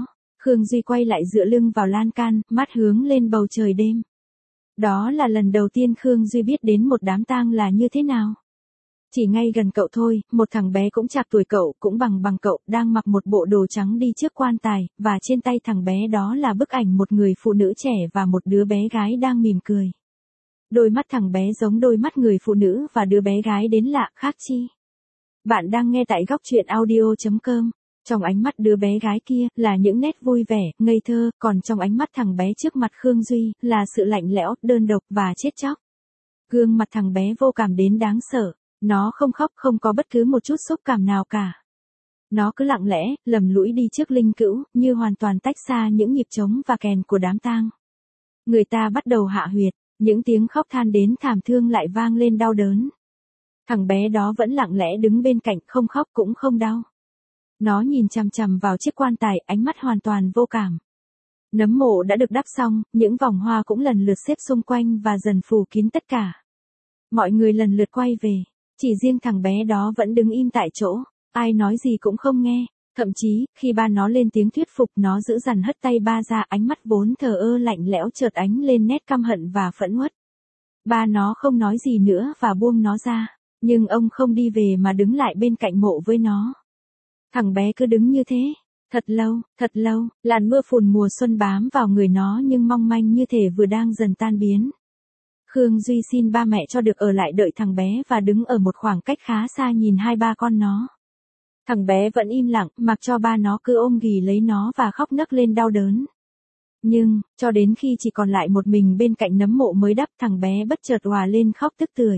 A: Khương Duy quay lại dựa lưng vào lan can, mắt hướng lên bầu trời đêm. Đó là lần đầu tiên Khương Duy biết đến một đám tang là như thế nào. Chỉ ngay gần cậu thôi, một thằng bé cũng chạc tuổi cậu, cũng bằng bằng cậu, đang mặc một bộ đồ trắng đi trước quan tài, và trên tay thằng bé đó là bức ảnh một người phụ nữ trẻ và một đứa bé gái đang mỉm cười. Đôi mắt thằng bé giống đôi mắt người phụ nữ và đứa bé gái đến lạ khác chi. Bạn đang nghe tại góc truyện audio chấm com. Trong ánh mắt đứa bé gái kia là những nét vui vẻ, ngây thơ, còn trong ánh mắt thằng bé trước mặt Khương Duy là sự lạnh lẽo, đơn độc và chết chóc. Gương mặt thằng bé vô cảm đến đáng sợ. Nó không khóc, không có bất cứ một chút xúc cảm nào cả. Nó cứ lặng lẽ, lầm lũi đi trước linh cữu, như hoàn toàn tách xa những nhịp trống và kèn của đám tang. Người ta bắt đầu hạ huyệt, những tiếng khóc than đến thảm thương lại vang lên đau đớn. Thằng bé đó vẫn lặng lẽ đứng bên cạnh, không khóc cũng không đau. Nó nhìn chằm chằm vào chiếc quan tài, ánh mắt hoàn toàn vô cảm. Nấm mộ đã được đắp xong, những vòng hoa cũng lần lượt xếp xung quanh và dần phủ kín tất cả. Mọi người lần lượt quay về. Chỉ riêng thằng bé đó vẫn đứng im tại chỗ, ai nói gì cũng không nghe, thậm chí, khi ba nó lên tiếng thuyết phục nó giữ dằn hất tay ba ra, ánh mắt vốn thờ ơ lạnh lẽo chợt ánh lên nét căm hận và phẫn uất. Ba nó không nói gì nữa và buông nó ra, nhưng ông không đi về mà đứng lại bên cạnh mộ với nó. Thằng bé cứ đứng như thế, thật lâu, thật lâu, làn mưa phùn mùa xuân bám vào người nó nhưng mong manh như thể vừa đang dần tan biến. Khương Duy xin ba mẹ cho được ở lại đợi thằng bé và đứng ở một khoảng cách khá xa nhìn hai ba con nó. Thằng bé vẫn im lặng, mặc cho ba nó cứ ôm ghì lấy nó và khóc nấc lên đau đớn. Nhưng, cho đến khi chỉ còn lại một mình bên cạnh nấm mộ mới đắp, thằng bé bất chợt òa lên khóc tức tưởi.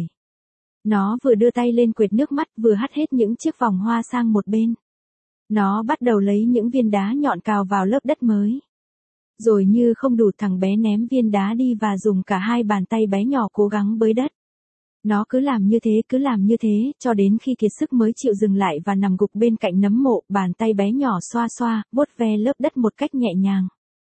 A: Nó vừa đưa tay lên quệt nước mắt vừa hắt hết những chiếc vòng hoa sang một bên. Nó bắt đầu lấy những viên đá nhọn cào vào lớp đất mới. Rồi như không đủ, thằng bé ném viên đá đi và dùng cả hai bàn tay bé nhỏ cố gắng bới đất. Nó cứ làm như thế, cứ làm như thế, cho đến khi kiệt sức mới chịu dừng lại và nằm gục bên cạnh nấm mộ, bàn tay bé nhỏ xoa xoa, vuốt ve lớp đất một cách nhẹ nhàng.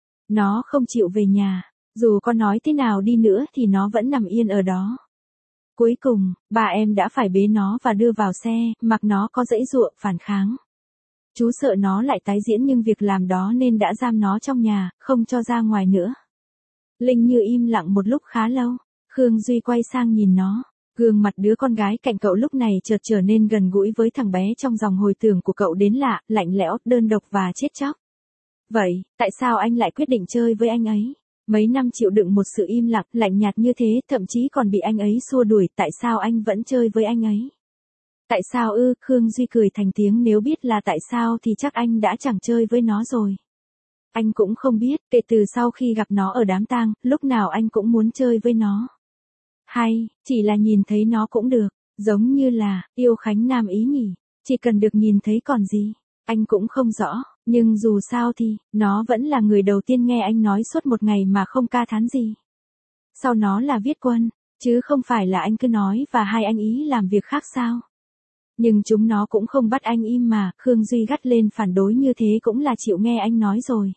A: Nó không chịu về nhà, dù có nói thế nào đi nữa thì nó vẫn nằm yên ở đó. Cuối cùng, bà em đã phải bế nó và đưa vào xe, mặc nó có giãy giụa, phản kháng. Chú sợ nó lại tái diễn nhưng việc làm đó nên đã giam nó trong nhà, không cho ra ngoài nữa. Linh Như im lặng một lúc khá lâu, Khương Duy quay sang nhìn nó, gương mặt đứa con gái cạnh cậu lúc này chợt trở nên gần gũi với thằng bé trong dòng hồi tưởng của cậu đến lạ, lạnh lẽo, đơn độc và chết chóc. Vậy, tại sao anh lại quyết định chơi với anh ấy? Mấy năm chịu đựng một sự im lặng, lạnh nhạt như thế, thậm chí còn bị anh ấy xua đuổi, tại sao anh vẫn chơi với anh ấy? Tại sao ư? Khương Duy cười thành tiếng, nếu biết là tại sao thì chắc anh đã chẳng chơi với nó rồi. Anh cũng không biết, kể từ sau khi gặp nó ở đám tang, lúc nào anh cũng muốn chơi với nó. Hay, chỉ là nhìn thấy nó cũng được, giống như là, yêu Khánh Nam ý nhỉ, chỉ cần được nhìn thấy còn gì, anh cũng không rõ, nhưng dù sao thì, nó vẫn là người đầu tiên nghe anh nói suốt một ngày mà không ca thán gì. Sau nó là Viết Quân, chứ không phải là anh cứ nói và hai anh ý làm việc khác sao? Nhưng chúng nó cũng không bắt anh im mà, Khương Duy gắt lên phản đối như thế cũng là chịu nghe anh nói rồi.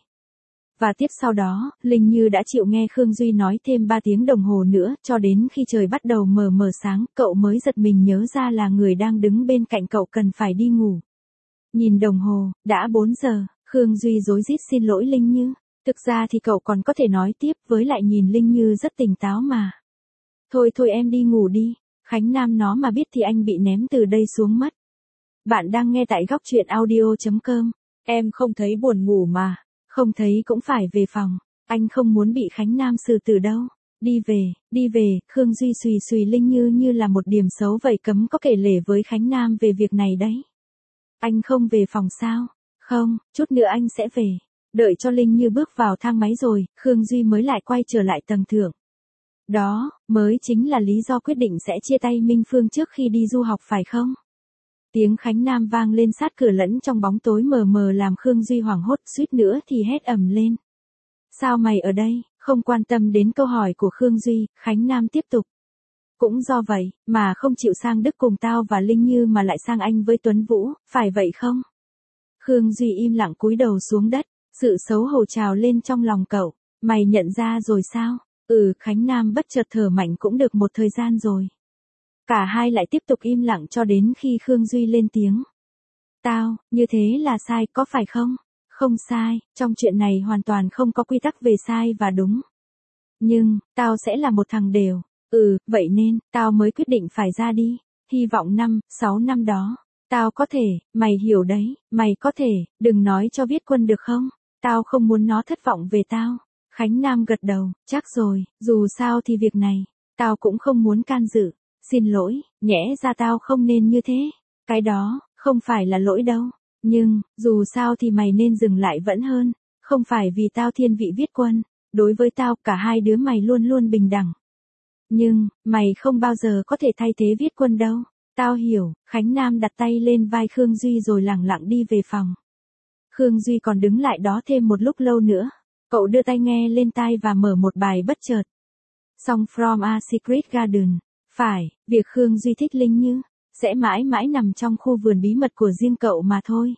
A: Và tiếp sau đó, Linh Như đã chịu nghe Khương Duy nói thêm ba tiếng đồng hồ nữa, cho đến khi trời bắt đầu mờ mờ sáng, cậu mới giật mình nhớ ra là người đang đứng bên cạnh cậu cần phải đi ngủ. Nhìn đồng hồ, đã bốn giờ, Khương Duy rối rít xin lỗi Linh Như. Thực ra thì cậu còn có thể nói tiếp, với lại nhìn Linh Như rất tỉnh táo mà. Thôi thôi em đi ngủ đi, Khánh Nam nó mà biết thì anh bị ném từ đây xuống mất. Bạn đang nghe tại góc truyện audio chấm com. Em không thấy buồn ngủ mà. Không thấy cũng phải về phòng. Anh không muốn bị Khánh Nam xử tử đâu. Đi về, đi về, Khương Duy xùy xùy Linh Như như là một điểm xấu vậy, cấm có kể lể với Khánh Nam về việc này đấy. Anh không về phòng sao? Không, chút nữa anh sẽ về. Đợi cho Linh Như bước vào thang máy rồi, Khương Duy mới lại quay trở lại tầng thượng. Đó, mới chính là lý do quyết định sẽ chia tay Minh Phương trước khi đi du học phải không? Tiếng Khánh Nam vang lên sát cửa lẫn trong bóng tối mờ mờ làm Khương Duy hoảng hốt, suýt nữa thì hét ầm lên. Sao mày ở đây? Không quan tâm đến câu hỏi của Khương Duy, Khánh Nam tiếp tục. Cũng do vậy, mà không chịu sang Đức cùng tao và Linh Như mà lại sang Anh với Tuấn Vũ, phải vậy không? Khương Duy im lặng cúi đầu xuống đất, sự xấu hổ trào lên trong lòng cậu. Mày nhận ra rồi sao? Ừ, Khánh Nam bất chợt thở mạnh cũng được một thời gian rồi. Cả hai lại tiếp tục im lặng cho đến khi Khương Duy lên tiếng. Tao, như thế là sai, có phải không? Không sai, trong chuyện này hoàn toàn không có quy tắc về sai và đúng. Nhưng, tao sẽ là một thằng đều. Ừ, vậy nên, tao mới quyết định phải ra đi. Hy vọng năm, sáu năm đó. Tao có thể, mày hiểu đấy, mày có thể, đừng nói cho Viết Quân được không? Tao không muốn nó thất vọng về tao. Khánh Nam gật đầu, chắc rồi, dù sao thì việc này, tao cũng không muốn can dự. Xin lỗi, nhẽ ra tao không nên như thế. Cái đó, không phải là lỗi đâu. Nhưng, dù sao thì mày nên dừng lại vẫn hơn. Không phải vì tao thiên vị Viết Quân. Đối với tao, cả hai đứa mày luôn luôn bình đẳng. Nhưng, mày không bao giờ có thể thay thế Viết Quân đâu. Tao hiểu, Khánh Nam đặt tay lên vai Khương Duy rồi lẳng lặng đi về phòng. Khương Duy còn đứng lại đó thêm một lúc lâu nữa. Cậu đưa tai nghe lên tai và mở một bài bất chợt. Song from a Secret Garden. Phải, việc Khương Duy thích Linh Như, sẽ mãi mãi nằm trong khu vườn bí mật của riêng cậu mà thôi.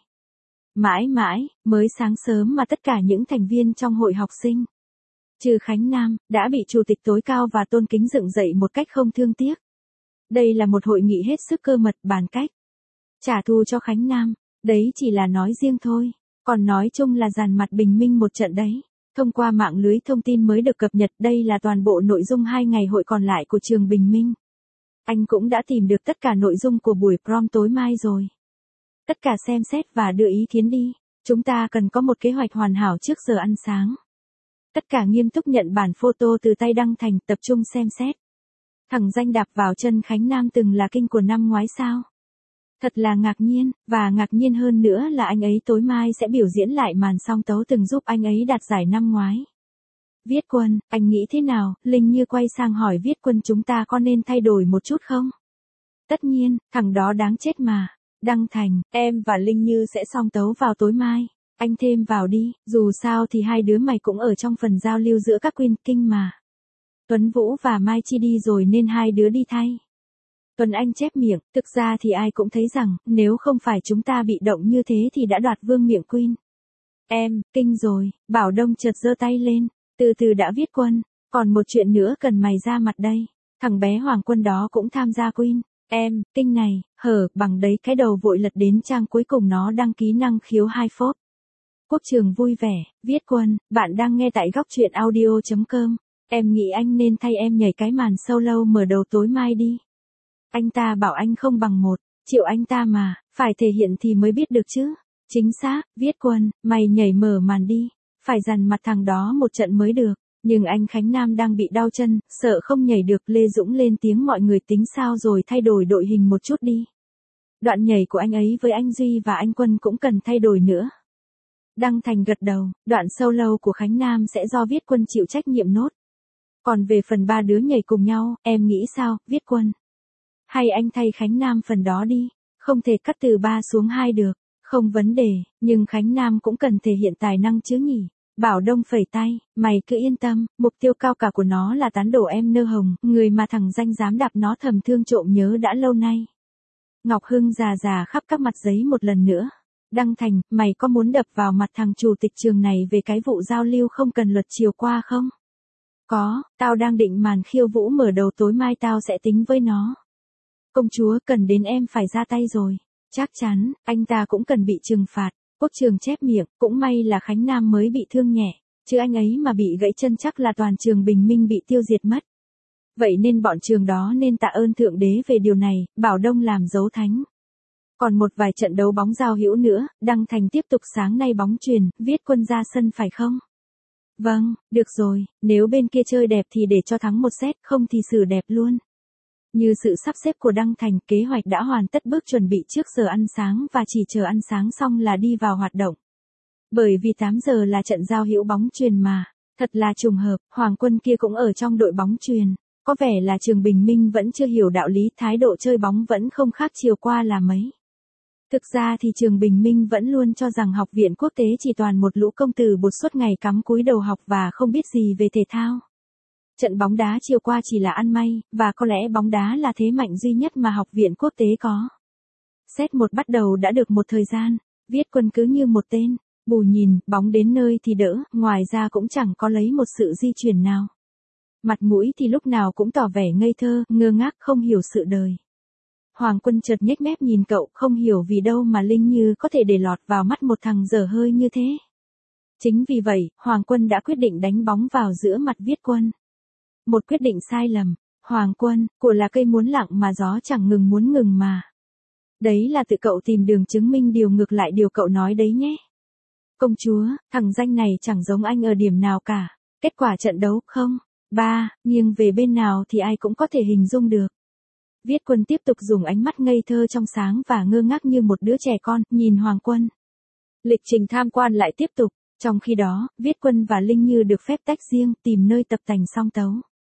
A: Mãi mãi, mới sáng sớm mà tất cả những thành viên trong hội học sinh, trừ Khánh Nam, đã bị chủ tịch tối cao và tôn kính dựng dậy một cách không thương tiếc. Đây là một hội nghị hết sức cơ mật bàn cách trả thù cho Khánh Nam, đấy chỉ là nói riêng thôi, còn nói chung là dàn mặt bình minh một trận đấy. Thông qua mạng lưới thông tin mới được cập nhật, đây là toàn bộ nội dung hai ngày hội còn lại của trường Bình Minh. Anh cũng đã tìm được tất cả nội dung của buổi prom tối mai rồi. Tất cả xem xét và đưa ý kiến đi. Chúng ta cần có một kế hoạch hoàn hảo trước giờ ăn sáng. Tất cả nghiêm túc nhận bản photo từ tay Đăng Thành, tập trung xem xét. Thằng danh đạp vào chân Khánh Nam từng là kinh của năm ngoái sao? Thật là ngạc nhiên, và ngạc nhiên hơn nữa là anh ấy tối mai sẽ biểu diễn lại màn song tấu từng giúp anh ấy đạt giải năm ngoái. Viết Quân, anh nghĩ thế nào? Linh Như quay sang hỏi Viết Quân, chúng ta có nên thay đổi một chút không? Tất nhiên, thằng đó đáng chết mà. Đăng Thành, em và Linh Như sẽ song tấu vào tối mai. Anh thêm vào đi, dù sao thì hai đứa mày cũng ở trong phần giao lưu giữa các Queen King mà. Tuấn Vũ và Mai Chi đi rồi nên hai đứa đi thay. Tuấn Anh chép miệng, thực ra thì ai cũng thấy rằng, nếu không phải chúng ta bị động như thế thì đã đoạt vương miện Queen. Em, kinh rồi, Bảo Đông chợt giơ tay lên, từ từ đã Viết Quân, còn một chuyện nữa cần mày ra mặt đây. Thằng bé Hoàng Quân đó cũng tham gia Queen. Em, kinh này, hở, bằng đấy cái đầu vội lật đến trang cuối cùng nó đăng ký năng khiếu hai phốp. Quốc Trường vui vẻ, Viết Quân, bạn đang nghe tại góc truyện audio chấm com. Em nghĩ anh nên thay em nhảy cái màn solo mở đầu tối mai đi. Anh ta bảo anh không bằng một, chịu anh ta mà, phải thể hiện thì mới biết được chứ. Chính xác, Viết Quân, mày nhảy mở màn đi, phải dằn mặt thằng đó một trận mới được. Nhưng anh Khánh Nam đang bị đau chân, sợ không nhảy được. Lê Dũng lên tiếng, mọi người tính sao rồi thay đổi đội hình một chút đi. Đoạn nhảy của anh ấy với anh Duy và anh Quân cũng cần thay đổi nữa. Đăng Thành gật đầu, đoạn solo của Khánh Nam sẽ do Viết Quân chịu trách nhiệm nốt. Còn về phần ba đứa nhảy cùng nhau, em nghĩ sao, Viết Quân? Hay anh thay Khánh Nam phần đó đi, không thể cắt từ ba xuống hai được, không vấn đề, nhưng Khánh Nam cũng cần thể hiện tài năng chứ nhỉ. Bảo Đông phẩy tay, mày cứ yên tâm, mục tiêu cao cả của nó là tán đổ em Nơ Hồng, người mà thằng danh dám đạp nó thầm thương trộm nhớ đã lâu nay. Ngọc Hưng già già khắp các mặt giấy một lần nữa. Đăng Thành, mày có muốn đập vào mặt thằng chủ tịch trường này về cái vụ giao lưu không cần luật chiều qua không? Có, tao đang định màn khiêu vũ mở đầu tối mai, tao sẽ tính với nó. Công chúa, cần đến em phải ra tay rồi. Chắc chắn, anh ta cũng cần bị trừng phạt. Quốc Trường chép miệng, cũng may là Khánh Nam mới bị thương nhẹ, chứ anh ấy mà bị gãy chân chắc là toàn trường Bình Minh bị tiêu diệt mất. Vậy nên bọn trường đó nên tạ ơn Thượng Đế về điều này, Bảo Đông làm dấu thánh. Còn một vài trận đấu bóng giao hữu nữa, Đăng Thành tiếp tục. Sáng nay bóng chuyền, Viết Quân ra sân phải không? Vâng, được rồi, nếu bên kia chơi đẹp thì để cho thắng một set, không thì xử đẹp luôn. Như sự sắp xếp của Đăng Thành, kế hoạch đã hoàn tất, bước chuẩn bị trước giờ ăn sáng và chỉ chờ ăn sáng xong là đi vào hoạt động. Bởi vì tám giờ là trận giao hữu bóng chuyền mà, thật là trùng hợp, Hoàng Quân kia cũng ở trong đội bóng chuyền. Có vẻ là trường Bình Minh vẫn chưa hiểu đạo lý, thái độ chơi bóng vẫn không khác chiều qua là mấy. Thực ra thì trường Bình Minh vẫn luôn cho rằng học viện quốc tế chỉ toàn một lũ công tử bột suốt ngày cắm cúi đầu học và không biết gì về thể thao. Trận bóng đá chiều qua chỉ là ăn may, và có lẽ bóng đá là thế mạnh duy nhất mà học viện quốc tế có. Set một bắt đầu đã được một thời gian, Viết Quân cứ như một tên, bù nhìn, bóng đến nơi thì đỡ, ngoài ra cũng chẳng có lấy một sự di chuyển nào. Mặt mũi thì lúc nào cũng tỏ vẻ ngây thơ, ngơ ngác, không hiểu sự đời. Hoàng Quân chợt nhếch mép nhìn cậu, không hiểu vì đâu mà Linh Như có thể để lọt vào mắt một thằng dở hơi như thế. Chính vì vậy, Hoàng Quân đã quyết định đánh bóng vào giữa mặt Viết Quân. Một quyết định sai lầm. Hoàng Quân, của là cây muốn lặng mà gió chẳng ngừng muốn ngừng mà. Đấy là tự cậu tìm đường chứng minh điều ngược lại điều cậu nói đấy nhé. Công chúa, thằng danh này chẳng giống anh ở điểm nào cả. Kết quả trận đấu không? Ba, nghiêng về bên nào thì ai cũng có thể hình dung được. Viết Quân tiếp tục dùng ánh mắt ngây thơ trong sáng và ngơ ngác như một đứa trẻ con, nhìn Hoàng Quân. Lịch trình tham quan lại tiếp tục. Trong khi đó, Viết Quân và Linh Như được phép tách riêng, tìm nơi tập tành song tấu.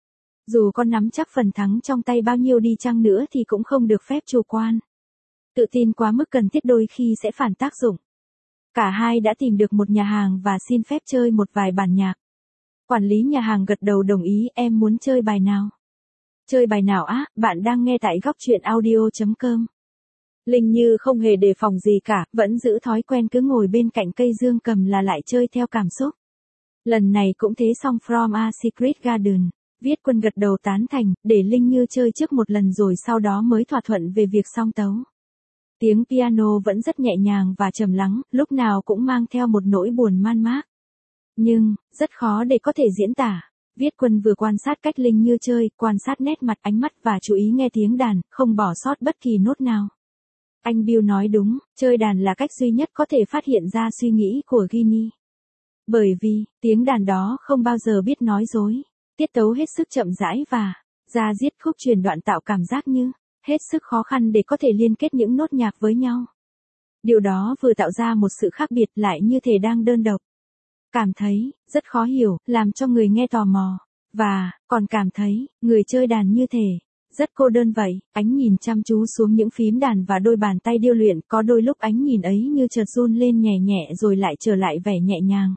A: Dù con nắm chắc phần thắng trong tay bao nhiêu đi chăng nữa thì cũng không được phép chủ quan. Tự tin quá mức cần thiết đôi khi sẽ phản tác dụng. Cả hai đã tìm được một nhà hàng và xin phép chơi một vài bản nhạc. Quản lý nhà hàng gật đầu đồng ý, em muốn chơi bài nào? Chơi bài nào á, bạn đang nghe tại góc truyện audio chấm com. Linh Như không hề đề phòng gì cả, vẫn giữ thói quen cứ ngồi bên cạnh cây dương cầm là lại chơi theo cảm xúc. Lần này cũng thế xong From a Secret Garden. Viết Quân gật đầu tán thành, để Linh Như chơi trước một lần rồi sau đó mới thỏa thuận về việc song tấu. Tiếng piano vẫn rất nhẹ nhàng và trầm lắng, lúc nào cũng mang theo một nỗi buồn man mác. Nhưng, rất khó để có thể diễn tả. Viết Quân vừa quan sát cách Linh Như chơi, quan sát nét mặt, ánh mắt và chú ý nghe tiếng đàn, không bỏ sót bất kỳ nốt nào. Anh Bill nói đúng, chơi đàn là cách duy nhất có thể phát hiện ra suy nghĩ của Ginny. Bởi vì, tiếng đàn đó không bao giờ biết nói dối. Tiết tấu hết sức chậm rãi và ra diết khúc truyền đoạn tạo cảm giác như hết sức khó khăn để có thể liên kết những nốt nhạc với nhau. Điều đó vừa tạo ra một sự khác biệt lại như thể đang đơn độc. Cảm thấy rất khó hiểu, làm cho người nghe tò mò. Và, còn cảm thấy, người chơi đàn như thể rất cô đơn vậy. Ánh nhìn chăm chú xuống những phím đàn và đôi bàn tay điêu luyện, có đôi lúc ánh nhìn ấy như chợt run lên nhẹ nhẹ rồi lại trở lại vẻ nhẹ nhàng.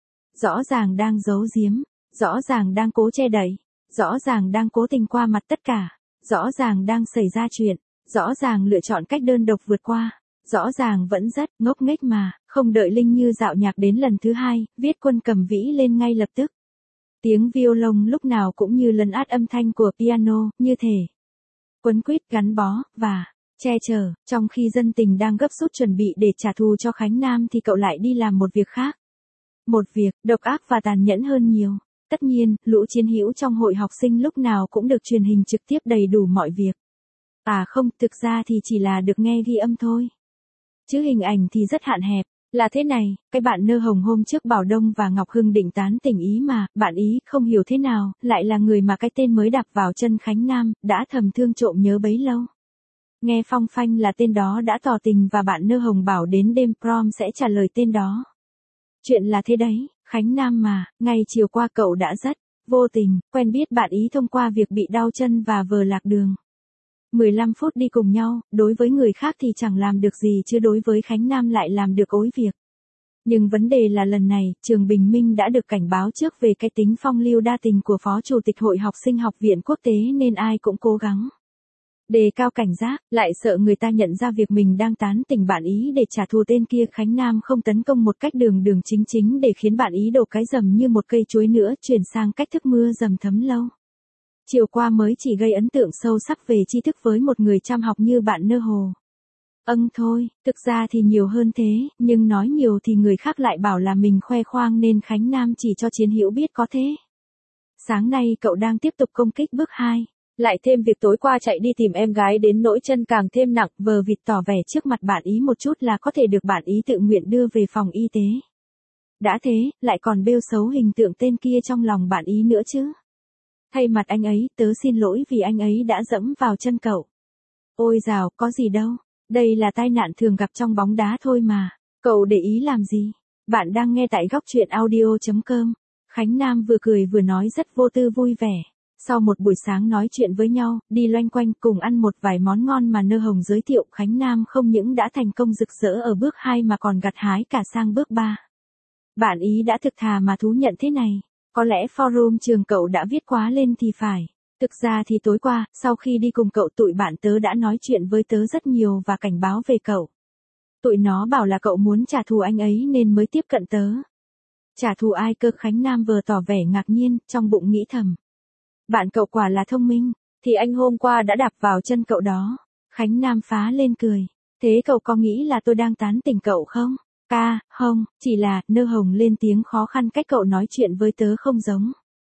A: Rõ ràng đang giấu giếm, rõ ràng đang cố che đậy, rõ ràng đang cố tình qua mặt tất cả, rõ ràng đang xảy ra chuyện, rõ ràng lựa chọn cách đơn độc vượt qua, rõ ràng vẫn rất ngốc nghếch mà. Không đợi Linh Như dạo nhạc đến lần thứ hai, Viết Quân cầm vĩ lên ngay lập tức. Tiếng violon lúc nào cũng như lấn át âm thanh của piano, như thể quấn quýt gắn bó, và che chở. Trong khi dân tình đang gấp rút chuẩn bị để trả thù cho Khánh Nam thì cậu lại đi làm một việc khác. Một việc, độc ác và tàn nhẫn hơn nhiều. Tất nhiên, lũ chiến hữu trong hội học sinh lúc nào cũng được truyền hình trực tiếp đầy đủ mọi việc. À không, thực ra thì chỉ là được nghe ghi âm thôi. Chứ hình ảnh thì rất hạn hẹp. Là thế này, cái bạn Nơ Hồng hôm trước Bảo Đông và Ngọc Hưng định tán tình ý mà, bạn ý không hiểu thế nào, lại là người mà cái tên mới đạp vào chân Khánh Nam, đã thầm thương trộm nhớ bấy lâu. Nghe phong phanh là tên đó đã tỏ tình và bạn Nơ Hồng bảo đến đêm prom sẽ trả lời tên đó. Chuyện là thế đấy, Khánh Nam mà, ngày chiều qua cậu đã rất vô tình, quen biết bạn ý thông qua việc bị đau chân và vờ lạc đường. mười lăm phút đi cùng nhau, đối với người khác thì chẳng làm được gì chứ đối với Khánh Nam lại làm được ối việc. Nhưng vấn đề là lần này, trường Bình Minh đã được cảnh báo trước về cái tính phong lưu đa tình của Phó Chủ tịch Hội Học sinh Học viện Quốc tế nên ai cũng cố gắng đề cao cảnh giác, lại sợ người ta nhận ra việc mình đang tán tỉnh bạn ý để trả thù tên kia. Khánh Nam không tấn công một cách đường đường chính chính để khiến bạn ý đổ cái dầm như một cây chuối nữa, chuyển sang cách thức mưa dầm thấm lâu. Chiều qua mới chỉ gây ấn tượng sâu sắc về tri thức với một người chăm học như bạn Nơ Hồ. Âng thôi, thực ra thì nhiều hơn thế, nhưng nói nhiều thì người khác lại bảo là mình khoe khoang nên Khánh Nam chỉ cho chiến hữu biết có thế. Sáng nay cậu đang tiếp tục công kích bước hai. Lại thêm việc tối qua chạy đi tìm em gái đến nỗi chân càng thêm nặng, vờ vịt tỏ vẻ trước mặt bạn ý một chút là có thể được bạn ý tự nguyện đưa về phòng y tế. Đã thế, lại còn bêu xấu hình tượng tên kia trong lòng bạn ý nữa chứ. Thay mặt anh ấy, tớ xin lỗi vì anh ấy đã dẫm vào chân cậu. Ôi dào, có gì đâu. Đây là tai nạn thường gặp trong bóng đá thôi mà. Cậu để ý làm gì? Bạn đang nghe tại góc truyện audio chấm com. Khánh Nam vừa cười vừa nói rất vô tư vui vẻ. Sau một buổi sáng nói chuyện với nhau, đi loanh quanh cùng ăn một vài món ngon mà Nơ Hồng giới thiệu, Khánh Nam không những đã thành công rực rỡ ở bước hai mà còn gặt hái cả sang bước ba. Bạn ý đã thực thà mà thú nhận thế này. Có lẽ forum trường cậu đã viết quá lên thì phải. Thực ra thì tối qua, sau khi đi cùng cậu tụi bạn tớ đã nói chuyện với tớ rất nhiều và cảnh báo về cậu. Tụi nó bảo là cậu muốn trả thù anh ấy nên mới tiếp cận tớ. Trả thù ai cơ? Khánh Nam vừa tỏ vẻ ngạc nhiên, trong bụng nghĩ thầm. Bạn cậu quả là thông minh, thì anh hôm qua đã đạp vào chân cậu đó. Khánh Nam phá lên cười. Thế cậu có nghĩ là tôi đang tán tỉnh cậu không? Ca, không, chỉ là, Nơ Hồng lên tiếng khó khăn cách cậu nói chuyện với tớ không giống.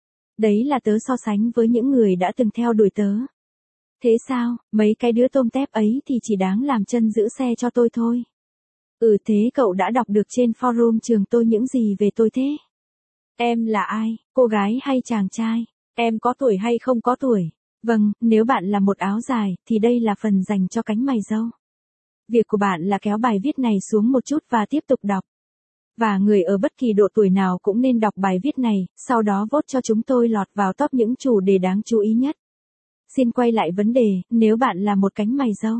A: Đấy là tớ so sánh với những người đã từng theo đuổi tớ. Thế sao, mấy cái đứa tôm tép ấy thì chỉ đáng làm chân giữ xe cho tôi thôi. Ừ thế cậu đã đọc được trên forum trường tôi những gì về tôi thế? Em là ai, cô gái hay chàng trai? Em có tuổi hay không có tuổi? Vâng, nếu bạn là một áo dài, thì đây là phần dành cho cánh mày râu. Việc của bạn là kéo bài viết này xuống một chút và tiếp tục đọc. Và người ở bất kỳ độ tuổi nào cũng nên đọc bài viết này, sau đó vote cho chúng tôi lọt vào top những chủ đề đáng chú ý nhất. Xin quay lại vấn đề, nếu bạn là một cánh mày râu.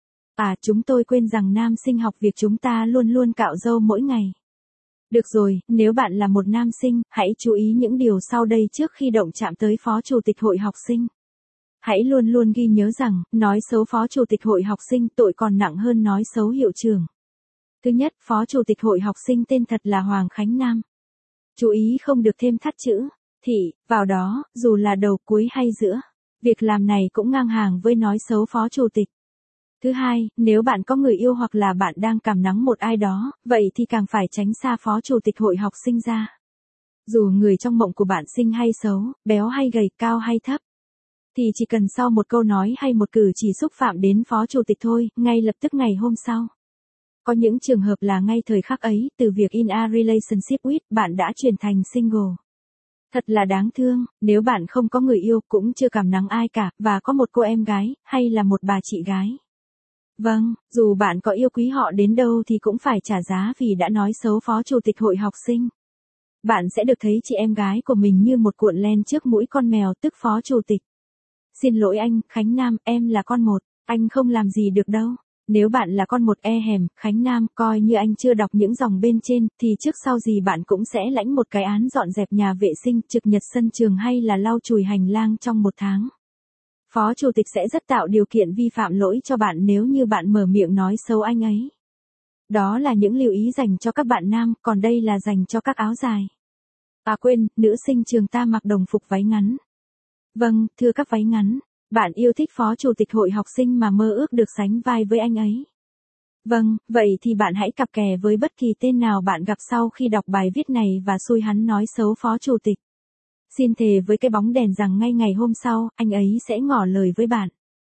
A: À, chúng tôi quên rằng nam sinh học việc chúng ta luôn luôn cạo râu mỗi ngày. Được rồi, nếu bạn là một nam sinh, hãy chú ý những điều sau đây trước khi động chạm tới phó chủ tịch hội học sinh. Hãy luôn luôn ghi nhớ rằng, nói xấu phó chủ tịch hội học sinh tội còn nặng hơn nói xấu hiệu trưởng. Thứ nhất, phó chủ tịch hội học sinh tên thật là Hoàng Khánh Nam. Chú ý không được thêm thắt chữ thị vào đó, dù là đầu cuối hay giữa. Việc làm này cũng ngang hàng với nói xấu phó chủ tịch. Thứ hai, nếu bạn có người yêu hoặc là bạn đang cảm nắng một ai đó, vậy thì càng phải tránh xa phó chủ tịch hội học sinh ra. Dù người trong mộng của bạn xinh hay xấu, béo hay gầy, cao hay thấp, thì chỉ cần sau một câu nói hay một cử chỉ xúc phạm đến phó chủ tịch thôi, ngay lập tức ngày hôm sau. Có những trường hợp là ngay thời khắc ấy, từ việc in a relationship with, bạn đã chuyển thành single. Thật là đáng thương, nếu bạn không có người yêu, cũng chưa cảm nắng ai cả, và có một cô em gái, hay là một bà chị gái. Vâng, dù bạn có yêu quý họ đến đâu thì cũng phải trả giá vì đã nói xấu phó chủ tịch hội học sinh. Bạn sẽ được thấy chị em gái của mình như một cuộn len trước mũi con mèo tức phó chủ tịch. Xin lỗi anh, Khánh Nam, em là con một, anh không làm gì được đâu. Nếu bạn là con một e hèm, Khánh Nam, coi như anh chưa đọc những dòng bên trên, thì trước sau gì bạn cũng sẽ lãnh một cái án dọn dẹp nhà vệ sinh, trực nhật sân trường hay là lau chùi hành lang trong một tháng. Phó chủ tịch sẽ rất tạo điều kiện vi phạm lỗi cho bạn nếu như bạn mở miệng nói xấu anh ấy. Đó là những lưu ý dành cho các bạn nam, còn đây là dành cho các áo dài. À quên, nữ sinh trường ta mặc đồng phục váy ngắn. Vâng, thưa các váy ngắn. Bạn yêu thích phó chủ tịch hội học sinh mà mơ ước được sánh vai với anh ấy. Vâng, vậy thì bạn hãy cặp kè với bất kỳ tên nào bạn gặp sau khi đọc bài viết này và xui hắn nói xấu phó chủ tịch. Xin thề với cái bóng đèn rằng ngay ngày hôm sau, anh ấy sẽ ngỏ lời với bạn.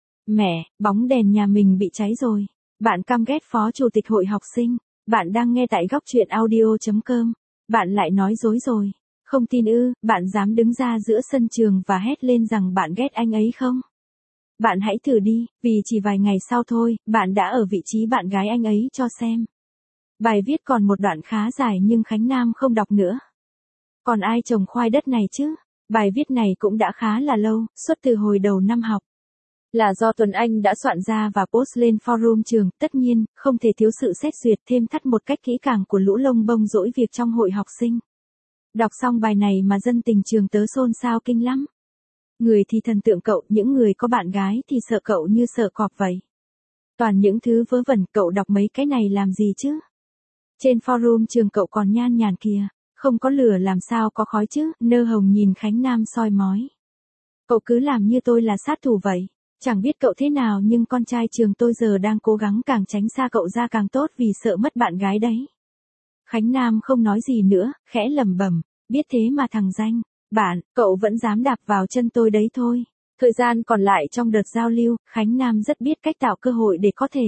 A: Mẹ, bóng đèn nhà mình bị cháy rồi. Bạn căm ghét phó chủ tịch hội học sinh. Bạn đang nghe tại góc truyện audio chấm com. Bạn lại nói dối rồi. Không tin ư, bạn dám đứng ra giữa sân trường và hét lên rằng bạn ghét anh ấy không? Bạn hãy thử đi, vì chỉ vài ngày sau thôi, bạn đã ở vị trí bạn gái anh ấy cho xem. Bài viết còn một đoạn khá dài nhưng Khánh Nam không đọc nữa. Còn ai trồng khoai đất này chứ? Bài viết này cũng đã khá là lâu, xuất từ hồi đầu năm học. Là do Tuấn Anh đã soạn ra và post lên forum trường, tất nhiên, không thể thiếu sự xét duyệt thêm thắt một cách kỹ càng của lũ lông bông dỗi việc trong hội học sinh. Đọc xong bài này mà dân tình trường tớ xôn xao kinh lắm. Người thì thần tượng cậu, những người có bạn gái thì sợ cậu như sợ cọp vậy. Toàn những thứ vớ vẩn, cậu đọc mấy cái này làm gì chứ? Trên forum trường cậu còn nhan nhản kìa, không có lửa làm sao có khói chứ? Nơ Hồng nhìn Khánh Nam soi mói. Cậu cứ làm như tôi là sát thủ vậy. Chẳng biết cậu thế nào nhưng con trai trường tôi giờ đang cố gắng càng tránh xa cậu ra càng tốt vì sợ mất bạn gái đấy. Khánh Nam không nói gì nữa, khẽ lẩm bẩm, biết thế mà thằng danh. Bạn, cậu vẫn dám đạp vào chân tôi đấy thôi. Thời gian còn lại trong đợt giao lưu, Khánh Nam rất biết cách tạo cơ hội để có thể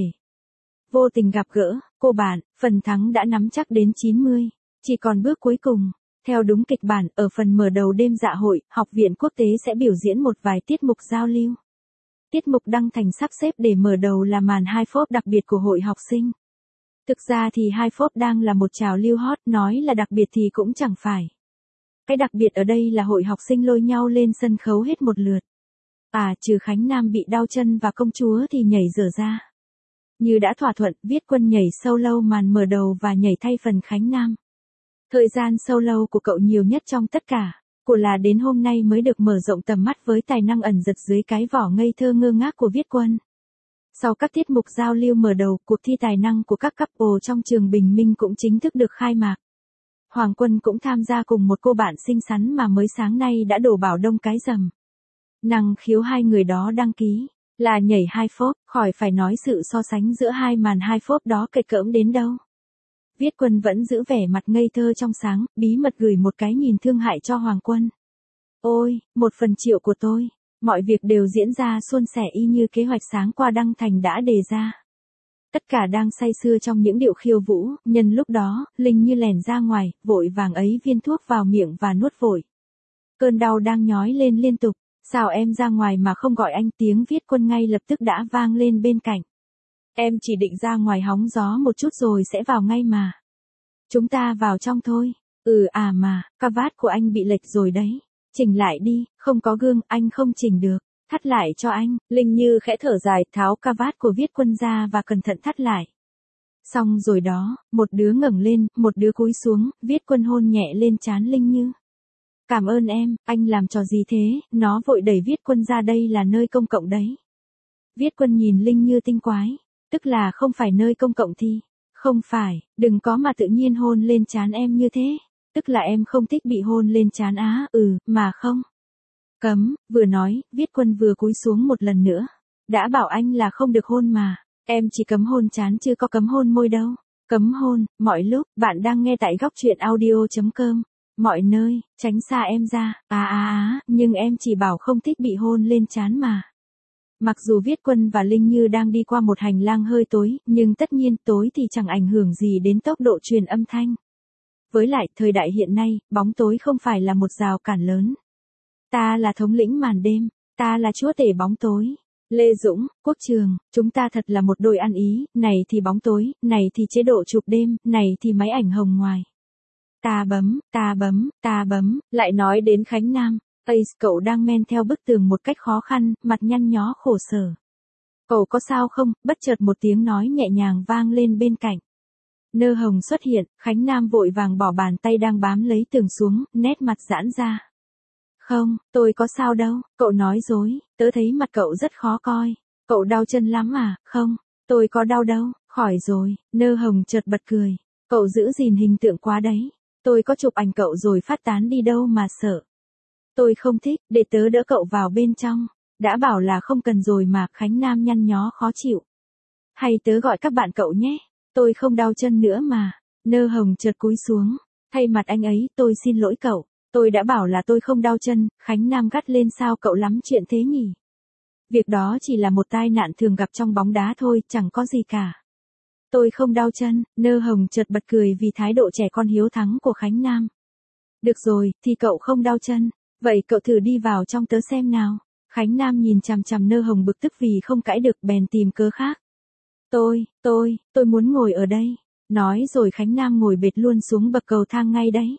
A: vô tình gặp gỡ. Cô bạn, phần thắng đã nắm chắc đến chín mươi. Chỉ còn bước cuối cùng. Theo đúng kịch bản, ở phần mở đầu đêm dạ hội, Học viện Quốc tế sẽ biểu diễn một vài tiết mục giao lưu. Tiết mục đăng thành sắp xếp để mở đầu là màn hai phốp đặc biệt của hội học sinh. Thực ra thì hai phốp đang là một trào lưu hot, nói là đặc biệt thì cũng chẳng phải. Cái đặc biệt ở đây là hội học sinh lôi nhau lên sân khấu hết một lượt. À, trừ Khánh Nam bị đau chân và công chúa thì nhảy dở ra. Như đã thỏa thuận, Viết Quân nhảy solo màn mở đầu và nhảy thay phần Khánh Nam. Thời gian solo của cậu nhiều nhất trong tất cả, của là đến hôm nay mới được mở rộng tầm mắt với tài năng ẩn giật dưới cái vỏ ngây thơ ngơ ngác của Viết Quân. Sau các tiết mục giao lưu mở đầu, cuộc thi tài năng của các couple trong trường Bình Minh cũng chính thức được khai mạc. Hoàng Quân cũng tham gia cùng một cô bạn xinh xắn mà mới sáng nay đã đổ bảo đông cái rầm. Năng khiếu hai người đó đăng ký là nhảy hai phốp, khỏi phải nói sự so sánh giữa hai màn hai phốp đó kịch cỡm đến đâu. Viết Quân vẫn giữ vẻ mặt ngây thơ trong sáng, bí mật gửi một cái nhìn thương hại cho Hoàng Quân. Ôi, một phần triệu của tôi. Mọi việc đều diễn ra suôn sẻ y như kế hoạch sáng qua Đăng Thành đã đề ra. Tất cả đang say sưa trong những điệu khiêu vũ, nhân lúc đó, Linh Như lèn ra ngoài, vội vàng ấy viên thuốc vào miệng và nuốt vội. Cơn đau đang nhói lên liên tục, sao em ra ngoài mà không gọi anh, tiếng Viết Quân ngay lập tức đã vang lên bên cạnh. Em chỉ định ra ngoài hóng gió một chút rồi sẽ vào ngay mà. Chúng ta vào trong thôi. Ừ à mà, cà vạt của anh bị lệch rồi đấy. Chỉnh lại đi, không có gương, anh không chỉnh được. Thắt lại cho anh. Linh Như khẽ thở dài, tháo cà vạt của Viết Quân ra và cẩn thận thắt lại. Xong rồi đó, một đứa ngẩng lên, một đứa cúi xuống, Viết Quân hôn nhẹ lên trán Linh Như. Cảm ơn em, anh làm trò gì thế, nó vội đẩy Viết Quân ra, đây là nơi công cộng đấy. Viết Quân nhìn Linh Như tinh quái, tức là không phải nơi công cộng thì, không phải, đừng có mà tự nhiên hôn lên trán em như thế, tức là em không thích bị hôn lên trán á, ừ, mà không. Cấm, vừa nói, Viết Quân vừa cúi xuống một lần nữa. Đã bảo anh là không được hôn mà, em chỉ cấm hôn trán chứ có cấm hôn môi đâu. Cấm hôn, mọi lúc, bạn đang nghe tại góc truyện audio.com. Mọi nơi, tránh xa em ra, à à à, nhưng em chỉ bảo không thích bị hôn lên trán mà. Mặc dù Viết Quân và Linh Như đang đi qua một hành lang hơi tối, nhưng tất nhiên tối thì chẳng ảnh hưởng gì đến tốc độ truyền âm thanh. Với lại, thời đại hiện nay, bóng tối không phải là một rào cản lớn. Ta là thống lĩnh màn đêm, ta là chúa tể bóng tối. Lê Dũng, Quốc Trường, chúng ta thật là một đôi ăn ý, này thì bóng tối, này thì chế độ chụp đêm, này thì máy ảnh hồng ngoài. Ta bấm, ta bấm, ta bấm, lại nói đến Khánh Nam. Ace, cậu đang men theo bức tường một cách khó khăn, mặt nhăn nhó khổ sở. Cậu có sao không? Bất chợt một tiếng nói nhẹ nhàng vang lên bên cạnh. Nơ Hồng xuất hiện, Khánh Nam vội vàng bỏ bàn tay đang bám lấy tường xuống, nét mặt giãn ra. Không, tôi có sao đâu, cậu nói dối, tớ thấy mặt cậu rất khó coi. Cậu đau chân lắm à? Không, tôi có đau đâu, khỏi rồi. Nơ Hồng chợt bật cười. Cậu giữ gìn hình tượng quá đấy. Tôi có chụp ảnh cậu rồi phát tán đi đâu mà sợ. Tôi không thích, để tớ đỡ cậu vào bên trong. Đã bảo là không cần rồi mà. Khánh Nam nhăn nhó khó chịu. Hay tớ gọi các bạn cậu nhé. Tôi không đau chân nữa mà. Nơ Hồng chợt cúi xuống. Thay mặt anh ấy, tôi xin lỗi cậu. Tôi đã bảo là tôi không đau chân. Khánh Nam gắt lên, sao cậu lắm chuyện thế nhỉ? Việc đó chỉ là một tai nạn thường gặp trong bóng đá thôi, chẳng có gì cả. Tôi không đau chân. Nơ Hồng chợt bật cười vì thái độ trẻ con hiếu thắng của Khánh Nam. Được rồi, thì cậu không đau chân. Vậy cậu thử đi vào trong tớ xem nào. Khánh Nam nhìn chằm chằm Nơ Hồng bực tức vì không cãi được, bèn tìm cớ khác. Tôi, tôi, tôi muốn ngồi ở đây. Nói rồi Khánh Nam ngồi bệt luôn xuống bậc cầu thang ngay đấy.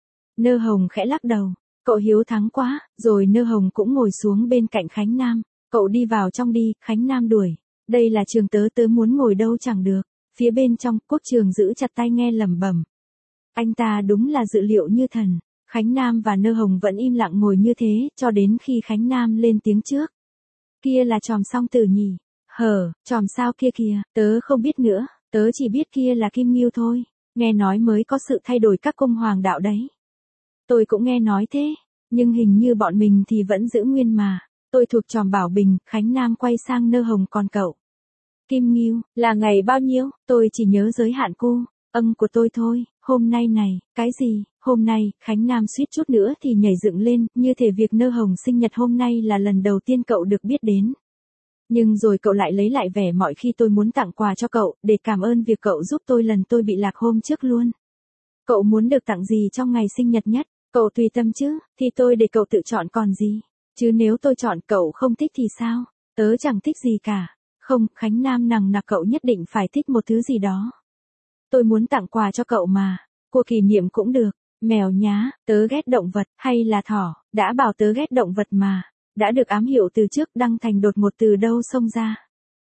A: Nơ Hồng khẽ lắc đầu. Cậu hiếu thắng quá. Rồi Nơ Hồng cũng ngồi xuống bên cạnh Khánh Nam. Cậu đi vào trong đi. Khánh Nam đuổi. Đây là trường tớ, tớ muốn ngồi đâu chẳng được. Phía bên trong, Quốc Trường giữ chặt tay nghe lẩm bẩm. Anh ta đúng là dự liệu như thần. Khánh Nam và Nơ Hồng vẫn im lặng ngồi như thế, cho đến khi Khánh Nam lên tiếng trước. Kia là Tròm Song Tử nhỉ? Hờ, Tròm sao kia kìa, tớ không biết nữa, tớ chỉ biết kia là Kim Ngưu thôi. Nghe nói mới có sự thay đổi các cung hoàng đạo đấy. Tôi cũng nghe nói thế, nhưng hình như bọn mình thì vẫn giữ nguyên mà. Tôi thuộc Tròm Bảo Bình. Khánh Nam quay sang Nơ Hồng, còn cậu? Kim Ngưu, là ngày bao nhiêu? Tôi chỉ nhớ giới hạn cu, âng của tôi thôi. Hôm nay này, cái gì? Hôm nay, Khánh Nam suýt chút nữa thì nhảy dựng lên, như thể việc Nơ Hồng sinh nhật hôm nay là lần đầu tiên cậu được biết đến. Nhưng rồi cậu lại lấy lại vẻ mọi khi tôi muốn tặng quà cho cậu, để cảm ơn việc cậu giúp tôi lần tôi bị lạc hôm trước luôn. Cậu muốn được tặng gì trong ngày sinh nhật nhất? Cậu tùy tâm chứ, thì tôi để cậu tự chọn còn gì. Chứ nếu tôi chọn cậu không thích thì sao? Tớ chẳng thích gì cả. Không, Khánh Nam nằng nặc, cậu nhất định phải thích một thứ gì đó. Tôi muốn tặng quà cho cậu mà. Của kỷ niệm cũng được. Mèo nhá, tớ ghét động vật, hay là thỏ, đã bảo tớ ghét động vật mà. Đã được ám hiệu từ trước. Đăng Thành đột một từ đâu xông ra.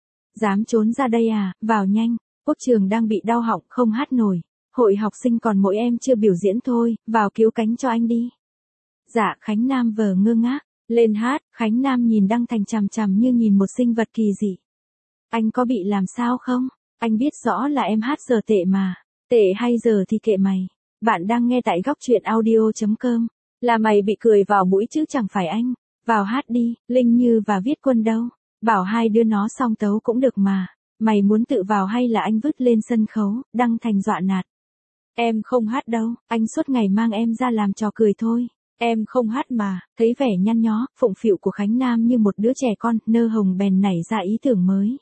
A: Dám trốn ra đây à, vào nhanh. Quốc Trường đang bị đau họng, không hát nổi. Hội học sinh còn mỗi em chưa biểu diễn thôi, vào cứu cánh cho anh đi. Dạ. Khánh Nam vờ ngơ ngác, lên hát. Khánh Nam nhìn Đăng Thành chằm chằm như nhìn một sinh vật kỳ dị. Anh có bị làm sao không? Anh biết rõ là em hát giờ tệ mà. Tệ hay giờ thì kệ mày. Bạn đang nghe tại góc truyện audio.com. Là mày bị cười vào mũi chứ chẳng phải anh. Vào hát đi. Linh Như và Viết Quân đâu? Bảo hai đứa nó song tấu cũng được mà. Mày muốn tự vào hay là anh vứt lên sân khấu? Đăng Thành dọa nạt. Em không hát đâu, anh suốt ngày mang em ra làm trò cười thôi. Em không hát mà. Thấy vẻ nhăn nhó, phụng phịu của Khánh Nam như một đứa trẻ con, Nơ Hồng bèn nảy ra ý tưởng mới.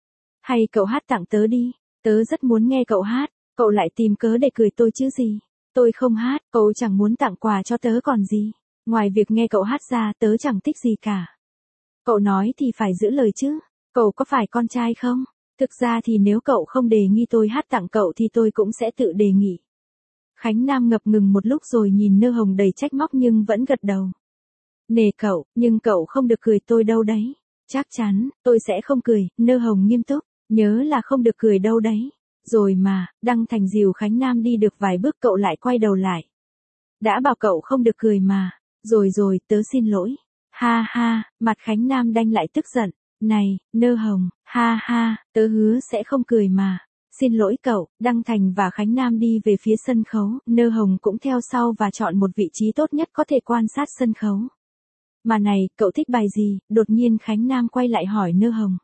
A: Hay cậu hát tặng tớ đi, tớ rất muốn nghe cậu hát, cậu lại tìm cớ để cười tôi chứ gì. Tôi không hát, cậu chẳng muốn tặng quà cho tớ còn gì. Ngoài việc nghe cậu hát ra, tớ chẳng thích gì cả. Cậu nói thì phải giữ lời chứ, cậu có phải con trai không? Thực ra thì nếu cậu không đề nghị tôi hát tặng cậu thì tôi cũng sẽ tự đề nghị. Khánh Nam ngập ngừng một lúc rồi nhìn Nơ Hồng đầy trách móc nhưng vẫn gật đầu. Nể cậu, nhưng cậu không được cười tôi đâu đấy. Chắc chắn, tôi sẽ không cười, Nơ Hồng nghiêm túc, nhớ là không được cười đâu đấy. Rồi mà, Đăng Thành dìu Khánh Nam đi được vài bước cậu lại quay đầu lại. Đã bảo cậu không được cười mà, rồi rồi, tớ xin lỗi. Ha ha, mặt Khánh Nam đanh lại tức giận. Này, Nơ Hồng, ha ha, tớ hứa sẽ không cười mà. Xin lỗi cậu, Đăng Thành và Khánh Nam đi về phía sân khấu, Nơ Hồng cũng theo sau và chọn một vị trí tốt nhất có thể quan sát sân khấu. Mà này, cậu thích bài gì? Đột nhiên Khánh Nam quay lại hỏi Nơ Hồng.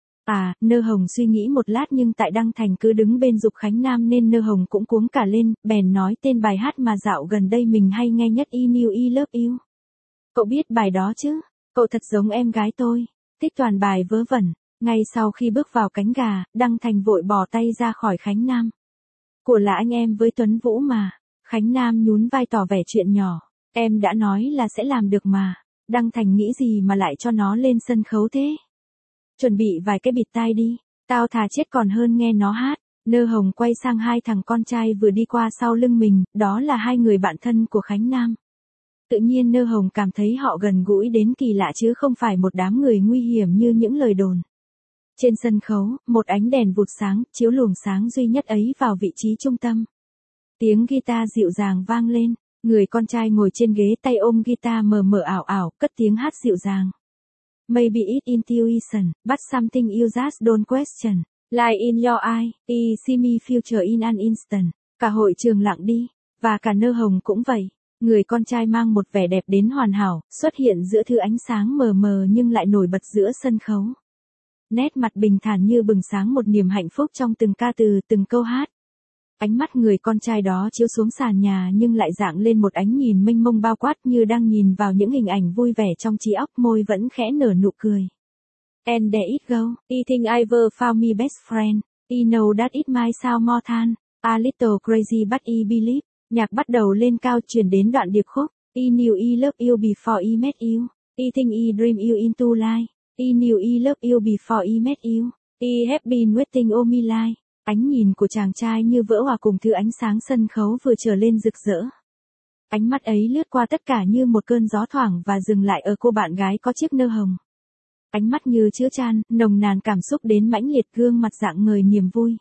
A: À, Nơ Hồng suy nghĩ một lát nhưng tại Đăng Thành cứ đứng bên giục Khánh Nam nên Nơ Hồng cũng cuống cả lên, bèn nói tên bài hát mà dạo gần đây mình hay nghe nhất I Knew I Love You. Cậu biết bài đó chứ? Cậu thật giống em gái tôi, thích toàn bài vớ vẩn. Ngay sau khi bước vào cánh gà, Đăng Thành vội bỏ tay ra khỏi Khánh Nam. Của là anh em với Tuấn Vũ mà. Khánh Nam nhún vai tỏ vẻ chuyện nhỏ. Em đã nói là sẽ làm được mà. Đăng Thành nghĩ gì mà lại cho nó lên sân khấu thế? Chuẩn bị vài cái bịt tai đi. Tao thà chết còn hơn nghe nó hát. Nơ Hồng quay sang hai thằng con trai vừa đi qua sau lưng mình, đó là hai người bạn thân của Khánh Nam. Tự nhiên Nơ Hồng cảm thấy họ gần gũi đến kỳ lạ chứ không phải một đám người nguy hiểm như những lời đồn. Trên sân khấu, một ánh đèn vụt sáng, chiếu luồng sáng duy nhất ấy vào vị trí trung tâm. Tiếng guitar dịu dàng vang lên, người con trai ngồi trên ghế tay ôm guitar mờ mờ ảo ảo, cất tiếng hát dịu dàng. Maybe it's intuition, but something you just don't question. Like in your eye, I see me future in an instant. Cả hội trường lặng đi, và cả Nơ Hồng cũng vậy. Người con trai mang một vẻ đẹp đến hoàn hảo, xuất hiện giữa thứ ánh sáng mờ mờ nhưng lại nổi bật giữa sân khấu. Nét mặt bình thản như bừng sáng một niềm hạnh phúc trong từng ca từ, từng câu hát. Ánh mắt người con trai đó chiếu xuống sàn nhà nhưng lại rạng lên một ánh nhìn mênh mông bao quát như đang nhìn vào những hình ảnh vui vẻ trong trí óc, môi vẫn khẽ nở nụ cười. And there it go, I think I ever found me best friend, I know that it might sound more than a little crazy but I believe. Nhạc bắt đầu lên cao chuyển đến đoạn điệp khúc. I knew I love you before I met you, I think I dream you into life. I knew I love you before I met you. I have been waiting all my life. Ánh nhìn của chàng trai như vỡ hòa cùng thứ ánh sáng sân khấu vừa trở lên rực rỡ. Ánh mắt ấy lướt qua tất cả như một cơn gió thoảng và dừng lại ở cô bạn gái có chiếc nơ hồng. Ánh mắt như chứa chan, nồng nàn cảm xúc đến mãnh liệt, gương mặt rạng ngời niềm vui.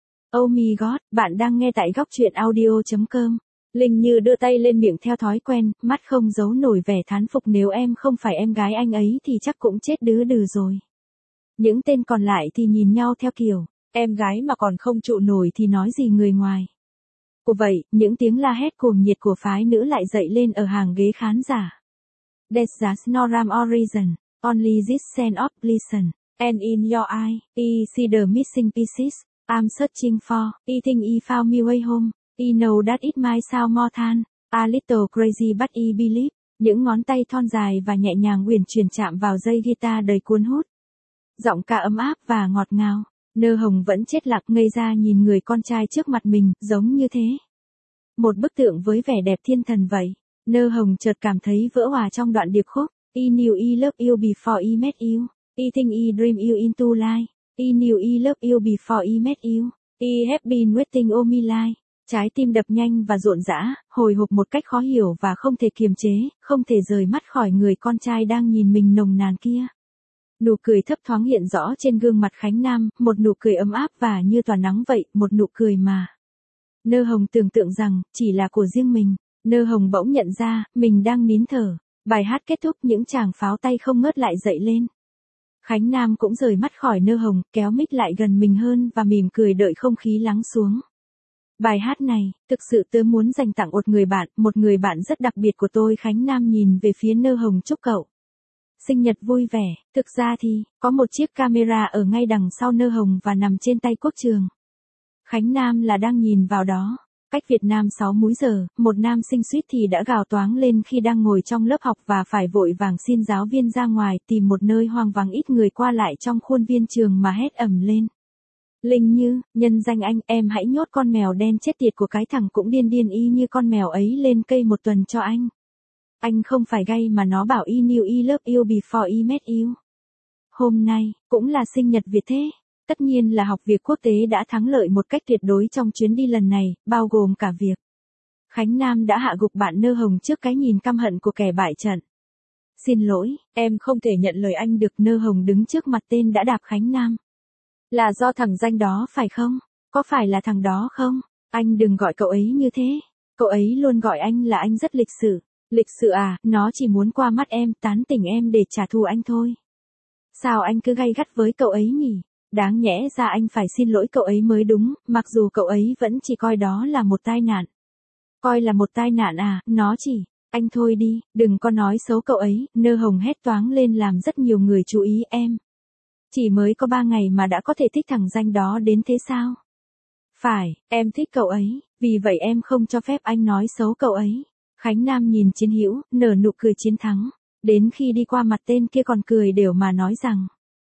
A: Oh my god, bạn đang nghe tại góc truyện audio chấm com. Linh Như đưa tay lên miệng theo thói quen, mắt không giấu nổi vẻ thán phục, nếu em không phải em gái anh ấy thì chắc cũng chết đứ đừ rồi. Những tên còn lại thì nhìn nhau theo kiểu, em gái mà còn không trụ nổi thì nói gì người ngoài. Của vậy, những tiếng la hét cuồng nhiệt của phái nữ lại dậy lên ở hàng ghế khán giả. There's just no rhyme or reason, only this sense of listen, and in your eye, I see the missing pieces, I'm searching for, I think I found my way home. I know that it might sound more than a little crazy but I believe. Những ngón tay thon dài và nhẹ nhàng uyển chuyển chạm vào dây guitar đầy cuốn hút. Giọng ca ấm áp và ngọt ngào. Nơ Hồng vẫn chết lặng ngây ra nhìn người con trai trước mặt mình, giống như thế. Một bức tượng với vẻ đẹp thiên thần vậy. Nơ Hồng chợt cảm thấy vỡ hòa trong đoạn điệp khúc. I knew I love you before I met you. I think I dream you into life. I knew I love you before I met you. I have been waiting all my life. Trái tim đập nhanh và rộn rã, hồi hộp một cách khó hiểu và không thể kiềm chế, không thể rời mắt khỏi người con trai đang nhìn mình nồng nàn kia. Nụ cười thấp thoáng hiện rõ trên gương mặt Khánh Nam, một nụ cười ấm áp và như tỏa nắng vậy, một nụ cười mà Nơ Hồng tưởng tượng rằng chỉ là của riêng mình. Nơ Hồng bỗng nhận ra mình đang nín thở. Bài hát kết thúc, những tràng pháo tay không ngớt lại dậy lên. Khánh Nam cũng rời mắt khỏi Nơ Hồng, kéo mic lại gần mình hơn và mỉm cười đợi không khí lắng xuống. Bài hát này, thực sự tớ muốn dành tặng một người bạn, một người bạn rất đặc biệt của tôi. Khánh Nam nhìn về phía Nơ Hồng, chúc cậu sinh nhật vui vẻ. Thực ra thì, có một chiếc camera ở ngay đằng sau Nơ Hồng và nằm trên tay Quốc Trường. Khánh Nam là đang nhìn vào đó. Cách Việt Nam sáu múi giờ, một nam sinh suýt thì đã gào toáng lên khi đang ngồi trong lớp học và phải vội vàng xin giáo viên ra ngoài tìm một nơi hoang vắng ít người qua lại trong khuôn viên trường mà hét ầm lên. Linh Như, nhân danh anh, em hãy nhốt con mèo đen chết tiệt của cái thằng cũng điên điên y như con mèo ấy lên cây một tuần cho anh. Anh không phải gay mà nó bảo y knew y love you before y met you. Hôm nay, cũng là sinh nhật Việt thế. Tất nhiên là học việc quốc tế đã thắng lợi một cách tuyệt đối trong chuyến đi lần này, bao gồm cả việc Khánh Nam đã hạ gục bạn Nơ Hồng trước cái nhìn căm hận của kẻ bại trận. Xin lỗi, em không thể nhận lời anh được. Nơ Hồng đứng trước mặt tên đã đạp Khánh Nam. Là do thằng danh đó phải không? Có phải là thằng đó không? Anh đừng gọi cậu ấy như thế. Cậu ấy luôn gọi anh là anh rất lịch sự. Lịch sự à, nó chỉ muốn qua mắt em, tán tỉnh em để trả thù anh thôi. Sao anh cứ gay gắt với cậu ấy nhỉ? Đáng nhẽ ra anh phải xin lỗi cậu ấy mới đúng, mặc dù cậu ấy vẫn chỉ coi đó là một tai nạn. Coi là một tai nạn à, nó chỉ, anh thôi đi, đừng có nói xấu cậu ấy. Nơ Hồng hét toáng lên làm rất nhiều người chú ý. Em chỉ mới có ba ngày mà đã có thể thích thằng danh đó đến thế sao? Phải, em thích cậu ấy, vì vậy em không cho phép anh nói xấu cậu ấy. Khánh Nam nhìn Chiến Hữu, nở nụ cười chiến thắng, đến khi đi qua mặt tên kia còn cười đều mà nói rằng: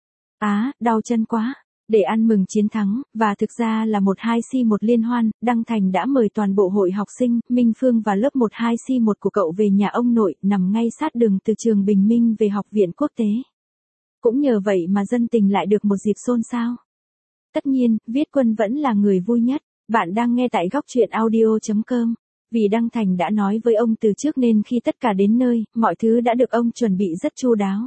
A: Á, đau chân quá. Để ăn mừng chiến thắng, và thực ra là một hai xê một liên hoan, Đăng Thành đã mời toàn bộ hội học sinh, Minh Phương và lớp một hai xê một của cậu về nhà ông nội, nằm ngay sát đường từ trường Bình Minh về học viện quốc tế. Cũng nhờ vậy mà dân tình lại được một dịp xôn xao. Tất nhiên, Viết Quân vẫn là người vui nhất. Bạn đang nghe tại góc truyện audio chấm com. Vì Đăng Thành đã nói với ông từ trước nên khi tất cả đến nơi, mọi thứ đã được ông chuẩn bị rất chu đáo.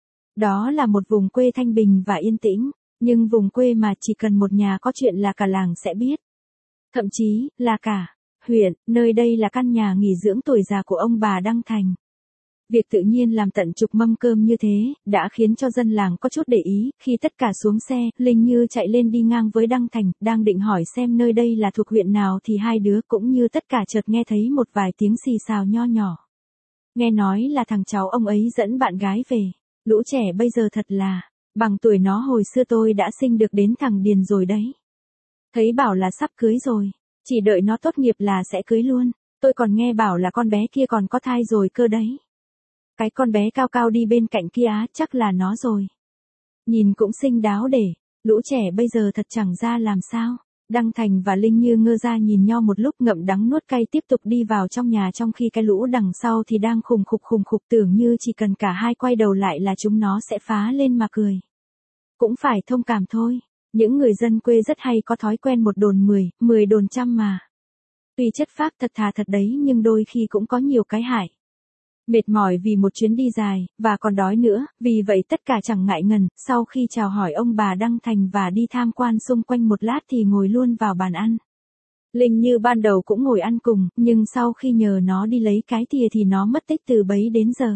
A: Đó là một vùng quê thanh bình và yên tĩnh, nhưng vùng quê mà chỉ cần một nhà có chuyện là cả làng sẽ biết. Thậm chí, là cả huyện, nơi đây là căn nhà nghỉ dưỡng tuổi già của ông bà Đăng Thành. Việc tự nhiên làm tận chục mâm cơm như thế, đã khiến cho dân làng có chút để ý. Khi tất cả xuống xe, Linh Như chạy lên đi ngang với Đăng Thành, đang định hỏi xem nơi đây là thuộc huyện nào thì hai đứa cũng như tất cả chợt nghe thấy một vài tiếng xì xào nho nhỏ. Nghe nói là thằng cháu ông ấy dẫn bạn gái về. Lũ trẻ bây giờ thật là, bằng tuổi nó hồi xưa tôi đã sinh được đến thằng Điền rồi đấy. Thấy bảo là sắp cưới rồi, chỉ đợi nó tốt nghiệp là sẽ cưới luôn. Tôi còn nghe bảo là con bé kia còn có thai rồi cơ đấy. Cái con bé cao cao đi bên cạnh kia á, chắc là nó rồi. Nhìn cũng xinh đáo để, lũ trẻ bây giờ thật chẳng ra làm sao. Đăng Thành và Linh Như ngơ ra nhìn nhau một lúc ngậm đắng nuốt cay tiếp tục đi vào trong nhà, trong khi cái lũ đằng sau thì đang khùng khục khùng khục tưởng như chỉ cần cả hai quay đầu lại là chúng nó sẽ phá lên mà cười. Cũng phải thông cảm thôi, những người dân quê rất hay có thói quen một đồn mười, mười đồn trăm mà. Tuy chất phác thật thà thật đấy nhưng đôi khi cũng có nhiều cái hại. Mệt mỏi vì một chuyến đi dài, và còn đói nữa, vì vậy tất cả chẳng ngại ngần, sau khi chào hỏi ông bà Đăng Thành và đi tham quan xung quanh một lát thì ngồi luôn vào bàn ăn. Linh Như ban đầu cũng ngồi ăn cùng, nhưng sau khi nhờ nó đi lấy cái thìa thì nó mất tích từ bấy đến giờ.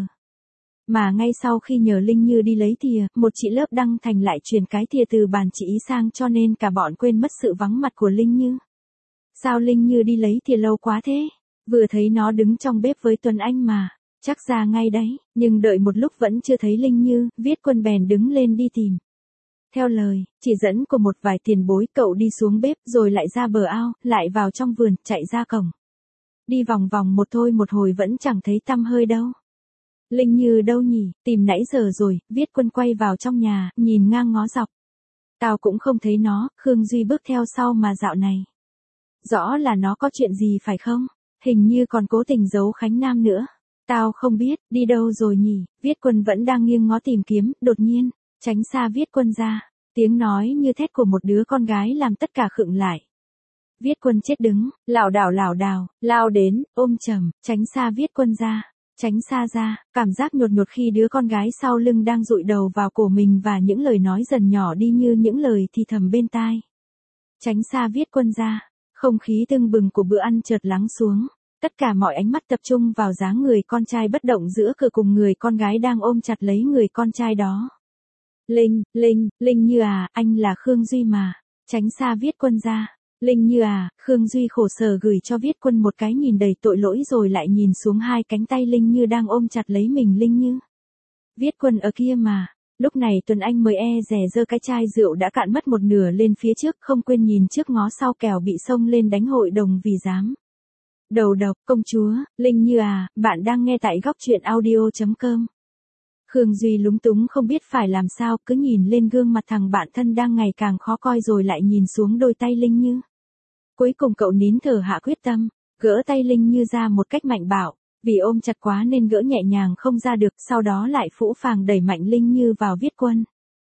A: Mà ngay sau khi nhờ Linh Như đi lấy thìa, một chị lớp Đăng Thành lại truyền cái thìa từ bàn chị ý sang cho nên cả bọn quên mất sự vắng mặt của Linh Như. Sao Linh Như đi lấy thìa lâu quá thế? Vừa thấy nó đứng trong bếp với Tuấn Anh mà. Chắc ra ngay đấy, nhưng đợi một lúc vẫn chưa thấy Linh Như, Viết Quân bèn đứng lên đi tìm. Theo lời, chỉ dẫn của một vài tiền bối, cậu đi xuống bếp rồi lại ra bờ ao, lại vào trong vườn, chạy ra cổng. Đi vòng vòng một thôi một hồi vẫn chẳng thấy tăm hơi đâu. Linh Như đâu nhỉ, tìm nãy giờ rồi. Viết Quân quay vào trong nhà, nhìn ngang ngó dọc. Tao cũng không thấy nó. Khương Duy bước theo sau mà dạo này. Rõ là nó có chuyện gì phải không? Hình như còn cố tình giấu Khánh Nam nữa. Tao không biết, đi đâu rồi nhỉ? Viết Quân vẫn đang nghiêng ngó tìm kiếm, đột nhiên, tránh xa Viết Quân ra. Tiếng nói như thét của một đứa con gái làm tất cả khựng lại. Viết Quân chết đứng, lảo đảo lảo đảo, lao đến, ôm chầm, tránh xa Viết Quân ra. Tránh xa ra, cảm giác nhột nhột khi đứa con gái sau lưng đang dụi đầu vào cổ mình và những lời nói dần nhỏ đi như những lời thì thầm bên tai. Tránh xa Viết Quân ra, không khí tưng bừng của bữa ăn chợt lắng xuống. Tất cả mọi ánh mắt tập trung vào dáng người con trai bất động giữa cửa cùng người con gái đang ôm chặt lấy người con trai đó. Linh, Linh, Linh Như à, anh là Khương Duy mà. Tránh xa Viết Quân ra. Linh Như à, Khương Duy khổ sở gửi cho Viết Quân một cái nhìn đầy tội lỗi rồi lại nhìn xuống hai cánh tay Linh Như đang ôm chặt lấy mình. Linh Như. Viết Quân ở kia mà. Lúc này Tuấn Anh mới e dè giơ cái chai rượu đã cạn mất một nửa lên phía trước, không quên nhìn trước ngó sau kẻo bị xông lên đánh hội đồng vì dám. Đầu độc, công chúa, Linh Như à, bạn đang nghe tại góc truyện audio chấm com. Khương Duy lúng túng không biết phải làm sao, cứ nhìn lên gương mặt thằng bạn thân đang ngày càng khó coi rồi lại nhìn xuống đôi tay Linh Như. Cuối cùng cậu nín thở hạ quyết tâm, gỡ tay Linh Như ra một cách mạnh bạo, vì ôm chặt quá nên gỡ nhẹ nhàng không ra được, sau đó lại phũ phàng đẩy mạnh Linh Như vào Viết Quân.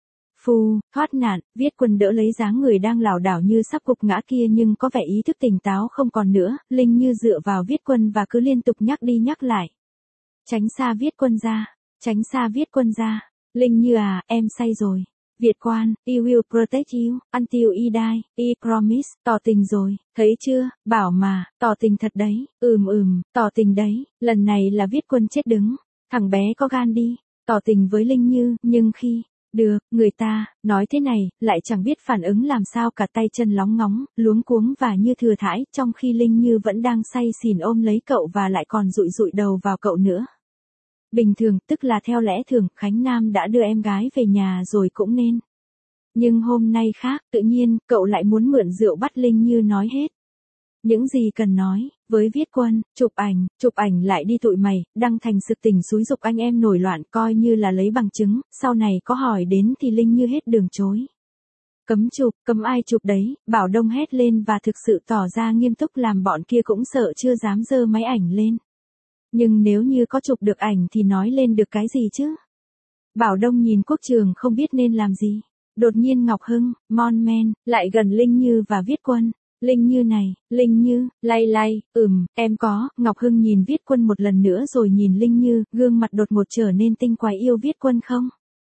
A: Phu, thoát nạn, Viết Quân đỡ lấy dáng người đang lảo đảo như sắp gục ngã kia nhưng có vẻ ý thức tỉnh táo không còn nữa, Linh Như dựa vào Viết Quân và cứ liên tục nhắc đi nhắc lại. Tránh xa Viết Quân ra, tránh xa Viết Quân ra, Linh Như à, em say rồi. Việt Quan, I will protect you, until I die, I promise, tỏ tình rồi, thấy chưa, bảo mà, tỏ tình thật đấy, ừm ừm, tỏ tình đấy, lần này là Viết Quân chết đứng, thằng bé có gan đi, tỏ tình với Linh Như, nhưng khi, được, người ta, nói thế này, lại chẳng biết phản ứng làm sao cả tay chân lóng ngóng, luống cuống và như thừa thãi, trong khi Linh Như vẫn đang say xỉn ôm lấy cậu và lại còn dụi dụi đầu vào cậu nữa. Bình thường, tức là theo lẽ thường, Khánh Nam đã đưa em gái về nhà rồi cũng nên. Nhưng hôm nay khác, tự nhiên, cậu lại muốn mượn rượu bắt Linh Như nói hết. Những gì cần nói, với Viết Quân, chụp ảnh, chụp ảnh lại đi tụi mày, đăng thành sực tỉnh xúi giục anh em nổi loạn coi như là lấy bằng chứng, sau này có hỏi đến thì Linh Như hết đường chối. Cấm chụp, cấm ai chụp đấy, Bảo Đông hét lên và thực sự tỏ ra nghiêm túc làm bọn kia cũng sợ chưa dám giơ máy ảnh lên. Nhưng nếu như có chụp được ảnh thì nói lên được cái gì chứ? Bảo Đông nhìn Quốc Trường không biết nên làm gì. Đột nhiên Ngọc Hưng, Mon Men, lại gần Linh Như và Viết Quân. Linh Như này, Linh Như, lay lay, ừm, em có, Ngọc Hưng nhìn Viết Quân một lần nữa rồi nhìn Linh Như, gương mặt đột ngột trở nên tinh quái, yêu Viết Quân không?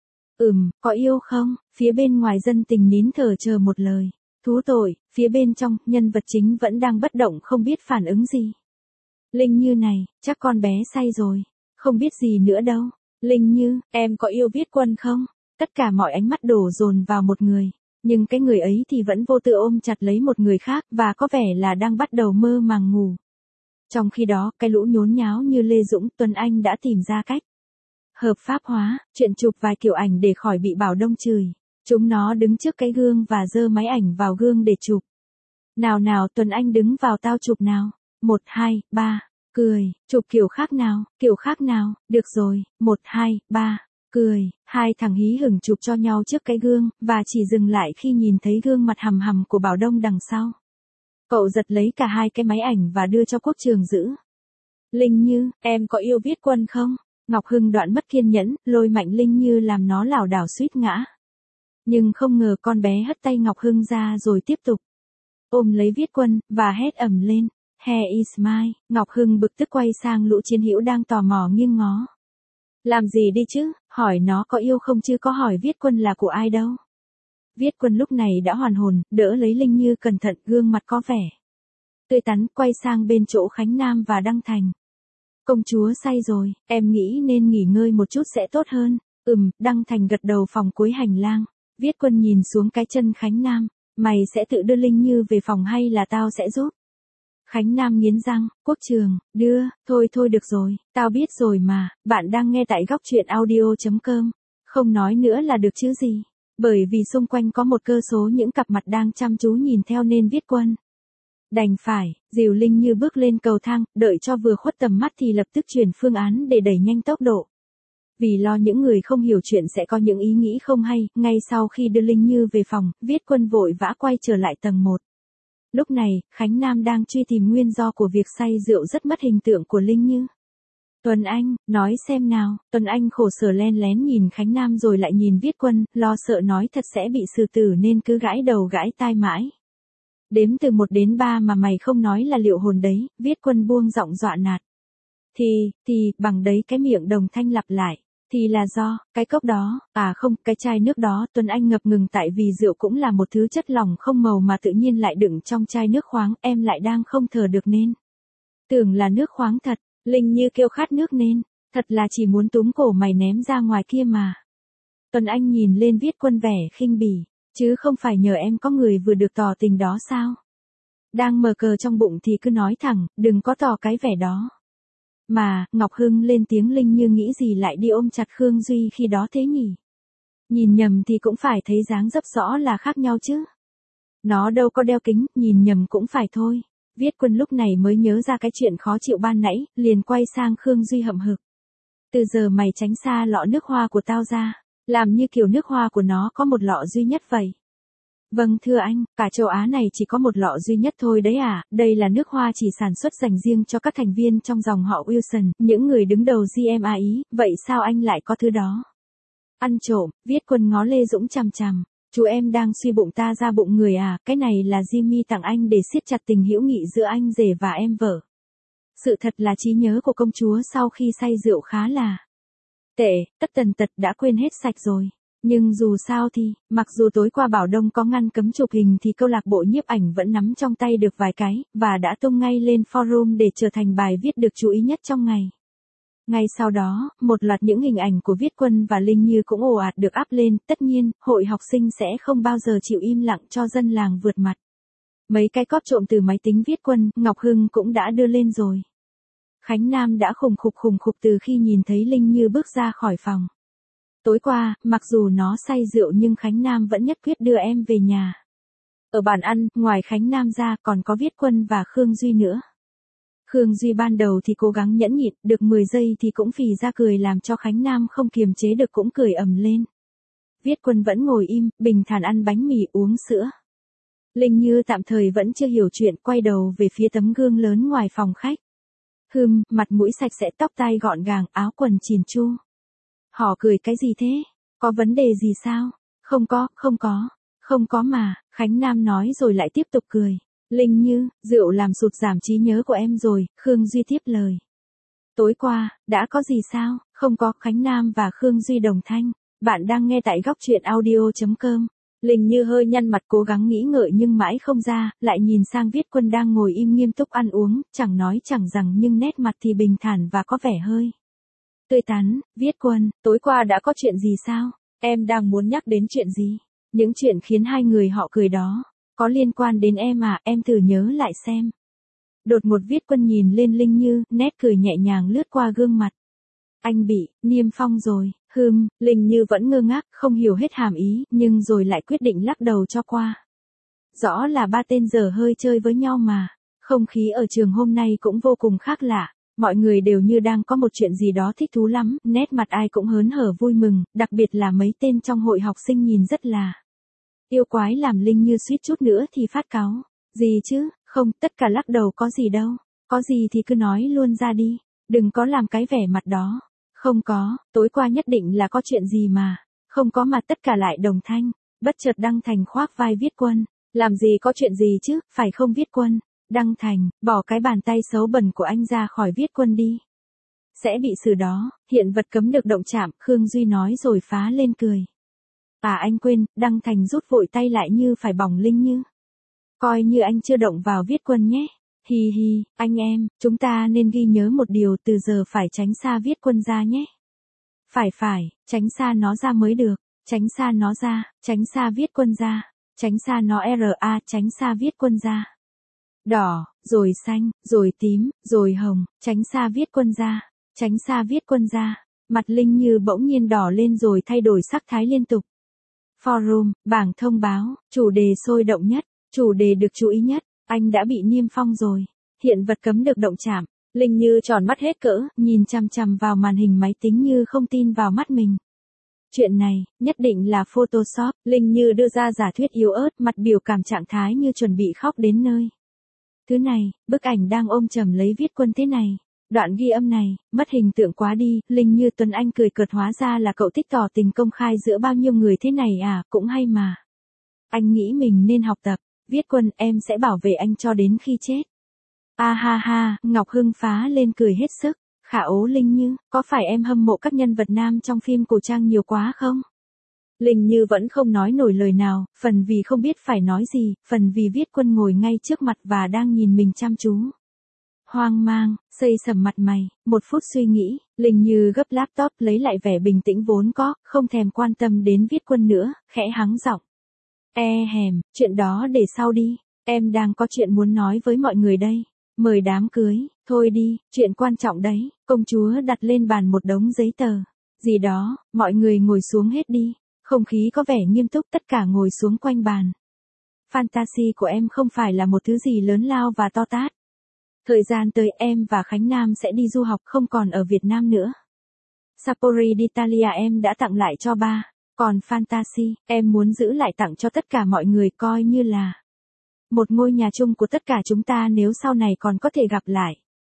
A: Ừm, có yêu không? Phía bên ngoài dân tình nín thở chờ một lời. Thú tội, phía bên trong, nhân vật chính vẫn đang bất động không biết phản ứng gì. Linh Như này, chắc con bé say rồi, không biết gì nữa đâu. Linh Như, em có yêu Viết Quân không? Tất cả mọi ánh mắt đổ dồn vào một người, nhưng cái người ấy thì vẫn vô tư ôm chặt lấy một người khác và có vẻ là đang bắt đầu mơ màng ngủ. Trong khi đó, cái lũ nhốn nháo như Lê Dũng, Tuấn Anh đã tìm ra cách hợp pháp hóa chuyện chụp vài kiểu ảnh để khỏi bị Bảo Đông chửi. Chúng nó đứng trước cái gương và giơ máy ảnh vào gương để chụp. Nào nào Tuấn Anh đứng vào tao chụp nào. Một, hai, ba, cười, chụp kiểu khác nào, kiểu khác nào, được rồi, một, hai, ba, cười, hai thằng hí hửng chụp cho nhau trước cái gương, và chỉ dừng lại khi nhìn thấy gương mặt hầm hầm của Bảo Đông đằng sau. Cậu giật lấy cả hai cái máy ảnh và đưa cho Quốc Trường giữ. Linh Như, em có yêu Viết Quân không? Ngọc Hưng đoạn mất kiên nhẫn, lôi mạnh Linh Như làm nó lảo đảo suýt ngã. Nhưng không ngờ con bé hất tay Ngọc Hưng ra rồi tiếp tục ôm lấy Viết Quân, và hét ầm lên. Here is mine, Ngọc Hưng bực tức quay sang lũ chiến hữu đang tò mò nghiêng ngó. Làm gì đi chứ, hỏi nó có yêu không chứ có hỏi Viết Quân là của ai đâu. Viết Quân lúc này đã hoàn hồn, đỡ lấy Linh Như cẩn thận, gương mặt có vẻ tươi tắn, quay sang bên chỗ Khánh Nam và Đăng Thành. Công chúa say rồi, em nghĩ nên nghỉ ngơi một chút sẽ tốt hơn. Ừm, Đăng Thành gật đầu. Phòng cuối hành lang. Viết Quân nhìn xuống cái chân Khánh Nam. Mày sẽ tự đưa Linh Như về phòng hay là tao sẽ giúp? Khánh Nam nghiến răng, Quốc Trường, đưa, thôi thôi được rồi, tao biết rồi mà, bạn đang nghe tại góc truyện audio chấm com, không nói nữa là được chứ gì, bởi vì xung quanh có một cơ số những cặp mặt đang chăm chú nhìn theo nên Viết Quân đành phải, dìu Linh Như bước lên cầu thang, đợi cho vừa khuất tầm mắt thì lập tức chuyển phương án để đẩy nhanh tốc độ. Vì lo những người không hiểu chuyện sẽ có những ý nghĩ không hay, ngay sau khi đưa Linh Như về phòng, Viết Quân vội vã quay trở lại tầng một. Lúc này, Khánh Nam đang truy tìm nguyên do của việc say rượu rất mất hình tượng của Linh Như. Tuấn Anh, nói xem nào, Tuấn Anh khổ sở len lén nhìn Khánh Nam rồi lại nhìn Viết Quân, lo sợ nói thật sẽ bị xử tử nên cứ gãi đầu gãi tai mãi. Đếm từ một đến ba mà mày không nói là liệu hồn đấy, Viết Quân buông giọng dọa nạt. Thì, thì, bằng đấy cái miệng đồng thanh lặp lại. Thì là do, cái cốc đó, à không, cái chai nước đó. Tuấn Anh ngập ngừng tại vì rượu cũng là một thứ chất lỏng không màu mà tự nhiên lại đựng trong chai nước khoáng, em lại đang không thở được nên. Tưởng là nước khoáng thật, Linh Như kêu khát nước nên, thật là chỉ muốn túm cổ mày ném ra ngoài kia mà. Tuấn Anh nhìn lên Viết Quân vẻ khinh bỉ, chứ không phải nhờ em có người vừa được tỏ tình đó sao? Đang mờ cờ trong bụng thì cứ nói thẳng, đừng có tỏ cái vẻ đó. Mà, Ngọc Hưng lên tiếng, Linh Như nghĩ gì lại đi ôm chặt Khương Duy khi đó thế nhỉ? Nhìn nhầm thì cũng phải thấy dáng dấp rõ là khác nhau chứ. Nó đâu có đeo kính, nhìn nhầm cũng phải thôi. Viết Quân lúc này mới nhớ ra cái chuyện khó chịu ban nãy, liền quay sang Khương Duy hậm hực. Từ giờ mày tránh xa lọ nước hoa của tao ra, làm như kiểu nước hoa của nó có một lọ duy nhất vậy. Vâng thưa anh, cả châu Á này chỉ có một lọ duy nhất thôi đấy à, đây là nước hoa chỉ sản xuất dành riêng cho các thành viên trong dòng họ Wilson, những người đứng đầu giê em a ý, vậy sao anh lại có thứ đó? Ăn trộm, Viết Quân ngó Lê Dũng chằm chằm, chú em đang suy bụng ta ra bụng người à, cái này là Jimmy tặng anh để siết chặt tình hữu nghị giữa anh rể và em vợ. Sự thật là trí nhớ của công chúa sau khi say rượu khá là tệ, tất tần tật đã quên hết sạch rồi. Nhưng dù sao thì, mặc dù tối qua Bảo Đông có ngăn cấm chụp hình thì câu lạc bộ nhiếp ảnh vẫn nắm trong tay được vài cái, và đã tung ngay lên forum để trở thành bài viết được chú ý nhất trong ngày. Ngay sau đó, một loạt những hình ảnh của Viết Quân và Linh Như cũng ồ ạt được up lên, tất nhiên, hội học sinh sẽ không bao giờ chịu im lặng cho dân làng vượt mặt. Mấy cái cóp trộm từ máy tính Viết Quân, Ngọc Hưng cũng đã đưa lên rồi. Khánh Nam đã khùng khục khùng khục từ khi nhìn thấy Linh Như bước ra khỏi phòng. Tối qua, mặc dù nó say rượu nhưng Khánh Nam vẫn nhất quyết đưa em về nhà. Ở bàn ăn, ngoài Khánh Nam ra còn có Viết Quân và Khương Duy nữa. Khương Duy ban đầu thì cố gắng nhẫn nhịn, được mười giây thì cũng phì ra cười làm cho Khánh Nam không kiềm chế được cũng cười ầm lên. Viết Quân vẫn ngồi im, bình thản ăn bánh mì uống sữa. Linh Như tạm thời vẫn chưa hiểu chuyện, quay đầu về phía tấm gương lớn ngoài phòng khách. Hừm, mặt mũi sạch sẽ, tóc tai gọn gàng, áo quần chỉn chu. Họ cười cái gì thế? Có vấn đề gì sao? Không có, không có, không có mà, Khánh Nam nói rồi lại tiếp tục cười. Linh Như, rượu làm sụt giảm trí nhớ của em rồi, Khương Duy tiếp lời. Tối qua, đã có gì sao? Không có, Khánh Nam và Khương Duy đồng thanh. Bạn đang nghe tại góc truyện audio.com. Linh Như hơi nhăn mặt cố gắng nghĩ ngợi nhưng mãi không ra, lại nhìn sang Viết Quân đang ngồi im nghiêm túc ăn uống, chẳng nói chẳng rằng nhưng nét mặt thì bình thản và có vẻ hơi tươi tắn. Viết Quân, tối qua đã có chuyện gì sao? Em đang muốn nhắc đến chuyện gì? Những chuyện khiến hai người họ cười đó, có liên quan đến em à, em thử nhớ lại xem. Đột ngột Viết Quân nhìn lên Linh Như, nét cười nhẹ nhàng lướt qua gương mặt. Anh bị niêm phong rồi. Hừm, Linh Như vẫn ngơ ngác, không hiểu hết hàm ý, nhưng rồi lại quyết định lắc đầu cho qua. Rõ là ba tên giờ hơi chơi với nhau mà. Không khí ở trường hôm nay cũng vô cùng khác lạ. Mọi người đều như đang có một chuyện gì đó thích thú lắm, nét mặt ai cũng hớn hở vui mừng, đặc biệt là mấy tên trong hội học sinh nhìn rất là yêu quái, làm Linh Như suýt chút nữa thì phát cáu. Gì chứ, không, tất cả lắc đầu, có gì đâu. Có gì thì cứ nói luôn ra đi. Đừng có làm cái vẻ mặt đó. Không có, tối qua nhất định là có chuyện gì mà. Không có mà, tất cả lại đồng thanh. Bất chợt Đăng Thành khoác vai Viết Quân. Làm gì có chuyện gì chứ, phải không Viết Quân? Đăng Thành, bỏ cái bàn tay xấu bẩn của anh ra khỏi Viết Quân đi. Sẽ bị xử đó, hiện vật cấm được động chạm, Khương Duy nói rồi phá lên cười. À anh quên, Đăng Thành rút vội tay lại như phải bỏng Linh Như. Coi như anh chưa động vào Viết Quân nhé. Hi hi, anh em, chúng ta nên ghi nhớ một điều, từ giờ phải tránh xa Viết Quân ra nhé. Phải phải, tránh xa nó ra mới được, tránh xa nó ra, tránh xa Viết Quân ra, tránh xa nó ra, tránh xa Viết Quân ra. Đỏ, rồi xanh, rồi tím, rồi hồng, tránh xa Viết Quân ra, tránh xa Viết Quân ra. Mặt Linh Như bỗng nhiên đỏ lên rồi thay đổi sắc thái liên tục. Forum, bảng thông báo, chủ đề sôi động nhất, chủ đề được chú ý nhất, anh đã bị niêm phong rồi. Hiện vật cấm được động chạm. Linh Như tròn mắt hết cỡ, nhìn chằm chằm vào màn hình máy tính như không tin vào mắt mình. Chuyện này, nhất định là Photoshop. Linh Như đưa ra giả thuyết yếu ớt, mặt biểu cảm trạng thái như chuẩn bị khóc đến nơi. Thứ này, bức ảnh đang ôm chầm lấy Viết Quân thế này. Đoạn ghi âm này, mất hình tượng quá đi. Linh Như Tuấn Anh cười cợt, hóa ra là cậu thích tỏ tình công khai giữa bao nhiêu người thế này à, cũng hay mà. Anh nghĩ mình nên học tập. Viết Quân, em sẽ bảo vệ anh cho đến khi chết. A ha ha, Ngọc Hưng phá lên cười hết sức. Khả ố Linh Như, có phải em hâm mộ các nhân vật nam trong phim cổ trang nhiều quá không? Linh Như vẫn không nói nổi lời nào, phần vì không biết phải nói gì, phần vì Viết Quân ngồi ngay trước mặt và đang nhìn mình chăm chú. Hoang mang, xây sầm mặt mày, một phút suy nghĩ, Linh Như gấp laptop lấy lại vẻ bình tĩnh vốn có, không thèm quan tâm đến Viết Quân nữa, khẽ hắng giọng. E hèm, chuyện đó để sau đi, em đang có chuyện muốn nói với mọi người đây. Mời đám cưới, thôi đi, chuyện quan trọng đấy. Công chúa đặt lên bàn một đống giấy tờ. Gì đó, mọi người ngồi xuống hết đi. Không khí có vẻ nghiêm túc, tất cả ngồi xuống quanh bàn. Fantasy của em không phải là một thứ gì lớn lao và to tát. Thời gian tới em và Khánh Nam sẽ đi du học, không còn ở Việt Nam nữa. Sapori d'Italia em đã tặng lại cho ba. Còn Fantasy, em muốn giữ lại tặng cho tất cả mọi người, coi như là một ngôi nhà chung của tất cả chúng ta nếu sau này còn có thể gặp lại.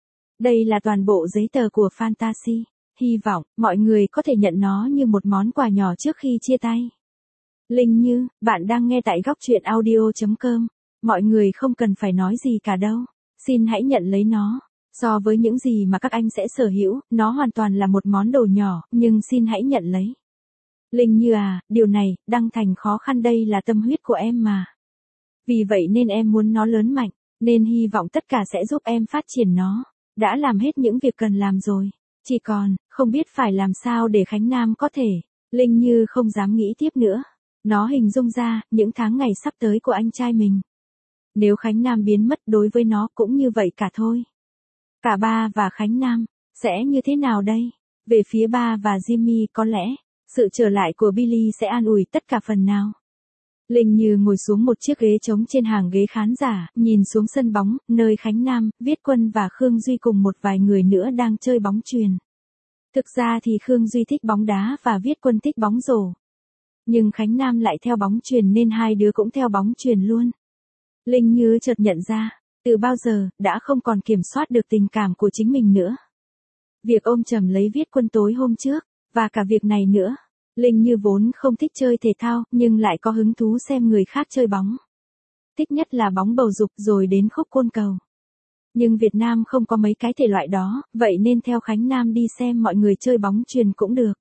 A: Đây là toàn bộ giấy tờ của Fantasy. Hy vọng mọi người có thể nhận nó như một món quà nhỏ trước khi chia tay. Linh Như, bạn đang nghe tại góc truyện audio chấm com. Mọi người không cần phải nói gì cả đâu. Xin hãy nhận lấy nó. So với những gì mà các anh sẽ sở hữu, nó hoàn toàn là một món đồ nhỏ, nhưng xin hãy nhận lấy. Linh Như à, điều này, Đăng Thành khó khăn, đây là tâm huyết của em mà. Vì vậy nên em muốn nó lớn mạnh, nên hy vọng tất cả sẽ giúp em phát triển nó. Đã làm hết những việc cần làm rồi. Chỉ còn, không biết phải làm sao để Khánh Nam có thể. Linh Như không dám nghĩ tiếp nữa. Nó hình dung ra, những tháng ngày sắp tới của anh trai mình. Nếu Khánh Nam biến mất đối với nó cũng như vậy cả thôi. Cả ba và Khánh Nam, sẽ như thế nào đây? Về phía ba và Jimmy có lẽ, sự trở lại của Billy sẽ an ủi tất cả phần nào. Linh Như ngồi xuống một chiếc ghế trống trên hàng ghế khán giả, nhìn xuống sân bóng, nơi Khánh Nam, Viết Quân và Khương Duy cùng một vài người nữa đang chơi bóng chuyền. Thực ra thì Khương Duy thích bóng đá và Viết Quân thích bóng rổ. Nhưng Khánh Nam lại theo bóng chuyền nên hai đứa cũng theo bóng chuyền luôn. Linh Như chợt nhận ra, từ bao giờ, đã không còn kiểm soát được tình cảm của chính mình nữa. Việc ôm chầm lấy Viết Quân tối hôm trước, và cả việc này nữa. Linh Như vốn không thích chơi thể thao, nhưng lại có hứng thú xem người khác chơi bóng. Thích nhất là bóng bầu dục rồi đến khúc côn cầu. Nhưng Việt Nam không có mấy cái thể loại đó, vậy nên theo Khánh Nam đi xem mọi người chơi bóng chuyền cũng được.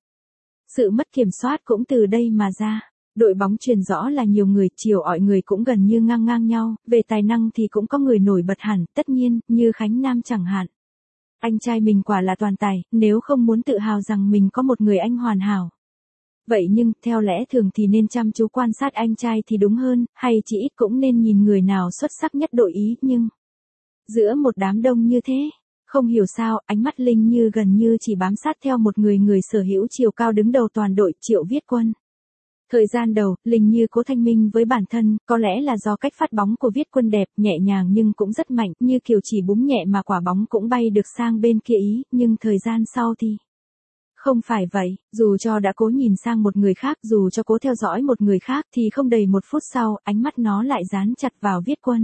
A: Sự mất kiểm soát cũng từ đây mà ra. Đội bóng chuyền rõ là nhiều người, chiều ọi người cũng gần như ngang ngang nhau, về tài năng thì cũng có người nổi bật hẳn, tất nhiên, như Khánh Nam chẳng hạn. Anh trai mình quả là toàn tài, nếu không muốn tự hào rằng mình có một người anh hoàn hảo. Vậy nhưng, theo lẽ thường thì nên chăm chú quan sát anh trai thì đúng hơn, hay chỉ ít cũng nên nhìn người nào xuất sắc nhất đội ý, nhưng giữa một đám đông như thế, không hiểu sao, ánh mắt Linh Như gần như chỉ bám sát theo một người người sở hữu chiều cao đứng đầu toàn đội, Triệu Viết Quân. Thời gian đầu, Linh Như cố thanh minh với bản thân, có lẽ là do cách phát bóng của Viết Quân đẹp, nhẹ nhàng nhưng cũng rất mạnh, như kiểu chỉ búng nhẹ mà quả bóng cũng bay được sang bên kia ý, nhưng thời gian sau thì không phải vậy, dù cho đã cố nhìn sang một người khác, dù cho cố theo dõi một người khác thì không đầy một phút sau, ánh mắt nó lại dán chặt vào Viết Quân.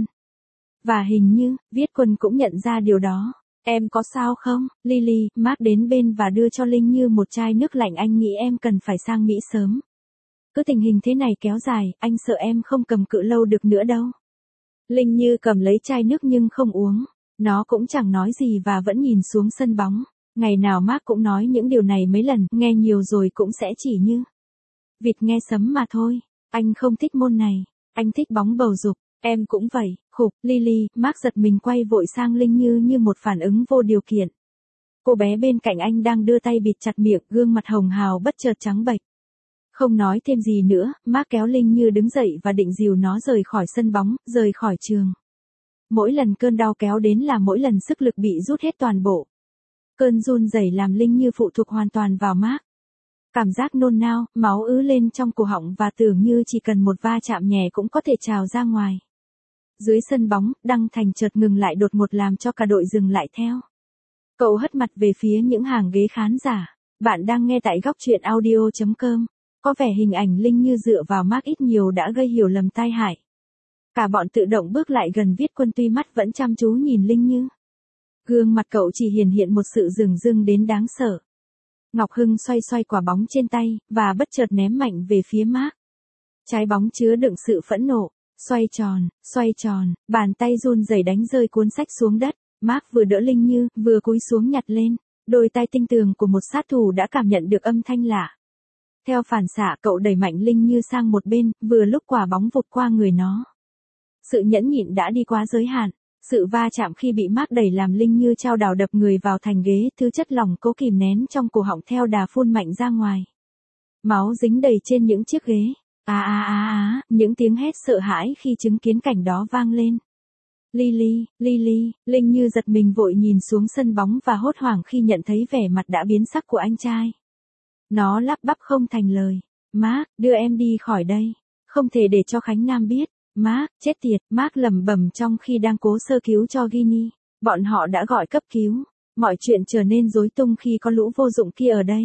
A: Và hình như, Viết Quân cũng nhận ra điều đó. Em có sao không? Lily, Mark đến bên và đưa cho Linh Như một chai nước lạnh, anh nghĩ em cần phải sang Mỹ sớm. Cứ tình hình thế này kéo dài, anh sợ em không cầm cự lâu được nữa đâu. Linh Như cầm lấy chai nước nhưng không uống. Nó cũng chẳng nói gì và vẫn nhìn xuống sân bóng. Ngày nào Mark cũng nói những điều này mấy lần, nghe nhiều rồi cũng sẽ chỉ như vịt nghe sấm mà thôi. Anh không thích môn này, anh thích bóng bầu dục. Em cũng vậy, khục, Lily, Mark giật mình quay vội sang Linh Như như một phản ứng vô điều kiện. Cô bé bên cạnh anh đang đưa tay bịt chặt miệng, gương mặt hồng hào bất chợt trắng bệch. Không nói thêm gì nữa, Mark kéo Linh Như đứng dậy và định dìu nó rời khỏi sân bóng, rời khỏi trường. Mỗi lần cơn đau kéo đến là mỗi lần sức lực bị rút hết toàn bộ. Cơn run rẩy làm Linh Như phụ thuộc hoàn toàn vào Mark. Cảm giác nôn nao, máu ứ lên trong cổ họng và tưởng như chỉ cần một va chạm nhẹ cũng có thể trào ra ngoài. Dưới sân bóng, Đăng Thành chợt ngừng lại đột ngột làm cho cả đội dừng lại theo. Cậu hất mặt về phía những hàng ghế khán giả. Bạn đang nghe tại góc truyện audio chấm com. Có vẻ hình ảnh Linh Như dựa vào Mark ít nhiều đã gây hiểu lầm tai hại. Cả bọn tự động bước lại gần Viết Quân, tuy mắt vẫn chăm chú nhìn Linh Như. Gương mặt cậu chỉ hiển hiện một sự dửng dưng đến đáng sợ. Ngọc Hưng xoay xoay quả bóng trên tay, và bất chợt ném mạnh về phía Mark. Trái bóng chứa đựng sự phẫn nộ, xoay tròn, xoay tròn, bàn tay run rẩy đánh rơi cuốn sách xuống đất. Mark vừa đỡ Linh Như, vừa cúi xuống nhặt lên. Đôi tai tinh tường của một sát thủ đã cảm nhận được âm thanh lạ. Theo phản xạ, cậu đẩy mạnh Linh Như sang một bên, vừa lúc quả bóng vụt qua người nó. Sự nhẫn nhịn đã đi quá giới hạn. Sự va chạm khi bị Mark đẩy làm Linh Như chao đảo đập người vào thành ghế, thứ chất lỏng cố kìm nén trong cổ họng theo đà phun mạnh ra ngoài. Máu dính đầy trên những chiếc ghế. À à à à, những tiếng hét sợ hãi khi chứng kiến cảnh đó vang lên. Lily, Lily, Linh Như giật mình vội nhìn xuống sân bóng và hốt hoảng khi nhận thấy vẻ mặt đã biến sắc của anh trai. Nó lắp bắp không thành lời. Mark, đưa em đi khỏi đây. Không thể để cho Khánh Nam biết. Mark, chết tiệt, Mark lẩm bẩm trong khi đang cố sơ cứu cho Ginny. Bọn họ đã gọi cấp cứu. Mọi chuyện trở nên rối tung khi có lũ vô dụng kia ở đây.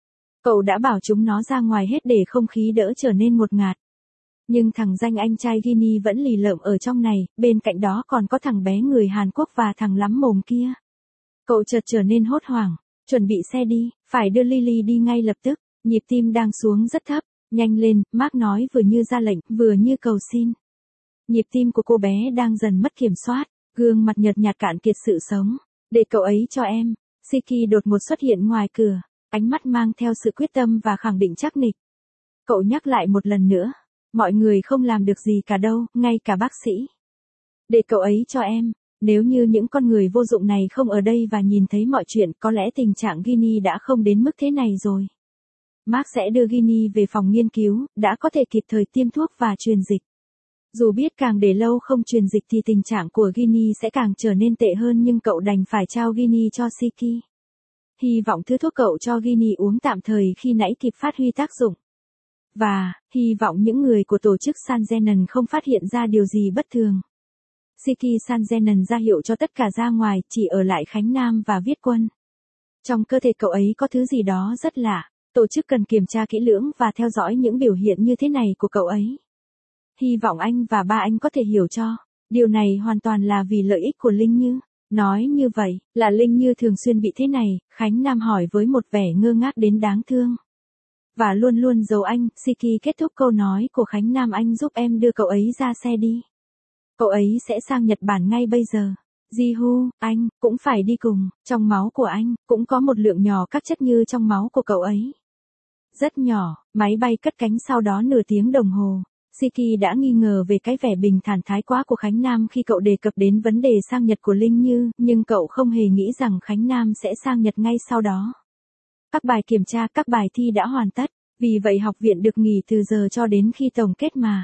A: Cậu đã bảo chúng nó ra ngoài hết để không khí đỡ trở nên ngột ngạt. Nhưng thằng danh anh trai Ginny vẫn lì lợm ở trong này, bên cạnh đó còn có thằng bé người Hàn Quốc và thằng lắm mồm kia. Cậu chợt trở nên hốt hoảng, chuẩn bị xe đi, phải đưa Lily đi ngay lập tức, nhịp tim đang xuống rất thấp, nhanh lên, Mark nói vừa như ra lệnh, vừa như cầu xin. Nhịp tim của cô bé đang dần mất kiểm soát, gương mặt nhợt nhạt cạn kiệt sự sống. Để cậu ấy cho em. Siki đột ngột xuất hiện ngoài cửa, ánh mắt mang theo sự quyết tâm và khẳng định chắc nịch. Cậu nhắc lại một lần nữa, mọi người không làm được gì cả đâu, ngay cả bác sĩ. Để cậu ấy cho em, nếu như những con người vô dụng này không ở đây và nhìn thấy mọi chuyện, có lẽ tình trạng Ginny đã không đến mức thế này rồi. Mark sẽ đưa Ginny về phòng nghiên cứu, đã có thể kịp thời tiêm thuốc và truyền dịch. Dù biết càng để lâu không truyền dịch thì tình trạng của Ginny sẽ càng trở nên tệ hơn, nhưng cậu đành phải trao Ginny cho Siki. Hy vọng thứ thuốc cậu cho Ginny uống tạm thời khi nãy kịp phát huy tác dụng. Và, hy vọng những người của tổ chức Sanzenon không phát hiện ra điều gì bất thường. Siki Sanzenon ra hiệu cho tất cả ra ngoài, chỉ ở lại Khánh Nam và Viết Quân. Trong cơ thể cậu ấy có thứ gì đó rất lạ, tổ chức cần kiểm tra kỹ lưỡng và theo dõi những biểu hiện như thế này của cậu ấy. Hy vọng anh và ba anh có thể hiểu cho. Điều này hoàn toàn là vì lợi ích của Linh Như. Nói như vậy, là Linh Như thường xuyên bị thế này, Khánh Nam hỏi với một vẻ ngơ ngác đến đáng thương. Và luôn luôn giấu anh, Siki kết thúc câu nói của Khánh Nam, anh giúp em đưa cậu ấy ra xe đi. Cậu ấy sẽ sang Nhật Bản ngay bây giờ. Ji-hu, anh, cũng phải đi cùng, trong máu của anh, cũng có một lượng nhỏ các chất như trong máu của cậu ấy. Rất nhỏ, máy bay cất cánh sau đó nửa tiếng đồng hồ. Siki đã nghi ngờ về cái vẻ bình thản thái quá của Khánh Nam khi cậu đề cập đến vấn đề sang Nhật của Linh Như, nhưng cậu không hề nghĩ rằng Khánh Nam sẽ sang Nhật ngay sau đó. Các bài kiểm tra, các bài thi đã hoàn tất, vì vậy học viện được nghỉ từ giờ cho đến khi tổng kết mà.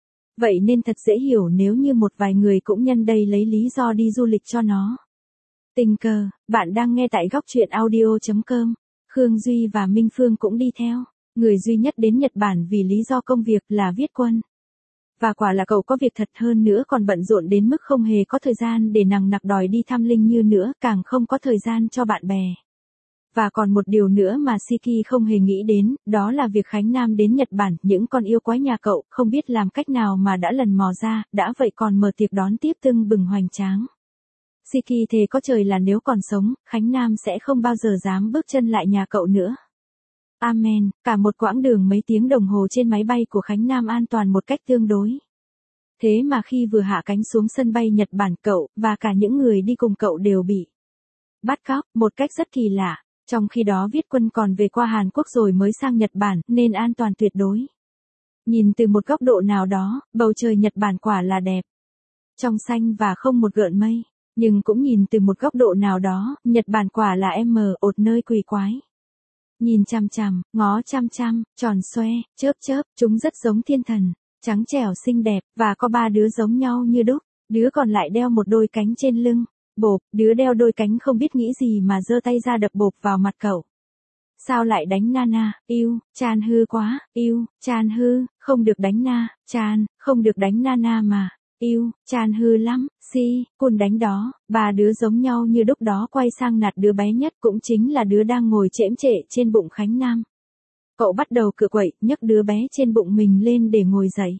A: Vậy nên thật dễ hiểu nếu như một vài người cũng nhân đây lấy lý do đi du lịch cho nó. Tình cờ, bạn đang nghe tại góc truyện audio chấm com. Khương Duy và Minh Phương cũng đi theo. Người duy nhất đến Nhật Bản vì lý do công việc là Viết Quân. Và quả là cậu có việc thật, hơn nữa còn bận rộn đến mức không hề có thời gian để nằng nặc đòi đi thăm Linh Như nữa, càng không có thời gian cho bạn bè. Và còn một điều nữa mà Siki không hề nghĩ đến, đó là việc Khánh Nam đến Nhật Bản, những con yêu quái nhà cậu không biết làm cách nào mà đã lần mò ra, đã vậy còn mở tiệc đón tiếp tưng bừng hoành tráng. Siki thề có trời là nếu còn sống, Khánh Nam sẽ không bao giờ dám bước chân lại nhà cậu nữa. Amen, cả một quãng đường mấy tiếng đồng hồ trên máy bay của Khánh Nam an toàn một cách tương đối. Thế mà khi vừa hạ cánh xuống sân bay Nhật Bản, cậu, và cả những người đi cùng cậu đều bị bắt cóc, một cách rất kỳ lạ. Trong khi đó Viết Quân còn về qua Hàn Quốc rồi mới sang Nhật Bản, nên an toàn tuyệt đối. Nhìn từ một góc độ nào đó, bầu trời Nhật Bản quả là đẹp. Trong xanh và không một gợn mây. Nhưng cũng nhìn từ một góc độ nào đó, Nhật Bản quả là em mờ ột nơi quỷ quái. Nhìn chằm chằm, ngó chăm chăm, tròn xoe, chớp chớp, chúng rất giống thiên thần, trắng trẻo xinh đẹp, và có ba đứa giống nhau như đúc, đứa còn lại đeo một đôi cánh trên lưng, bộp, đứa đeo đôi cánh không biết nghĩ gì mà giơ tay ra đập bộp vào mặt cậu. Sao lại đánh Nana, yêu, Chan hư quá, yêu, Chan hư, không được đánh Na, Chan, không được đánh Nana mà. Yêu, Chan hư lắm, si, cun đánh đó, ba đứa giống nhau như đúc đó quay sang nạt đứa bé nhất, cũng chính là đứa đang ngồi chễm chệ trên bụng Khánh Nam. Cậu bắt đầu cựa quậy, nhấc đứa bé trên bụng mình lên để ngồi dậy.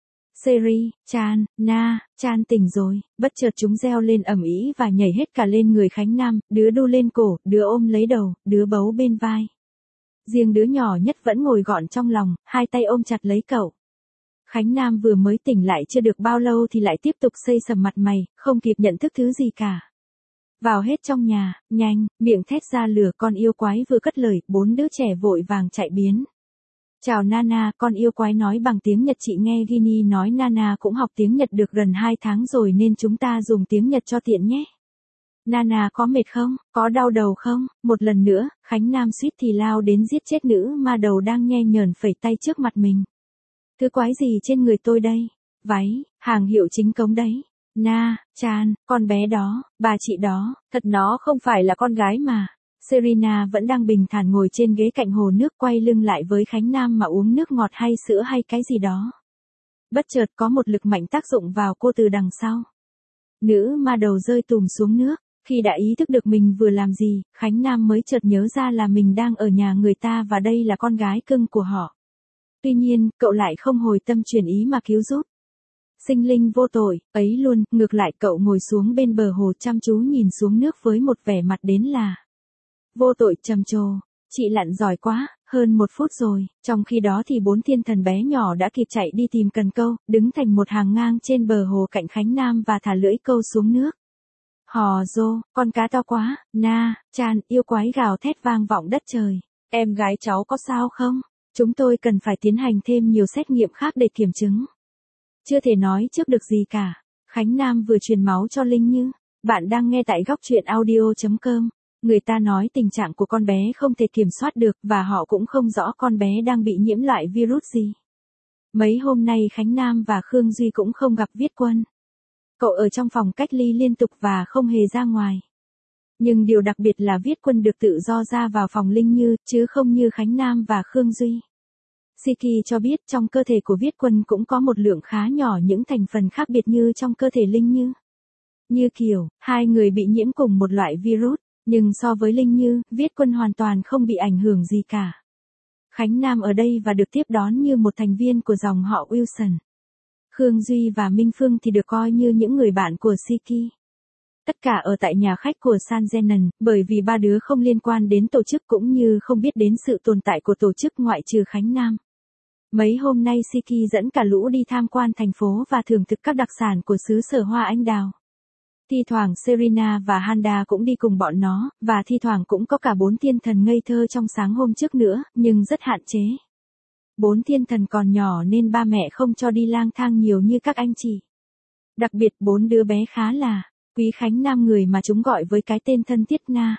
A: Seri, Chan, Na, Chan tỉnh rồi, bất chợt chúng reo lên ầm ĩ và nhảy hết cả lên người Khánh Nam, đứa đu lên cổ, đứa ôm lấy đầu, đứa bấu bên vai. Riêng đứa nhỏ nhất vẫn ngồi gọn trong lòng, hai tay ôm chặt lấy cậu. Khánh Nam vừa mới tỉnh lại chưa được bao lâu thì lại tiếp tục xây sầm mặt mày, không kịp nhận thức thứ gì cả. Vào hết trong nhà, nhanh, miệng thét ra lửa, con yêu quái vừa cất lời, bốn đứa trẻ vội vàng chạy biến. Chào Nana, con yêu quái nói bằng tiếng Nhật, chị nghe Ginny nói Nana cũng học tiếng Nhật được gần hai tháng rồi nên chúng ta dùng tiếng Nhật cho tiện nhé. Nana có mệt không, có đau đầu không? Một lần nữa, Khánh Nam suýt thì lao đến giết chết nữ ma đầu đang nhe nhờn phẩy tay trước mặt mình. Thứ quái gì trên người tôi đây? Váy, hàng hiệu chính cống đấy. Na, Chan, con bé đó, bà chị đó, thật nó không phải là con gái mà. Serena vẫn đang bình thản ngồi trên ghế cạnh hồ nước quay lưng lại với Khánh Nam mà uống nước ngọt hay sữa hay cái gì đó. Bất chợt có một lực mạnh tác dụng vào cô từ đằng sau. Nữ ma đầu rơi tùm xuống nước. Khi đã ý thức được mình vừa làm gì, Khánh Nam mới chợt nhớ ra là mình đang ở nhà người ta và đây là con gái cưng của họ. Tuy nhiên, cậu lại không hồi tâm chuyển ý mà cứu giúp. Sinh linh vô tội, ấy luôn, ngược lại cậu ngồi xuống bên bờ hồ chăm chú nhìn xuống nước với một vẻ mặt đến là vô tội trầm trồ. Chị lặn giỏi quá, hơn một phút rồi, trong khi đó thì bốn thiên thần bé nhỏ đã kịp chạy đi tìm cần câu, đứng thành một hàng ngang trên bờ hồ cạnh Khánh Nam và thả lưỡi câu xuống nước. Hò rô, con cá to quá, na, chan, yêu quái gào thét vang vọng đất trời. Em gái cháu có sao không? Chúng tôi cần phải tiến hành thêm nhiều xét nghiệm khác để kiểm chứng. Chưa thể nói trước được gì cả. Khánh Nam vừa truyền máu cho Linh Như. Bạn đang nghe tại góc truyện audio chấm com. Người ta nói tình trạng của con bé không thể kiểm soát được và họ cũng không rõ con bé đang bị nhiễm loại virus gì. Mấy hôm nay Khánh Nam và Khương Duy cũng không gặp Viết Quân. Cậu ở trong phòng cách ly liên tục và không hề ra ngoài. Nhưng điều đặc biệt là Viết Quân được tự do ra vào phòng Linh Như, chứ không như Khánh Nam và Khương Duy. Siki cho biết trong cơ thể của Viết Quân cũng có một lượng khá nhỏ những thành phần khác biệt như trong cơ thể Linh Như. Như kiểu, hai người bị nhiễm cùng một loại virus, nhưng so với Linh Như, Viết Quân hoàn toàn không bị ảnh hưởng gì cả. Khánh Nam ở đây và được tiếp đón như một thành viên của dòng họ Wilson. Khương Duy và Minh Phương thì được coi như những người bạn của Siki. Tất cả ở tại nhà khách của San Zenon, bởi vì ba đứa không liên quan đến tổ chức cũng như không biết đến sự tồn tại của tổ chức ngoại trừ Khánh Nam. Mấy hôm nay Siki dẫn cả lũ đi tham quan thành phố và thưởng thức các đặc sản của xứ sở hoa anh đào. Thi thoảng Serena và Handa cũng đi cùng bọn nó, và thi thoảng cũng có cả bốn thiên thần ngây thơ trong sáng hôm trước nữa, nhưng rất hạn chế. Bốn thiên thần còn nhỏ nên ba mẹ không cho đi lang thang nhiều như các anh chị. Đặc biệt bốn đứa bé khá là quý Khánh Nam, người mà chúng gọi với cái tên thân thiết Na.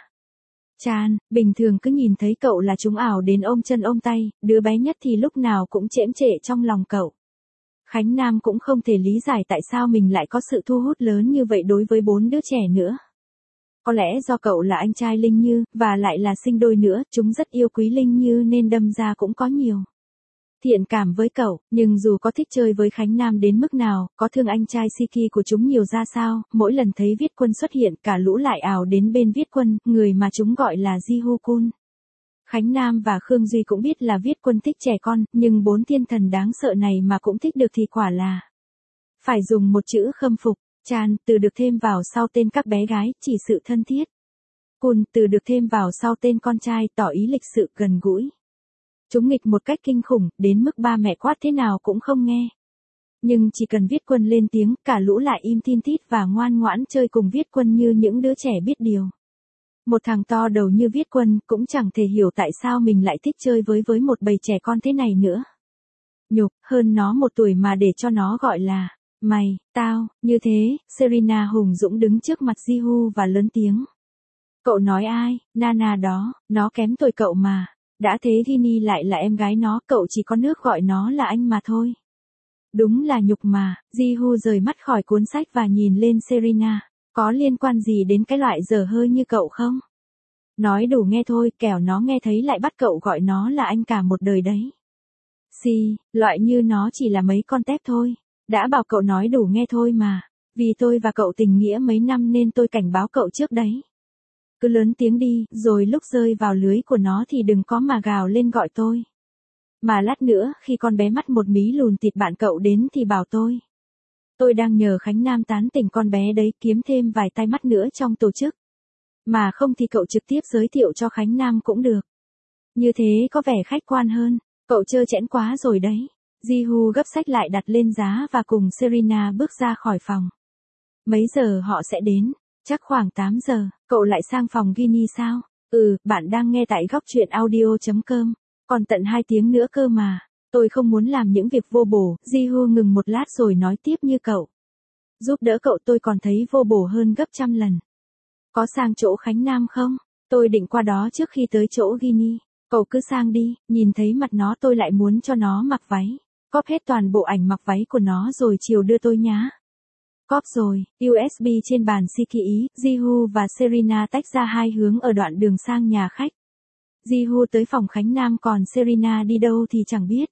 A: Chan, bình thường cứ nhìn thấy cậu là chúng ảo đến ôm chân ôm tay, đứa bé nhất thì lúc nào cũng chễm chệ trong lòng cậu. Khánh Nam cũng không thể lý giải tại sao mình lại có sự thu hút lớn như vậy đối với bốn đứa trẻ nữa. Có lẽ do cậu là anh trai Linh Như, và lại là sinh đôi nữa, chúng rất yêu quý Linh Như nên đâm ra cũng có nhiều thiện cảm với cậu, nhưng dù có thích chơi với Khánh Nam đến mức nào, có thương anh trai Siki của chúng nhiều ra sao, mỗi lần thấy Viết Quân xuất hiện cả lũ lại ảo đến bên Viết Quân, người mà chúng gọi là Ji-Hu-kun. Khánh Nam và Khương Duy cũng biết là Viết Quân thích trẻ con, nhưng bốn thiên thần đáng sợ này mà cũng thích được thì quả là phải dùng một chữ khâm phục. Chan, từ được thêm vào sau tên các bé gái, chỉ sự thân thiết. Kun, từ được thêm vào sau tên con trai, tỏ ý lịch sự gần gũi. Chúng nghịch một cách kinh khủng, đến mức ba mẹ quát thế nào cũng không nghe. Nhưng chỉ cần Viết Quân lên tiếng, cả lũ lại im tin tít và ngoan ngoãn chơi cùng Viết Quân như những đứa trẻ biết điều. Một thằng to đầu như Viết Quân cũng chẳng thể hiểu tại sao mình lại thích chơi với với một bầy trẻ con thế này nữa. Nhục, hơn nó một tuổi mà để cho nó gọi là mày, tao, như thế. Serena hùng dũng đứng trước mặt Ji-Hu và lớn tiếng. Cậu nói ai? Nana đó, nó kém tuổi cậu mà. Đã thế Ginny lại là em gái nó, cậu chỉ có nước gọi nó là anh mà thôi. Đúng là nhục mà. Ji-Hu rời mắt khỏi cuốn sách và nhìn lên Serena. Có liên quan gì đến cái loại dở hơi như cậu không? Nói đủ nghe thôi, kẻo nó nghe thấy lại bắt cậu gọi nó là anh cả một đời đấy. Si, loại như nó chỉ là mấy con tép thôi. Đã bảo cậu nói đủ nghe thôi mà. Vì tôi và cậu tình nghĩa mấy năm nên tôi cảnh báo cậu trước đấy. Cứ lớn tiếng đi, rồi lúc rơi vào lưới của nó thì đừng có mà gào lên gọi tôi. Mà lát nữa, khi con bé mắt một mí lùn thịt bạn cậu đến thì bảo tôi. Tôi đang nhờ Khánh Nam tán tỉnh con bé đấy kiếm thêm vài tai mắt nữa trong tổ chức. Mà không thì cậu trực tiếp giới thiệu cho Khánh Nam cũng được. Như thế có vẻ khách quan hơn, cậu trơ trẽn quá rồi đấy. Ji-Hu gấp sách lại đặt lên giá và cùng Serena bước ra khỏi phòng. Mấy giờ họ sẽ đến? Chắc khoảng tám giờ, cậu lại sang phòng Ginny sao? Ừ, bạn đang nghe tại góc truyện audio chấm com. Còn tận hai tiếng nữa cơ mà. Tôi không muốn làm những việc vô bổ. Ji-Hu ngừng một lát rồi nói tiếp như cậu. Giúp đỡ cậu tôi còn thấy vô bổ hơn gấp trăm lần. Có sang chỗ Khánh Nam không? Tôi định qua đó trước khi tới chỗ Ginny. Cậu cứ sang đi, nhìn thấy mặt nó tôi lại muốn cho nó mặc váy. Cóp hết toàn bộ ảnh mặc váy của nó rồi chiều đưa tôi nhá. Cóp rồi, u ét bê trên bàn Siki ý, Jihu và Serena tách ra hai hướng ở đoạn đường sang nhà khách. Jihu tới phòng Khánh Nam còn Serena đi đâu thì chẳng biết.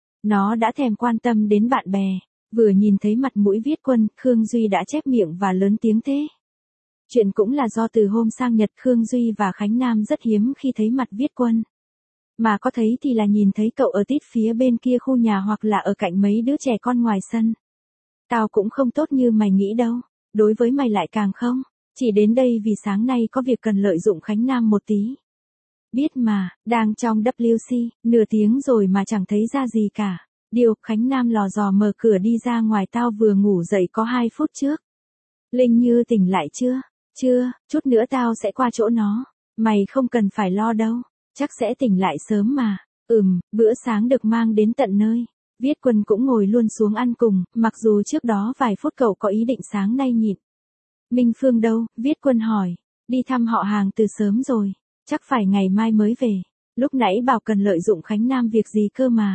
A: Nó đã thèm quan tâm đến bạn bè, vừa nhìn thấy mặt mũi Viết Quân, Khương Duy đã chép miệng và lớn tiếng thế. Chuyện cũng là do từ hôm sang Nhật Khương Duy và Khánh Nam rất hiếm khi thấy mặt Viết Quân. Mà có thấy thì là nhìn thấy cậu ở tít phía bên kia khu nhà hoặc là ở cạnh mấy đứa trẻ con ngoài sân. Tao cũng không tốt như mày nghĩ đâu, đối với mày lại càng không, chỉ đến đây vì sáng nay có việc cần lợi dụng Khánh Nam một tí. Biết mà, đang trong vê kép xê, nửa tiếng rồi mà chẳng thấy ra gì cả. Điều, Khánh Nam lò dò mở cửa đi ra ngoài, tao vừa ngủ dậy có hai phút trước. Linh Như tỉnh lại chưa? Chưa, chút nữa tao sẽ qua chỗ nó. Mày không cần phải lo đâu, chắc sẽ tỉnh lại sớm mà. Ừm, bữa sáng được mang đến tận nơi. Viết Quân cũng ngồi luôn xuống ăn cùng, mặc dù trước đó vài phút cậu có ý định sáng nay nhịn. Minh Phương đâu? Viết Quân hỏi. Đi thăm họ hàng từ sớm rồi, chắc phải ngày mai mới về. Lúc nãy bảo cần lợi dụng Khánh Nam việc gì cơ mà.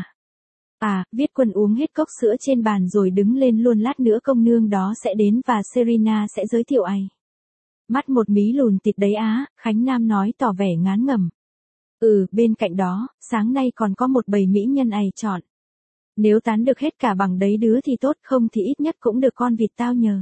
A: À, Viết Quân uống hết cốc sữa trên bàn rồi đứng lên luôn, lát nữa công nương đó sẽ đến và Serena sẽ giới thiệu ai. Mắt một mí lùn tịt đấy á, Khánh Nam nói tỏ vẻ ngán ngẩm. Ừ, bên cạnh đó, sáng nay còn có một bầy mỹ nhân ày chọn. Nếu tán được hết cả bằng đấy đứa thì tốt, không thì ít nhất cũng được con vịt tao nhờ.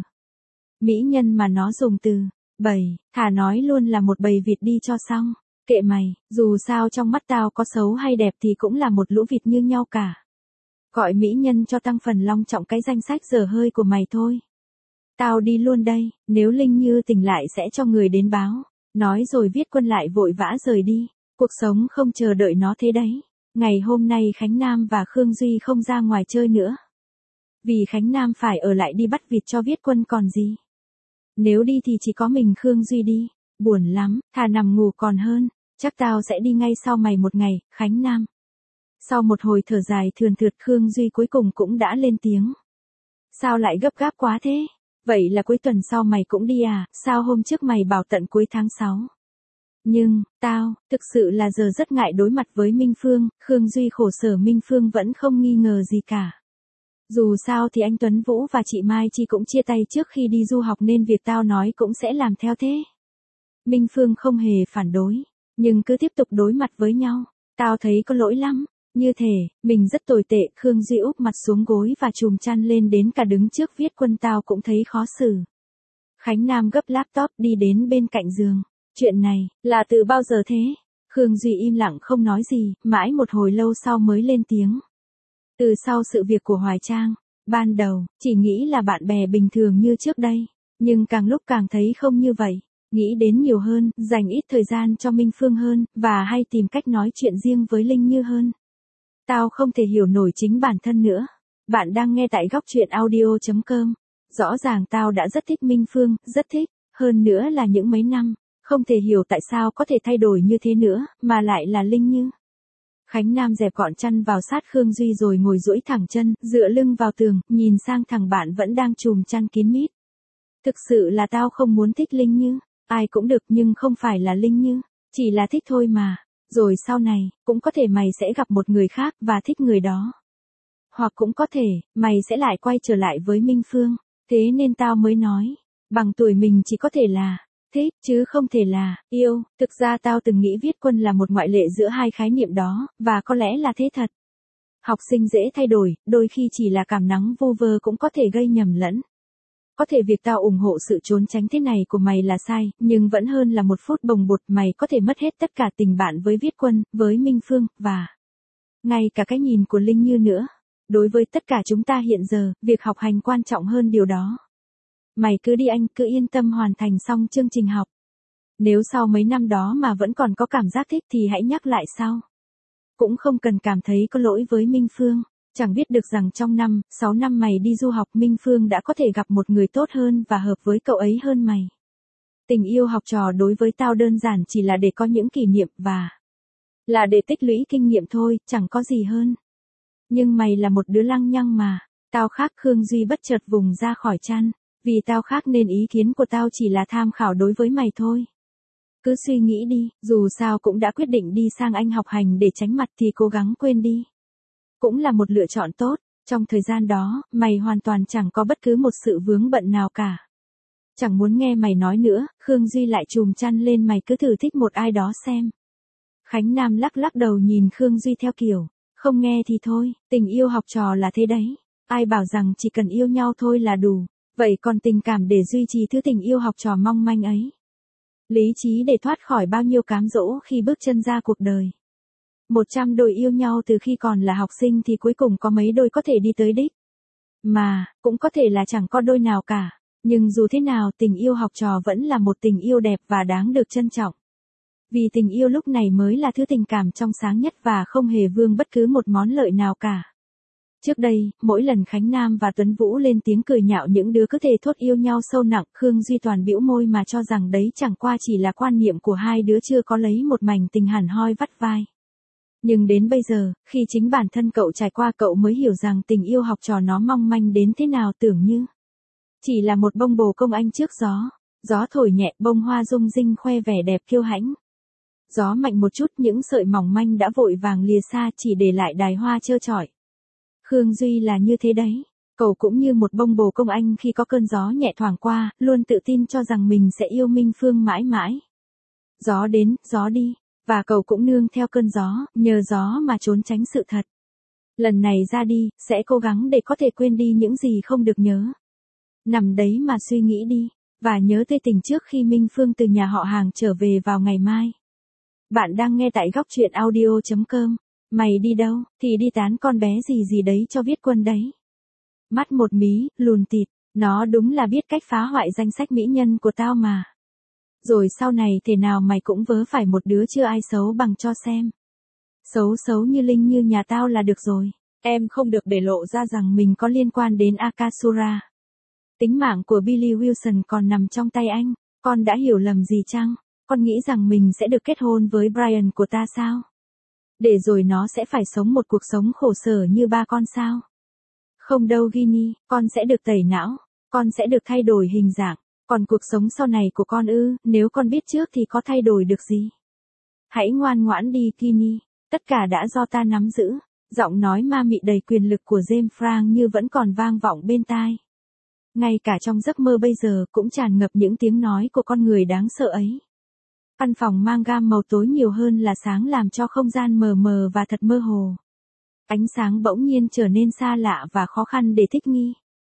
A: Mỹ nhân mà nó dùng từ bầy, thà nói luôn là một bầy vịt đi cho xong. Kệ mày, dù sao trong mắt tao có xấu hay đẹp thì cũng là một lũ vịt như nhau cả. Gọi mỹ nhân cho tăng phần long trọng cái danh sách dở hơi của mày thôi. Tao đi luôn đây, nếu Linh Như tỉnh lại sẽ cho người đến báo. Nói rồi Viết Quân lại vội vã rời đi. Cuộc sống không chờ đợi nó thế đấy. Ngày hôm nay Khánh Nam và Khương Duy không ra ngoài chơi nữa. Vì Khánh Nam phải ở lại đi bắt vịt cho Viết Quân còn gì. Nếu đi thì chỉ có mình Khương Duy đi. Buồn lắm, thà nằm ngủ còn hơn. Chắc tao sẽ đi ngay sau mày một ngày, Khánh Nam. Sau một hồi thở dài thườn thượt, Khương Duy cuối cùng cũng đã lên tiếng. Sao lại gấp gáp quá thế? Vậy là cuối tuần sau mày cũng đi à? Sao hôm trước mày bảo tận cuối tháng sáu? Nhưng, tao, thực sự là giờ rất ngại đối mặt với Minh Phương. Khương Duy khổ sở. Minh Phương vẫn không nghi ngờ gì cả. Dù sao thì anh Tuấn Vũ và chị Mai Chi cũng chia tay trước khi đi du học nên việc tao nói cũng sẽ làm theo thế. Minh Phương không hề phản đối, nhưng cứ tiếp tục đối mặt với nhau. Tao thấy có lỗi lắm. Như thể, mình rất tồi tệ. Khương Duy úp mặt xuống gối và chùm chăn lên, đến cả đứng trước Viết Quân tao cũng thấy khó xử. Khánh Nam gấp laptop đi đến bên cạnh giường. Chuyện này, là từ bao giờ thế? Khương Duy im lặng không nói gì, mãi một hồi lâu sau mới lên tiếng. Từ sau sự việc của Hoài Trang, ban đầu, chỉ nghĩ là bạn bè bình thường như trước đây. Nhưng càng lúc càng thấy không như vậy. Nghĩ đến nhiều hơn, dành ít thời gian cho Minh Phương hơn, và hay tìm cách nói chuyện riêng với Linh Như hơn. Tao không thể hiểu nổi chính bản thân nữa. Bạn đang nghe tại góc truyện audio chấm com. Rõ ràng tao đã rất thích Minh Phương, rất thích. Hơn nữa là những mấy năm. Không thể hiểu tại sao có thể thay đổi như thế nữa, mà lại là Linh Như. Khánh Nam dẹp gọn chăn vào sát Khương Duy rồi ngồi duỗi thẳng chân, dựa lưng vào tường, nhìn sang thằng bạn vẫn đang chùm chăn kín mít. Thực sự là tao không muốn thích Linh Như. Ai cũng được nhưng không phải là Linh Như. Chỉ là thích thôi mà. Rồi sau này, cũng có thể mày sẽ gặp một người khác và thích người đó. Hoặc cũng có thể, mày sẽ lại quay trở lại với Minh Phương. Thế nên tao mới nói, bằng tuổi mình chỉ có thể là thích, chứ không thể là yêu. Thực ra tao từng nghĩ Viết Quân là một ngoại lệ giữa hai khái niệm đó, và có lẽ là thế thật. Học sinh dễ thay đổi, đôi khi chỉ là cảm nắng vô vơ cũng có thể gây nhầm lẫn. Có thể việc tao ủng hộ sự trốn tránh thế này của mày là sai, nhưng vẫn hơn là một phút bồng bột mày có thể mất hết tất cả tình bạn với Viết Quân, với Minh Phương, và ngay cả cái nhìn của Linh Như nữa. Đối với tất cả chúng ta hiện giờ, việc học hành quan trọng hơn điều đó. Mày cứ đi anh, cứ yên tâm hoàn thành xong chương trình học. Nếu sau mấy năm đó mà vẫn còn có cảm giác thích thì hãy nhắc lại sau. Cũng không cần cảm thấy có lỗi với Minh Phương. Chẳng biết được rằng trong năm, sáu năm mày đi du học Minh Phương đã có thể gặp một người tốt hơn và hợp với cậu ấy hơn mày. Tình yêu học trò đối với tao đơn giản chỉ là để có những kỷ niệm và là để tích lũy kinh nghiệm thôi, chẳng có gì hơn. Nhưng mày là một đứa lăng nhăng mà. Tao khác. Khương Duy bất chợt vùng ra khỏi chăn. Vì tao khác nên ý kiến của tao chỉ là tham khảo đối với mày thôi. Cứ suy nghĩ đi, dù sao cũng đã quyết định đi sang Anh học hành để tránh mặt thì cố gắng quên đi. Cũng là một lựa chọn tốt. Trong thời gian đó, mày hoàn toàn chẳng có bất cứ một sự vướng bận nào cả. Chẳng muốn nghe mày nói nữa, Khương Duy lại chùm chăn lên, mày cứ thử thích một ai đó xem. Khánh Nam lắc lắc đầu nhìn Khương Duy theo kiểu, không nghe thì thôi, tình yêu học trò là thế đấy. Ai bảo rằng chỉ cần yêu nhau thôi là đủ, vậy còn tình cảm để duy trì thứ tình yêu học trò mong manh ấy. Lý trí để thoát khỏi bao nhiêu cám dỗ khi bước chân ra cuộc đời. Một trăm đôi yêu nhau từ khi còn là học sinh thì cuối cùng có mấy đôi có thể đi tới đích. Mà, cũng có thể là chẳng có đôi nào cả. Nhưng dù thế nào tình yêu học trò vẫn là một tình yêu đẹp và đáng được trân trọng. Vì tình yêu lúc này mới là thứ tình cảm trong sáng nhất và không hề vương bất cứ một món lợi nào cả. Trước đây, mỗi lần Khánh Nam và Tuấn Vũ lên tiếng cười nhạo những đứa cứ thề thốt yêu nhau sâu nặng, Khương Duy toàn bĩu môi mà cho rằng đấy chẳng qua chỉ là quan niệm của hai đứa chưa có lấy một mảnh tình hẳn hoi vắt vai. Nhưng đến bây giờ, khi chính bản thân cậu trải qua cậu mới hiểu rằng tình yêu học trò nó mong manh đến thế nào, tưởng như chỉ là một bông bồ công anh trước gió. Gió thổi nhẹ, bông hoa rung rinh khoe vẻ đẹp kiêu hãnh. Gió mạnh một chút, những sợi mỏng manh đã vội vàng lìa xa, chỉ để lại đài hoa trơ trọi. Khương Duy là như thế đấy. Cậu cũng như một bông bồ công anh khi có cơn gió nhẹ thoảng qua, luôn tự tin cho rằng mình sẽ yêu Minh Phương mãi mãi. Gió đến, gió đi. Và cậu cũng nương theo cơn gió, nhờ gió mà trốn tránh sự thật. Lần này ra đi, sẽ cố gắng để có thể quên đi những gì không được nhớ. Nằm đấy mà suy nghĩ đi, và nhớ tươi tình trước khi Minh Phương từ nhà họ hàng trở về vào ngày mai. Bạn đang nghe tại góc truyện audio chấm com. Mày đi đâu, thì đi tán con bé gì gì đấy cho Viết Quân đấy. Mắt một mí, lùn tịt, nó đúng là biết cách phá hoại danh sách mỹ nhân của tao mà. Rồi sau này thế nào mày cũng vớ phải một đứa chưa ai xấu bằng cho xem. Xấu xấu như Linh như nhà tao là được rồi. Em không được để lộ ra rằng mình có liên quan đến Akasura. Tính mạng của Billy Wilson còn nằm trong tay anh. Con đã hiểu lầm gì chăng? Con nghĩ rằng mình sẽ được kết hôn với Brian của ta sao? Để rồi nó sẽ phải sống một cuộc sống khổ sở như ba con sao? Không đâu Ginny, con sẽ được tẩy não. Con sẽ được thay đổi hình dạng. Còn cuộc sống sau này của con ư, nếu con biết trước thì có thay đổi được gì? Hãy ngoan ngoãn đi Ginny, tất cả đã do ta nắm giữ. Giọng nói ma mị đầy quyền lực của James Frank như vẫn còn vang vọng bên tai. Ngay cả trong giấc mơ bây giờ cũng tràn ngập những tiếng nói của con người đáng sợ ấy. Căn phòng mang gam màu tối nhiều hơn là sáng làm cho không gian mờ mờ và thật mơ hồ. Ánh sáng bỗng nhiên trở nên xa lạ và khó khăn để thích nghi.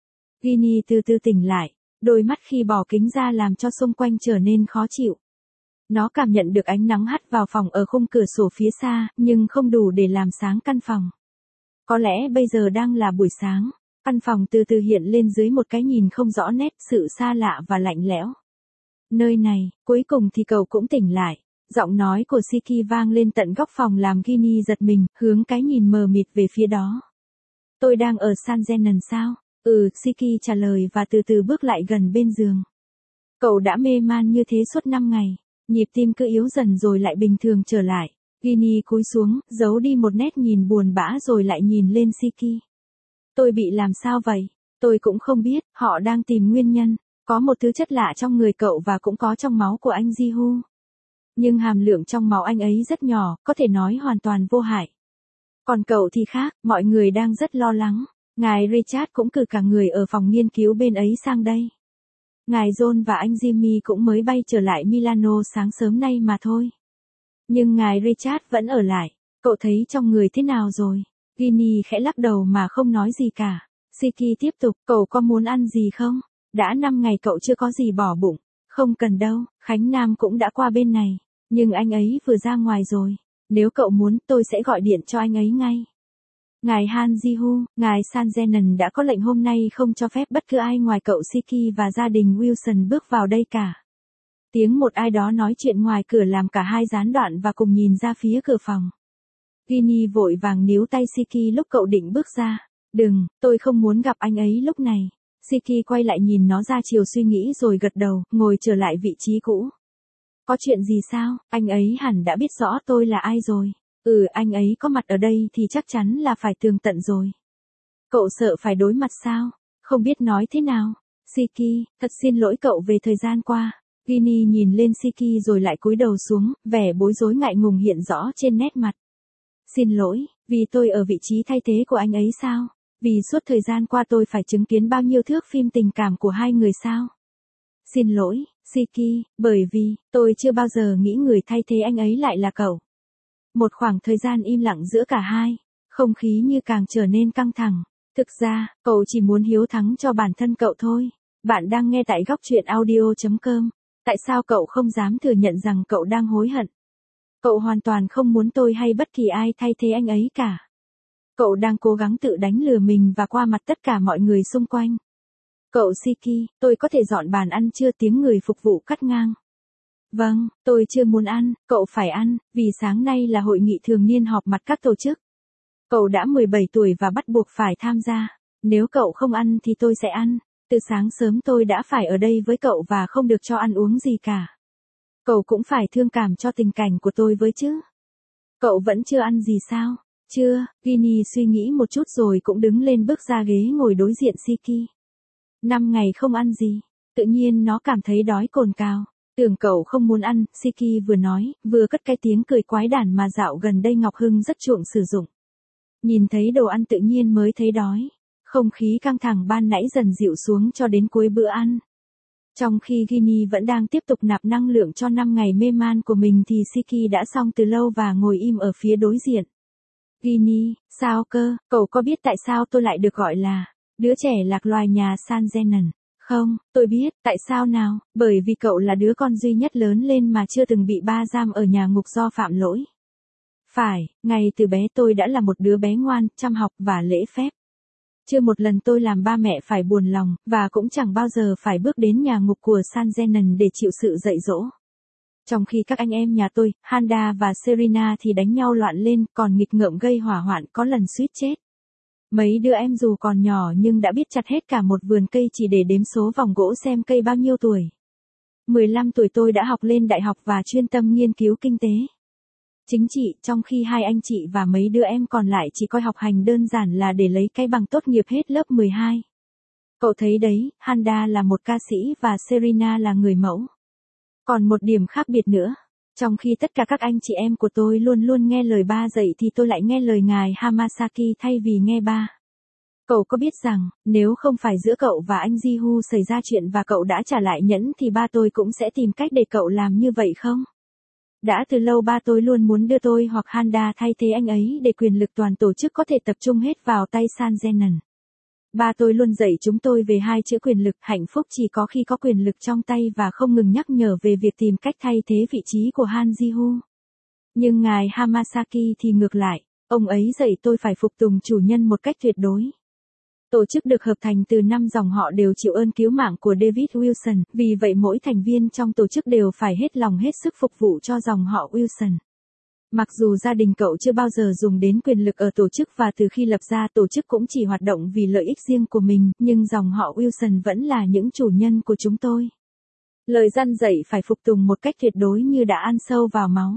A: Ginny từ từ tỉnh lại, đôi mắt khi bỏ kính ra làm cho xung quanh trở nên khó chịu. Nó cảm nhận được ánh nắng hắt vào phòng ở khung cửa sổ phía xa, nhưng không đủ để làm sáng căn phòng. Có lẽ bây giờ đang là buổi sáng. Căn phòng từ từ hiện lên dưới một cái nhìn không rõ nét, sự xa lạ và lạnh lẽo. Nơi này, cuối cùng thì cậu cũng tỉnh lại. Giọng nói của Siki vang lên tận góc phòng làm Ginny giật mình, hướng cái nhìn mờ mịt về phía đó. Tôi đang ở San Zenon sao? Ừ, Siki trả lời và từ từ bước lại gần bên giường. Cậu đã mê man như thế suốt năm ngày. Nhịp tim cứ yếu dần rồi lại bình thường trở lại. Ginny cúi xuống, giấu đi một nét nhìn buồn bã rồi lại nhìn lên Siki. Tôi bị làm sao vậy? Tôi cũng không biết, họ đang tìm nguyên nhân. Có một thứ chất lạ trong người cậu và cũng có trong máu của anh Jihu. Nhưng hàm lượng trong máu anh ấy rất nhỏ, có thể nói hoàn toàn vô hại. Còn cậu thì khác, mọi người đang rất lo lắng. Ngài Richard cũng cử cả người ở phòng nghiên cứu bên ấy sang đây. Ngài John và anh Jimmy cũng mới bay trở lại Milano sáng sớm nay mà thôi. Nhưng ngài Richard vẫn ở lại. Cậu thấy trong người thế nào rồi? Ginny khẽ lắc đầu mà không nói gì cả. Siki tiếp tục, cậu có muốn ăn gì không? Đã năm ngày cậu chưa có gì bỏ bụng. Không cần đâu, Khánh Nam cũng đã qua bên này. Nhưng anh ấy vừa ra ngoài rồi. Nếu cậu muốn, tôi sẽ gọi điện cho anh ấy ngay. Ngài Han Jihu, ngài San Zenon đã có lệnh hôm nay không cho phép bất cứ ai ngoài cậu Siki và gia đình Wilson bước vào đây cả. Tiếng một ai đó nói chuyện ngoài cửa làm cả hai gián đoạn và cùng nhìn ra phía cửa phòng. Ginny vội vàng níu tay Siki lúc cậu định bước ra. Đừng, tôi không muốn gặp anh ấy lúc này. Siki quay lại nhìn nó ra chiều suy nghĩ rồi gật đầu, ngồi trở lại vị trí cũ. Có chuyện gì sao? Anh ấy hẳn đã biết rõ tôi là ai rồi. Ừ, anh ấy có mặt ở đây thì chắc chắn là phải tường tận rồi. Cậu sợ phải đối mặt sao? Không biết nói thế nào. Siki, thật xin lỗi cậu về thời gian qua. Ginny nhìn lên Siki rồi lại cúi đầu xuống, vẻ bối rối ngại ngùng hiện rõ trên nét mặt. Xin lỗi, vì tôi ở vị trí thay thế của anh ấy sao? Vì suốt thời gian qua tôi phải chứng kiến bao nhiêu thước phim tình cảm của hai người sao? Xin lỗi, Siki, bởi vì, tôi chưa bao giờ nghĩ người thay thế anh ấy lại là cậu. Một khoảng thời gian im lặng giữa cả hai, không khí như càng trở nên căng thẳng. Thực ra, cậu chỉ muốn hiếu thắng cho bản thân cậu thôi. Bạn đang nghe tại góc truyện audio chấm com. Tại sao cậu không dám thừa nhận rằng cậu đang hối hận? Cậu hoàn toàn không muốn tôi hay bất kỳ ai thay thế anh ấy cả. Cậu đang cố gắng tự đánh lừa mình và qua mặt tất cả mọi người xung quanh. Cậu Siki, tôi có thể dọn bàn ăn chưa? Tiếng người phục vụ cắt ngang. Vâng, tôi chưa muốn ăn, cậu phải ăn, vì sáng nay là hội nghị thường niên họp mặt các tổ chức. Cậu đã mười bảy tuổi và bắt buộc phải tham gia. Nếu cậu không ăn thì tôi sẽ ăn. Từ sáng sớm tôi đã phải ở đây với cậu và không được cho ăn uống gì cả. Cậu cũng phải thương cảm cho tình cảnh của tôi với chứ. Cậu vẫn chưa ăn gì sao? Chưa, Ginny suy nghĩ một chút rồi cũng đứng lên bước ra ghế ngồi đối diện Siki. Năm ngày không ăn gì, tự nhiên nó cảm thấy đói cồn cào. Tưởng cậu không muốn ăn, Siki vừa nói, vừa cất cái tiếng cười quái đản mà dạo gần đây Ngọc Hưng rất chuộng sử dụng. Nhìn thấy đồ ăn tự nhiên mới thấy đói. Không khí căng thẳng ban nãy dần dịu xuống cho đến cuối bữa ăn. Trong khi Ginny vẫn đang tiếp tục nạp năng lượng cho năm ngày mê man của mình thì Siki đã xong từ lâu và ngồi im ở phía đối diện. Ginny, sao cơ, cậu có biết tại sao tôi lại được gọi là đứa trẻ lạc loài nhà San Zenon? Không, tôi biết, tại sao nào? Bởi vì cậu là đứa con duy nhất lớn lên mà chưa từng bị ba giam ở nhà ngục do phạm lỗi. Phải, ngay từ bé tôi đã là một đứa bé ngoan, chăm học và lễ phép. Chưa một lần tôi làm ba mẹ phải buồn lòng, và cũng chẳng bao giờ phải bước đến nhà ngục của San Zenon để chịu sự dạy dỗ. Trong khi các anh em nhà tôi, Handa và Serena thì đánh nhau loạn lên, còn nghịch ngợm gây hỏa hoạn có lần suýt chết. Mấy đứa em dù còn nhỏ nhưng đã biết chặt hết cả một vườn cây chỉ để đếm số vòng gỗ xem cây bao nhiêu tuổi. mười lăm tuổi tôi đã học lên đại học và chuyên tâm nghiên cứu kinh tế, chính trị, trong khi hai anh chị và mấy đứa em còn lại chỉ coi học hành đơn giản là để lấy cái bằng tốt nghiệp hết lớp mười hai. Cậu thấy đấy, Handa là một ca sĩ và Serena là người mẫu. Còn một điểm khác biệt nữa, trong khi tất cả các anh chị em của tôi luôn luôn nghe lời ba dạy thì tôi lại nghe lời ngài Hamasaki thay vì nghe ba. Cậu có biết rằng, nếu không phải giữa cậu và anh Jihu xảy ra chuyện và cậu đã trả lại nhẫn thì ba tôi cũng sẽ tìm cách để cậu làm như vậy không? Đã từ lâu ba tôi luôn muốn đưa tôi hoặc Handa thay thế anh ấy để quyền lực toàn tổ chức có thể tập trung hết vào tay San Zenon. Ba tôi luôn dạy chúng tôi về hai chữ quyền lực, hạnh phúc chỉ có khi có quyền lực trong tay và không ngừng nhắc nhở về việc tìm cách thay thế vị trí của Han Jihu. Nhưng ngài Hamasaki thì ngược lại, ông ấy dạy tôi phải phục tùng chủ nhân một cách tuyệt đối. Tổ chức được hợp thành từ năm dòng họ đều chịu ơn cứu mạng của David Wilson, vì vậy mỗi thành viên trong tổ chức đều phải hết lòng hết sức phục vụ cho dòng họ Wilson. Mặc dù gia đình cậu chưa bao giờ dùng đến quyền lực ở tổ chức và từ khi lập ra tổ chức cũng chỉ hoạt động vì lợi ích riêng của mình, nhưng dòng họ Wilson vẫn là những chủ nhân của chúng tôi. Lời răn dạy phải phục tùng một cách tuyệt đối như đã ăn sâu vào máu.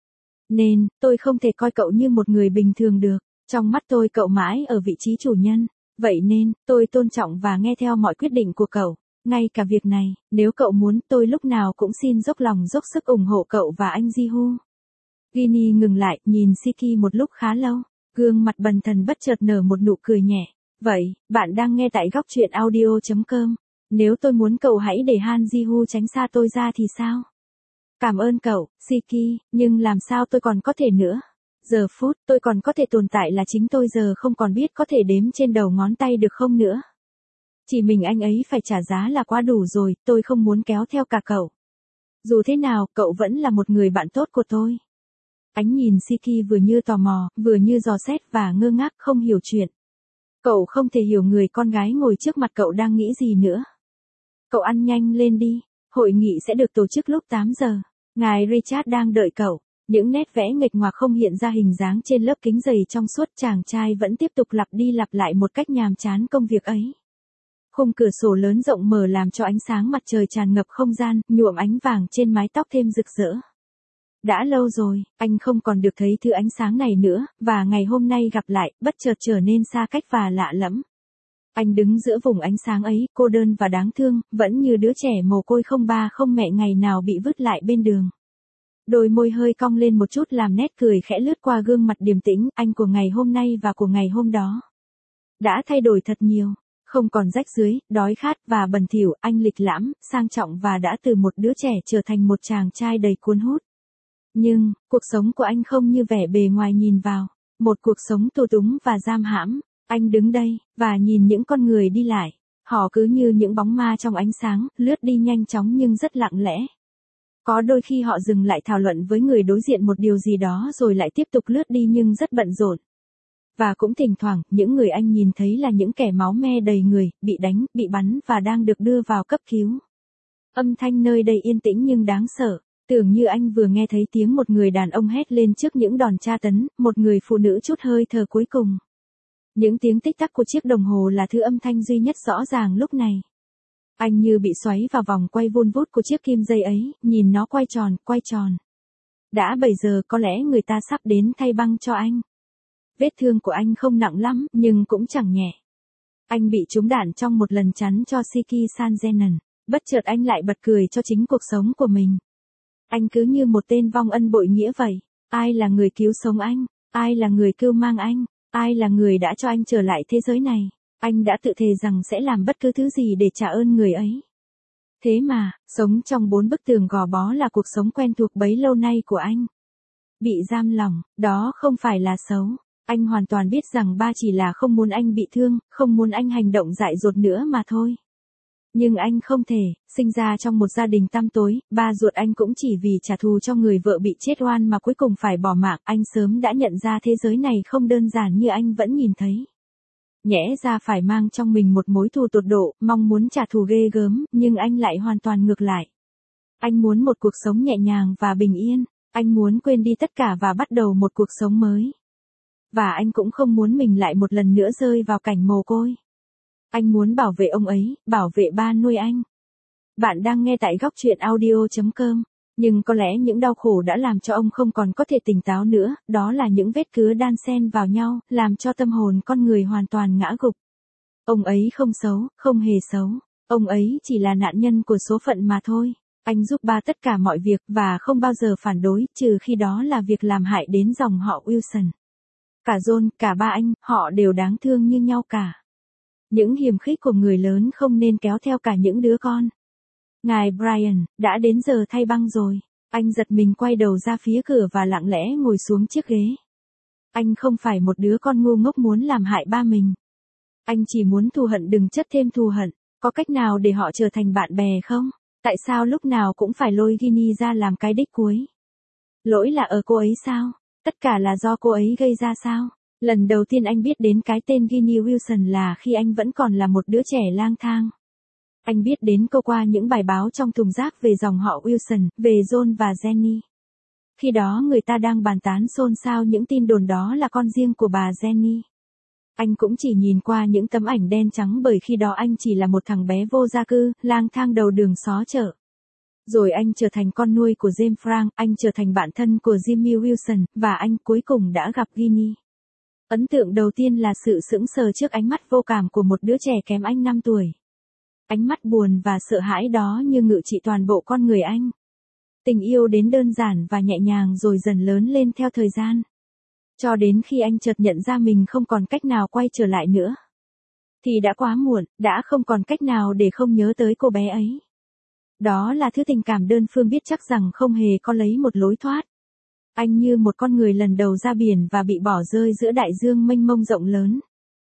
A: Nên, tôi không thể coi cậu như một người bình thường được. Trong mắt tôi cậu mãi ở vị trí chủ nhân. Vậy nên, tôi tôn trọng và nghe theo mọi quyết định của cậu. Ngay cả việc này, nếu cậu muốn tôi lúc nào cũng xin dốc lòng dốc sức ủng hộ cậu và anh Jihu. Ginny ngừng lại, nhìn Siki một lúc khá lâu. Gương mặt bần thần bất chợt nở một nụ cười nhẹ. Vậy, bạn đang nghe tại góc truyện audio chấm com. Nếu tôi muốn cậu hãy để Han Jihu tránh xa tôi ra thì sao? Cảm ơn cậu, Siki, nhưng làm sao tôi còn có thể nữa? Giờ phút, tôi còn có thể tồn tại là chính tôi giờ không còn biết có thể đếm trên đầu ngón tay được không nữa. Chỉ mình anh ấy phải trả giá là quá đủ rồi, tôi không muốn kéo theo cả cậu. Dù thế nào, cậu vẫn là một người bạn tốt của tôi. Ánh nhìn Siki vừa như tò mò, vừa như dò xét và ngơ ngác không hiểu chuyện. Cậu không thể hiểu người con gái ngồi trước mặt cậu đang nghĩ gì nữa. Cậu ăn nhanh lên đi, hội nghị sẽ được tổ chức lúc tám giờ. Ngài Richard đang đợi cậu. Những nét vẽ nghịch ngoạc không hiện ra hình dáng trên lớp kính dày trong suốt, chàng trai vẫn tiếp tục lặp đi lặp lại một cách nhàm chán công việc ấy. Khung cửa sổ lớn rộng mở làm cho ánh sáng mặt trời tràn ngập không gian, nhuộm ánh vàng trên mái tóc thêm rực rỡ. Đã lâu rồi, anh không còn được thấy thứ ánh sáng này nữa, và ngày hôm nay gặp lại, bất chợt trở nên xa cách và lạ lẫm. Anh đứng giữa vùng ánh sáng ấy, cô đơn và đáng thương, vẫn như đứa trẻ mồ côi không ba không mẹ ngày nào bị vứt lại bên đường. Đôi môi hơi cong lên một chút làm nét cười khẽ lướt qua gương mặt điềm tĩnh, anh của ngày hôm nay và của ngày hôm đó. đã thay đổi thật nhiều. Không còn rách rưới, đói khát và bẩn thỉu, anh lịch lãm, sang trọng và đã từ một đứa trẻ trở thành một chàng trai đầy cuốn hút. Nhưng, cuộc sống của anh không như vẻ bề ngoài nhìn vào. Một cuộc sống tù túng và giam hãm. Anh đứng đây, và nhìn những con người đi lại. Họ cứ như những bóng ma trong ánh sáng, lướt đi nhanh chóng nhưng rất lặng lẽ. Có đôi khi họ dừng lại thảo luận với người đối diện một điều gì đó rồi lại tiếp tục lướt đi nhưng rất bận rộn. Và cũng thỉnh thoảng, những người anh nhìn thấy là những kẻ máu me đầy người, bị đánh, bị bắn và đang được đưa vào cấp cứu. Âm thanh nơi đây yên tĩnh nhưng đáng sợ. Tưởng như anh vừa nghe thấy tiếng một người đàn ông hét lên trước những đòn tra tấn, một người phụ nữ trút hơi thở cuối cùng. Những tiếng tích tắc của chiếc đồng hồ là thứ âm thanh duy nhất rõ ràng lúc này. Anh như bị xoáy vào vòng quay vun vút của chiếc kim dây ấy, nhìn nó quay tròn, quay tròn. Đã bảy giờ có lẽ người ta sắp đến thay băng cho anh. Vết thương của anh không nặng lắm, nhưng cũng chẳng nhẹ. Anh bị trúng đạn trong một lần chắn cho Siki Sanjenan. Bất chợt anh lại bật cười cho chính cuộc sống của mình. Anh cứ như một tên vong ân bội nghĩa vậy. Ai là người cứu sống anh? Ai là người cưu mang anh? Ai là người đã cho anh trở lại thế giới này? Anh đã tự thề rằng sẽ làm bất cứ thứ gì để trả ơn người ấy. Thế mà, sống trong bốn bức tường gò bó là cuộc sống quen thuộc bấy lâu nay của anh. Bị giam lỏng, đó không phải là xấu. Anh hoàn toàn biết rằng ba chỉ là không muốn anh bị thương, không muốn anh hành động dại dột nữa mà thôi. Nhưng anh không thể, sinh ra trong một gia đình tăm tối, ba ruột anh cũng chỉ vì trả thù cho người vợ bị chết oan mà cuối cùng phải bỏ mạng. Anh sớm đã nhận ra thế giới này không đơn giản như anh vẫn nhìn thấy. Nhẽ ra phải mang trong mình một mối thù tột độ, mong muốn trả thù ghê gớm, nhưng anh lại hoàn toàn ngược lại. Anh muốn một cuộc sống nhẹ nhàng và bình yên, anh muốn quên đi tất cả và bắt đầu một cuộc sống mới. Và anh cũng không muốn mình lại một lần nữa rơi vào cảnh mồ côi. Anh muốn bảo vệ ông ấy, bảo vệ ba nuôi anh. Bạn đang nghe tại góc truyện audio chấm com. Nhưng có lẽ những đau khổ đã làm cho ông không còn có thể tỉnh táo nữa, đó là những vết cứa đan xen vào nhau, làm cho tâm hồn con người hoàn toàn ngã gục. Ông ấy không xấu, không hề xấu. Ông ấy chỉ là nạn nhân của số phận mà thôi. Anh giúp ba tất cả mọi việc và không bao giờ phản đối, trừ khi đó là việc làm hại đến dòng họ Wilson. Cả John, cả ba anh, họ đều đáng thương như nhau cả. Những hiềm khích của người lớn không nên kéo theo cả những đứa con. Ngài Brian, đã đến giờ thay băng rồi. Anh giật mình quay đầu ra phía cửa và lặng lẽ ngồi xuống chiếc ghế. Anh không phải một đứa con ngu ngốc muốn làm hại ba mình. Anh chỉ muốn thù hận đừng chất thêm thù hận. Có cách nào để họ trở thành bạn bè không? Tại sao lúc nào cũng phải lôi Ginny ra làm cái đích cuối? Lỗi là ở cô ấy sao? Tất cả là do cô ấy gây ra sao? Lần đầu tiên anh biết đến cái tên Ginny Wilson là khi anh vẫn còn là một đứa trẻ lang thang. Anh biết đến cô qua những bài báo trong thùng rác về dòng họ Wilson, về John và Jenny. Khi đó người ta đang bàn tán xôn xao những tin đồn đó là con riêng của bà Jenny. Anh cũng chỉ nhìn qua những tấm ảnh đen trắng bởi khi đó anh chỉ là một thằng bé vô gia cư, lang thang đầu đường xó chợ. Rồi anh trở thành con nuôi của James Frank, anh trở thành bạn thân của Jimmy Wilson, và anh cuối cùng đã gặp Ginny. Ấn tượng đầu tiên là sự sững sờ trước ánh mắt vô cảm của một đứa trẻ kém anh năm tuổi. Ánh mắt buồn và sợ hãi đó như ngự trị toàn bộ con người anh. Tình yêu đến đơn giản và nhẹ nhàng rồi dần lớn lên theo thời gian. Cho đến khi anh chợt nhận ra mình không còn cách nào quay trở lại nữa. Thì đã quá muộn, đã không còn cách nào để không nhớ tới cô bé ấy. Đó là thứ tình cảm đơn phương biết chắc rằng không hề có lấy một lối thoát. Anh như một con người lần đầu ra biển và bị bỏ rơi giữa đại dương mênh mông rộng lớn.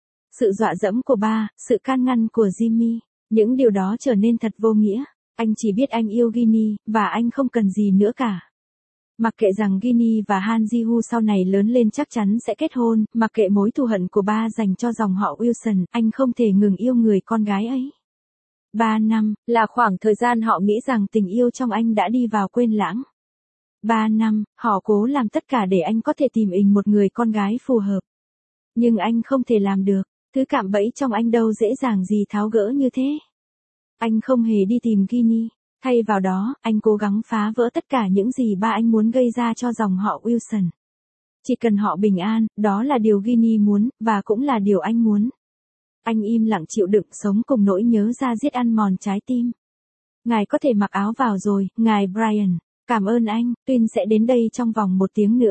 A: Sự dọa dẫm của ba, sự can ngăn của Jimmy, những điều đó trở nên thật vô nghĩa. Anh chỉ biết anh yêu Ginny, và anh không cần gì nữa cả. Mặc kệ rằng Ginny và Han Ji-woo sau này lớn lên chắc chắn sẽ kết hôn, mặc kệ mối thù hận của ba dành cho dòng họ Wilson, anh không thể ngừng yêu người con gái ấy. Ba năm, là khoảng thời gian họ nghĩ rằng tình yêu trong anh đã đi vào quên lãng. Ba năm, họ cố làm tất cả để anh có thể tìm ình một người con gái phù hợp. Nhưng anh không thể làm được, thứ cạm bẫy trong anh đâu dễ dàng gì tháo gỡ như thế. Anh không hề đi tìm Ginny, thay vào đó, anh cố gắng phá vỡ tất cả những gì ba anh muốn gây ra cho dòng họ Wilson. Chỉ cần họ bình an, đó là điều Ginny muốn, và cũng là điều anh muốn. Anh im lặng chịu đựng sống cùng nỗi nhớ ra giết ăn mòn trái tim. Ngài có thể mặc áo vào rồi, ngài Brian. Cảm ơn anh, Twin sẽ đến đây trong vòng một tiếng nữa.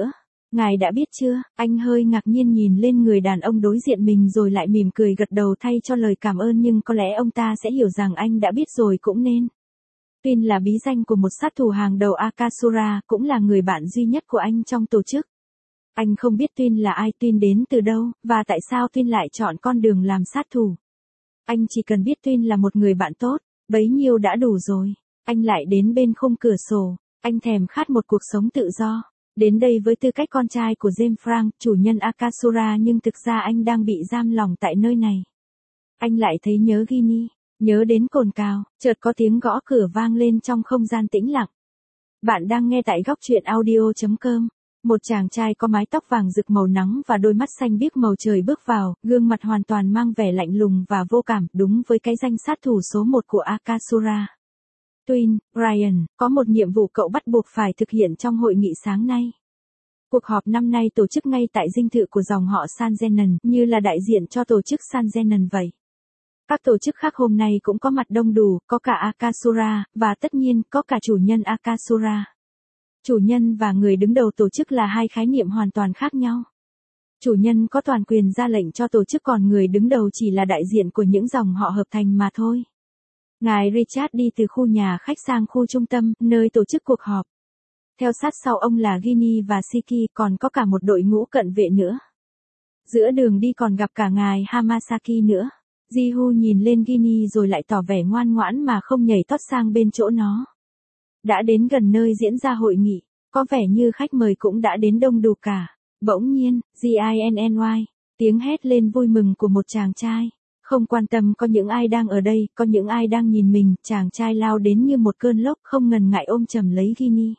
A: Ngài đã biết chưa? Anh hơi ngạc nhiên nhìn lên người đàn ông đối diện mình rồi lại mỉm cười gật đầu thay cho lời cảm ơn, nhưng có lẽ ông ta sẽ hiểu rằng anh đã biết rồi cũng nên. Twin là bí danh của một sát thủ hàng đầu Akasura, cũng là người bạn duy nhất của anh trong tổ chức. Anh không biết Twin là ai, Twin đến từ đâu, và tại sao Twin lại chọn con đường làm sát thủ. Anh chỉ cần biết Twin là một người bạn tốt, bấy nhiêu đã đủ rồi. Anh lại đến bên khung cửa sổ, anh thèm khát một cuộc sống tự do. Đến đây với tư cách con trai của James Frank, chủ nhân Akasura, nhưng thực ra anh đang bị giam lỏng tại nơi này. Anh lại thấy nhớ Ginny, nhớ đến cồn cào, chợt có tiếng gõ cửa vang lên trong không gian tĩnh lặng. Bạn đang nghe tại góc truyện audio chấm com. Một chàng trai có mái tóc vàng rực màu nắng và đôi mắt xanh biếc màu trời bước vào, gương mặt hoàn toàn mang vẻ lạnh lùng và vô cảm, đúng với cái danh sát thủ số một của Akasura. Twin, Brian, có một nhiệm vụ cậu bắt buộc phải thực hiện trong hội nghị sáng nay. Cuộc họp năm nay tổ chức ngay tại dinh thự của dòng họ Sangenan, như là đại diện cho tổ chức Sangenan vậy. Các tổ chức khác hôm nay cũng có mặt đông đủ, có cả Akasura, và tất nhiên có cả chủ nhân Akasura. Chủ nhân và người đứng đầu tổ chức là hai khái niệm hoàn toàn khác nhau. Chủ nhân có toàn quyền ra lệnh cho tổ chức, còn người đứng đầu chỉ là đại diện của những dòng họ hợp thành mà thôi. Ngài Richard đi từ khu nhà khách sang khu trung tâm, nơi tổ chức cuộc họp. Theo sát sau ông là Ginny và Shiki, còn có cả một đội ngũ cận vệ nữa. Giữa đường đi còn gặp cả ngài Hamasaki nữa. Jihu nhìn lên Ginny rồi lại tỏ vẻ ngoan ngoãn mà không nhảy tót sang bên chỗ nó. Đã đến gần nơi diễn ra hội nghị, có vẻ như khách mời cũng đã đến đông đủ cả. Bỗng nhiên, Ginny, tiếng hét lên vui mừng của một chàng trai. Không quan tâm có những ai đang ở đây, có những ai đang nhìn mình, chàng trai lao đến như một cơn lốc, không ngần ngại ôm chầm lấy Ginny.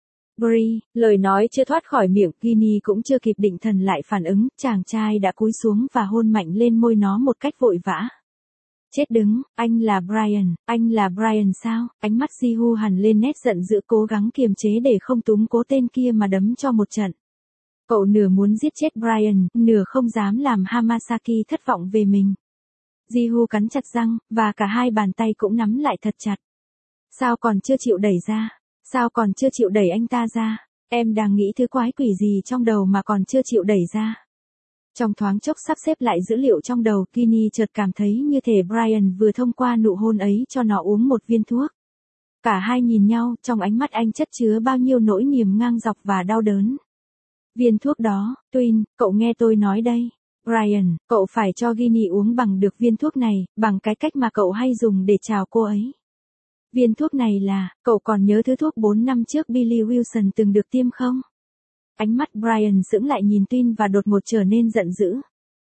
A: Bri, lời nói chưa thoát khỏi miệng, Ginny cũng chưa kịp định thần lại phản ứng, chàng trai đã cúi xuống và hôn mạnh lên môi nó một cách vội vã. Chết đứng, anh là Brian, anh là Brian sao? Ánh mắt Jihu hằn lên nét giận dữ, cố gắng kiềm chế để không túm cố tên kia mà đấm cho một trận. Cậu nửa muốn giết chết Brian, nửa không dám làm Hamasaki thất vọng về mình. Jihu cắn chặt răng, và cả hai bàn tay cũng nắm lại thật chặt. Sao còn chưa chịu đẩy ra? Sao còn chưa chịu đẩy anh ta ra? Em đang nghĩ thứ quái quỷ gì trong đầu mà còn chưa chịu đẩy ra? Trong thoáng chốc sắp xếp lại dữ liệu trong đầu, Ginny chợt cảm thấy như thể Brian vừa thông qua nụ hôn ấy cho nó uống một viên thuốc. Cả hai nhìn nhau, trong ánh mắt anh chất chứa bao nhiêu nỗi niềm ngang dọc và đau đớn. Viên thuốc đó, Twin, cậu nghe tôi nói đây. Brian, cậu phải cho Ginny uống bằng được viên thuốc này, bằng cái cách mà cậu hay dùng để chào cô ấy. Viên thuốc này là, cậu còn nhớ thứ thuốc bốn năm trước Billy Wilson từng được tiêm không? Ánh mắt Brian sững lại nhìn Twin và đột ngột trở nên giận dữ.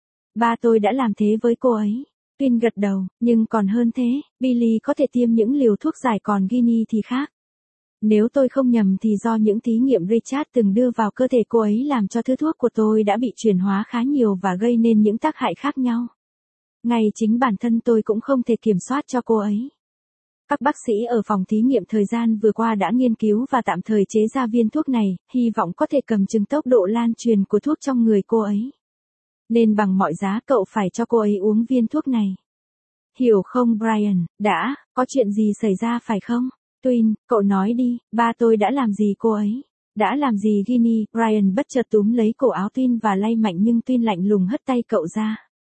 A: Ba tôi đã làm thế với cô ấy. Twin gật đầu, nhưng còn hơn thế, Billy có thể tiêm những liều thuốc giải, còn Ginny thì khác. Nếu tôi không nhầm thì do những thí nghiệm Richard từng đưa vào cơ thể cô ấy làm cho thứ thuốc của tôi đã bị chuyển hóa khá nhiều và gây nên những tác hại khác nhau. Ngay chính bản thân tôi cũng không thể kiểm soát cho cô ấy. Các bác sĩ ở phòng thí nghiệm thời gian vừa qua đã nghiên cứu và tạm thời chế ra viên thuốc này, hy vọng có thể cầm chừng tốc độ lan truyền của thuốc trong người cô ấy. Nên bằng mọi giá cậu phải cho cô ấy uống viên thuốc này. Hiểu không Brian, đã, có chuyện gì xảy ra phải không? Twin, cậu nói đi, ba tôi đã làm gì cô ấy? Đã làm gì Ginny? Brian bất chợt túm lấy cổ áo Twin và lay mạnh, nhưng Twin lạnh lùng hất tay cậu ra.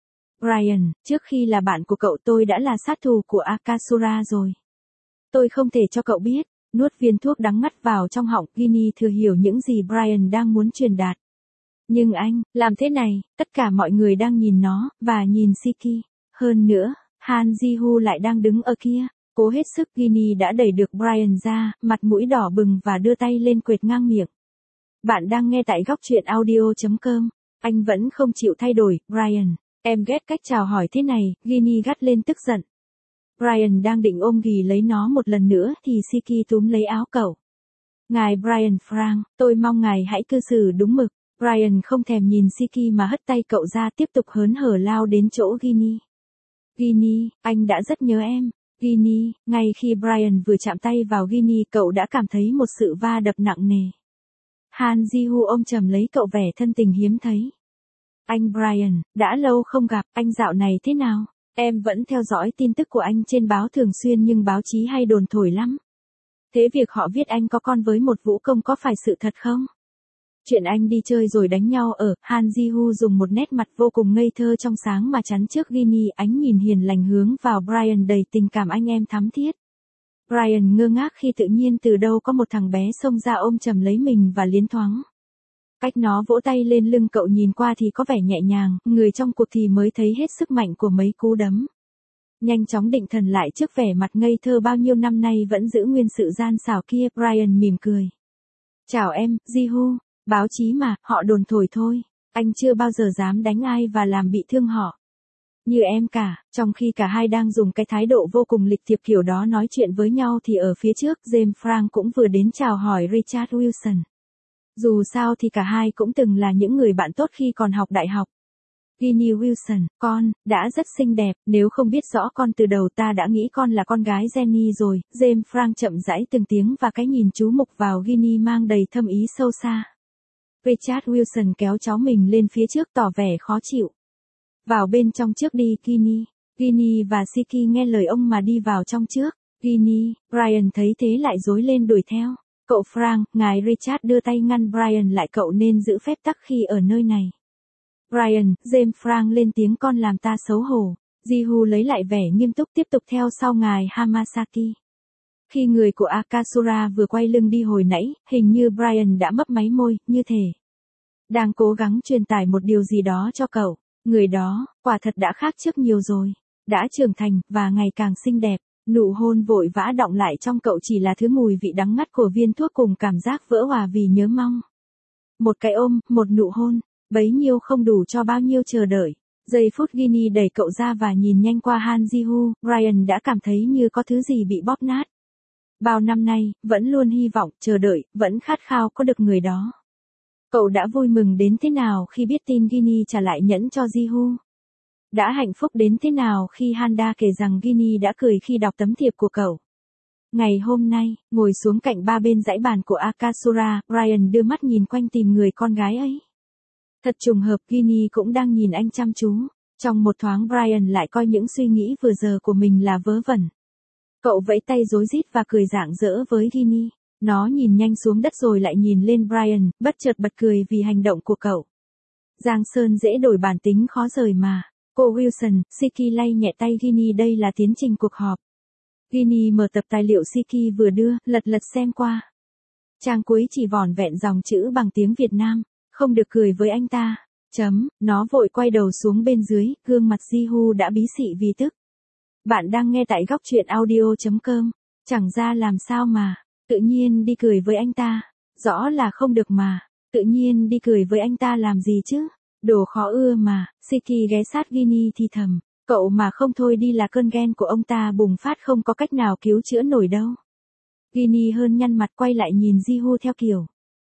A: Brian, trước khi là bạn của cậu tôi đã là sát thủ của Akasura rồi. Tôi không thể cho cậu biết. Nuốt viên thuốc đắng ngắt vào trong họng, Ginny thừa hiểu những gì Brian đang muốn truyền đạt. Nhưng anh, làm thế này, tất cả mọi người đang nhìn nó, và nhìn Shiki. Hơn nữa, Han Jihu lại đang đứng ở kia. Cố hết sức, Ginny đã đẩy được Brian ra, mặt mũi đỏ bừng và đưa tay lên quệt ngang miệng. Bạn đang nghe tại góc truyện audio chấm com. Anh vẫn không chịu thay đổi, Brian. Em ghét cách chào hỏi thế này, Ginny gắt lên tức giận. Brian đang định ôm ghì lấy nó một lần nữa thì Shiki túm lấy áo cậu. Ngài Brian Frank, tôi mong ngài hãy cư xử đúng mực. Brian không thèm nhìn Shiki mà hất tay cậu ra, tiếp tục hớn hở lao đến chỗ Ginny. Ginny, anh đã rất nhớ em. Ginny, ngay khi Brian vừa chạm tay vào Ginny, cậu đã cảm thấy một sự va đập nặng nề. Han Jihu ôm chầm lấy cậu, vẻ thân tình hiếm thấy. Anh Brian, đã lâu không gặp, anh dạo này thế nào? Em vẫn theo dõi tin tức của anh trên báo thường xuyên, nhưng báo chí hay đồn thổi lắm. Thế việc họ viết anh có con với một vũ công có phải sự thật không? Chuyện anh đi chơi rồi đánh nhau ở, Han Ji-woo dùng một nét mặt vô cùng ngây thơ trong sáng mà chắn trước Ginny, ánh nhìn hiền lành hướng vào Brian đầy tình cảm anh em thắm thiết. Brian ngơ ngác khi tự nhiên từ đâu có một thằng bé xông ra ôm chầm lấy mình và liến thoáng. Cách nó vỗ tay lên lưng cậu nhìn qua thì có vẻ nhẹ nhàng, người trong cuộc thì mới thấy hết sức mạnh của mấy cú đấm. Nhanh chóng định thần lại trước vẻ mặt ngây thơ bao nhiêu năm nay vẫn giữ nguyên sự gian xảo kia, Brian mỉm cười. Chào em, Ji-woo, báo chí mà, họ đồn thổi thôi, anh chưa bao giờ dám đánh ai và làm bị thương họ. Như em cả, trong khi cả hai đang dùng cái thái độ vô cùng lịch thiệp kiểu đó nói chuyện với nhau thì ở phía trước James Frank cũng vừa đến chào hỏi Richard Wilson. Dù sao thì cả hai cũng từng là những người bạn tốt khi còn học đại học. Ginny Wilson, con, đã rất xinh đẹp, nếu không biết rõ con từ đầu ta đã nghĩ con là con gái Jenny rồi, James Frank chậm rãi từng tiếng và cái nhìn chú mục vào Ginny mang đầy thâm ý sâu xa. Richard Wilson kéo cháu mình lên phía trước tỏ vẻ khó chịu. Vào bên trong trước đi Ginny. Ginny và Siki nghe lời ông mà đi vào trong trước. Ginny, Brian thấy thế lại rối lên đuổi theo. Cậu Frank, ngài Richard đưa tay ngăn Brian lại, cậu nên giữ phép tắc khi ở nơi này. Brian, James Frank lên tiếng, con làm ta xấu hổ. Ji-woo lấy lại vẻ nghiêm túc tiếp tục theo sau ngài Hamasaki. Khi người của Akasura vừa quay lưng đi hồi nãy, hình như Brian đã mấp máy môi, như thể đang cố gắng truyền tải một điều gì đó cho cậu. Người đó, quả thật đã khác trước nhiều rồi. Đã trưởng thành, và ngày càng xinh đẹp. Nụ hôn vội vã đọng lại trong cậu chỉ là thứ mùi vị đắng ngắt của viên thuốc cùng cảm giác vỡ hòa vì nhớ mong. Một cái ôm, một nụ hôn, bấy nhiêu không đủ cho bao nhiêu chờ đợi. Giây phút Ginny đẩy cậu ra và nhìn nhanh qua Han Ji-woo, Brian đã cảm thấy như có thứ gì bị bóp nát. Bao năm nay, vẫn luôn hy vọng, chờ đợi, vẫn khát khao có được người đó. Cậu đã vui mừng đến thế nào khi biết tin Ginny trả lại nhẫn cho Ji-woo? Đã hạnh phúc đến thế nào khi Handa kể rằng Ginny đã cười khi đọc tấm thiệp của cậu? Ngày hôm nay, ngồi xuống cạnh ba bên dãy bàn của Akasura, Brian đưa mắt nhìn quanh tìm người con gái ấy. Thật trùng hợp, Ginny cũng đang nhìn anh chăm chú. Trong một thoáng Brian lại coi những suy nghĩ vừa giờ của mình là vớ vẩn. Cậu vẫy tay rối rít và cười rạng rỡ với Ginny. Nó nhìn nhanh xuống đất rồi lại nhìn lên Brian, bất chợt bật cười vì hành động của cậu. Giang Sơn dễ đổi bản tính khó rời mà. Cô Wilson, Siki lay nhẹ tay Ginny, đây là tiến trình cuộc họp. Ginny mở tập tài liệu Siki vừa đưa, lật lật xem qua. Trang cuối chỉ vỏn vẹn dòng chữ bằng tiếng Việt Nam, không được cười với anh ta. Chấm, nó vội quay đầu xuống bên dưới, gương mặt Ji-woo đã bí xị vì tức. Bạn đang nghe tại góc truyện audio chấm com. Chẳng ra làm sao mà, tự nhiên đi cười với anh ta. Rõ là không được mà, tự nhiên đi cười với anh ta làm gì chứ? Đồ khó ưa mà. Siki ghé sát Ginny thì thầm. Cậu mà không thôi đi là cơn ghen của ông ta bùng phát không có cách nào cứu chữa nổi đâu. Ginny hơn nhăn mặt quay lại nhìn Ji-woo theo kiểu.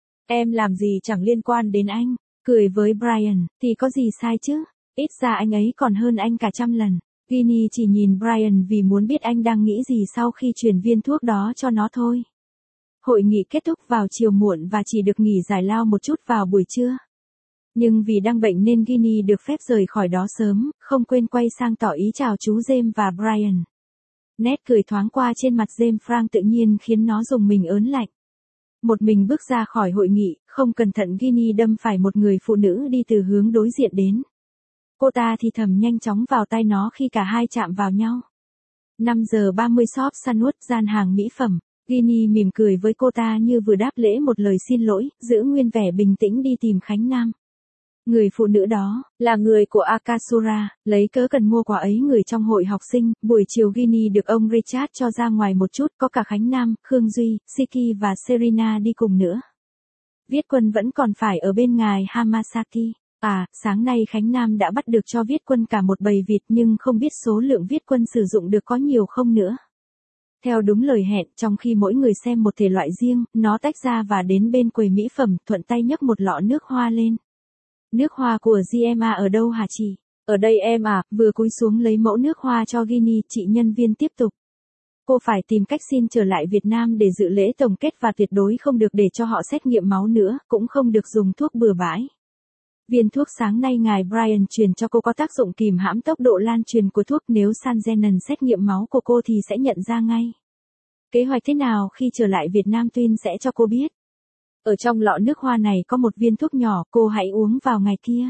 A: Em làm gì chẳng liên quan đến anh. Cười với Brian, thì có gì sai chứ? Ít ra anh ấy còn hơn anh cả trăm lần. Ginny chỉ nhìn Brian vì muốn biết anh đang nghĩ gì sau khi truyền viên thuốc đó cho nó thôi. Hội nghị kết thúc vào chiều muộn và chỉ được nghỉ giải lao một chút vào buổi trưa. Nhưng vì đang bệnh nên Ginny được phép rời khỏi đó sớm, không quên quay sang tỏ ý chào chú James và Brian. Nét cười thoáng qua trên mặt James Frank tự nhiên khiến nó rùng mình ớn lạnh. Một mình bước ra khỏi hội nghị, không cẩn thận Ginny đâm phải một người phụ nữ đi từ hướng đối diện đến. Cô ta thì thầm nhanh chóng vào tai nó khi cả hai chạm vào nhau. năm giờ ba mươi shop Sunwood, gian hàng mỹ phẩm. Ginny mỉm cười với cô ta như vừa đáp lễ một lời xin lỗi, giữ nguyên vẻ bình tĩnh đi tìm Khánh Nam. Người phụ nữ đó, là người của Akasura, lấy cớ cần mua quà ấy người trong hội học sinh. Buổi chiều Ginny được ông Richard cho ra ngoài một chút, có cả Khánh Nam, Khương Duy, Siki và Serena đi cùng nữa. Viết Quân vẫn còn phải ở bên ngài Hamasaki. À, sáng nay Khánh Nam đã bắt được cho Viết Quân cả một bầy vịt nhưng không biết số lượng Viết Quân sử dụng được có nhiều không nữa. Theo đúng lời hẹn, trong khi mỗi người xem một thể loại riêng, nó tách ra và đến bên quầy mỹ phẩm, thuận tay nhấc một lọ nước hoa lên. Nước hoa của G M A ở đâu hả chị? Ở đây em à, vừa cúi xuống lấy mẫu nước hoa cho Ginny, chị nhân viên tiếp tục. Cô phải tìm cách xin trở lại Việt Nam để dự lễ tổng kết và tuyệt đối không được để cho họ xét nghiệm máu nữa, cũng không được dùng thuốc bừa bãi. Viên thuốc sáng nay ngài Brian truyền cho cô có tác dụng kìm hãm tốc độ lan truyền của thuốc, nếu San Zenon xét nghiệm máu của cô thì sẽ nhận ra ngay. Kế hoạch thế nào khi trở lại Việt Nam Twin sẽ cho cô biết. Ở trong lọ nước hoa này có một viên thuốc nhỏ, cô hãy uống vào ngày kia.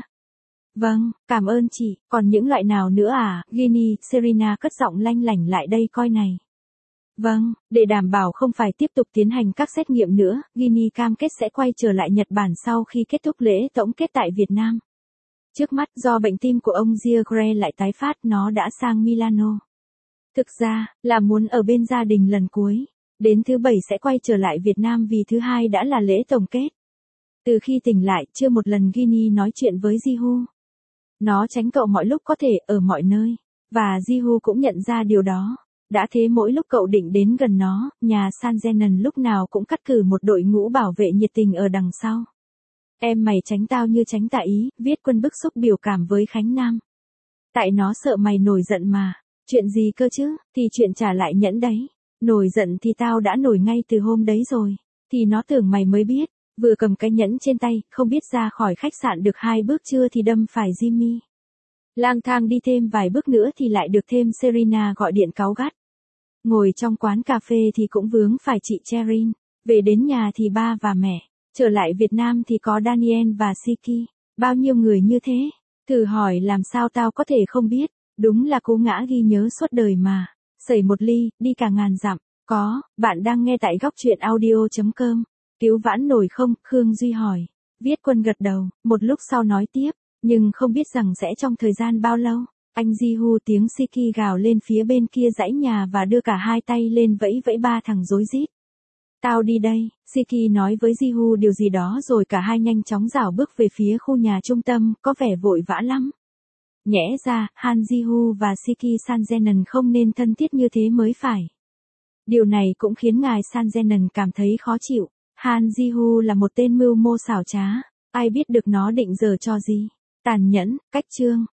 A: Vâng, cảm ơn chị, còn những loại nào nữa à? Ginny, Serena cất giọng lanh lảnh lại đây coi này. Vâng, để đảm bảo không phải tiếp tục tiến hành các xét nghiệm nữa, Ginny cam kết sẽ quay trở lại Nhật Bản sau khi kết thúc lễ tổng kết tại Việt Nam. Trước mắt do bệnh tim của ông Giagre lại tái phát, nó đã sang Milano. Thực ra, là muốn ở bên gia đình lần cuối. Đến thứ bảy sẽ quay trở lại Việt Nam vì thứ hai đã là lễ tổng kết. Từ khi tỉnh lại, chưa một lần Ginny nói chuyện với Jihu. Nó tránh cậu mọi lúc có thể, ở mọi nơi. Và Jihu cũng nhận ra điều đó. Đã thế mỗi lúc cậu định đến gần nó, nhà Sanjenan lúc nào cũng cắt cử một đội ngũ bảo vệ nhiệt tình ở đằng sau. Em mày tránh tao như tránh tạ Ý, Viết Quân bức xúc biểu cảm với Khánh Nam. Tại nó sợ mày nổi giận mà. Chuyện gì cơ chứ, thì chuyện trả lại nhẫn đấy. Nổi giận thì tao đã nổi ngay từ hôm đấy rồi. Thì nó tưởng mày mới biết. Vừa cầm cái nhẫn trên tay, không biết ra khỏi khách sạn được hai bước chưa thì đâm phải Jimmy. Lang thang đi thêm vài bước nữa thì lại được thêm Serena gọi điện cáu gắt. Ngồi trong quán cà phê thì cũng vướng phải chị Cherin. Về đến nhà thì ba và mẹ. Trở lại Việt Nam thì có Daniel và Siki. Bao nhiêu người như thế. Thử hỏi làm sao tao có thể không biết. Đúng là cú ngã ghi nhớ suốt đời mà. Sẩy một ly, đi cả ngàn dặm. Có, bạn đang nghe tại góc truyện audio.com. Cứu vãn nổi không? Khương Duy hỏi. Viết Quân gật đầu, một lúc sau nói tiếp. Nhưng không biết rằng sẽ trong thời gian bao lâu. Anh Jihu tiếng Siki gào lên phía bên kia dãy nhà và đưa cả hai tay lên vẫy vẫy ba thằng rối rít. Tao đi đây, Siki nói với Jihu điều gì đó rồi cả hai nhanh chóng rảo bước về phía khu nhà trung tâm, có vẻ vội vã lắm. Nhẽ ra, Han Jihu và Siki Sanjenan không nên thân thiết như thế mới phải. Điều này cũng khiến ngài Sanjenan cảm thấy khó chịu. Han Jihu là một tên mưu mô xảo trá, ai biết được nó định giở trò gì. Tàn nhẫn, cách trương,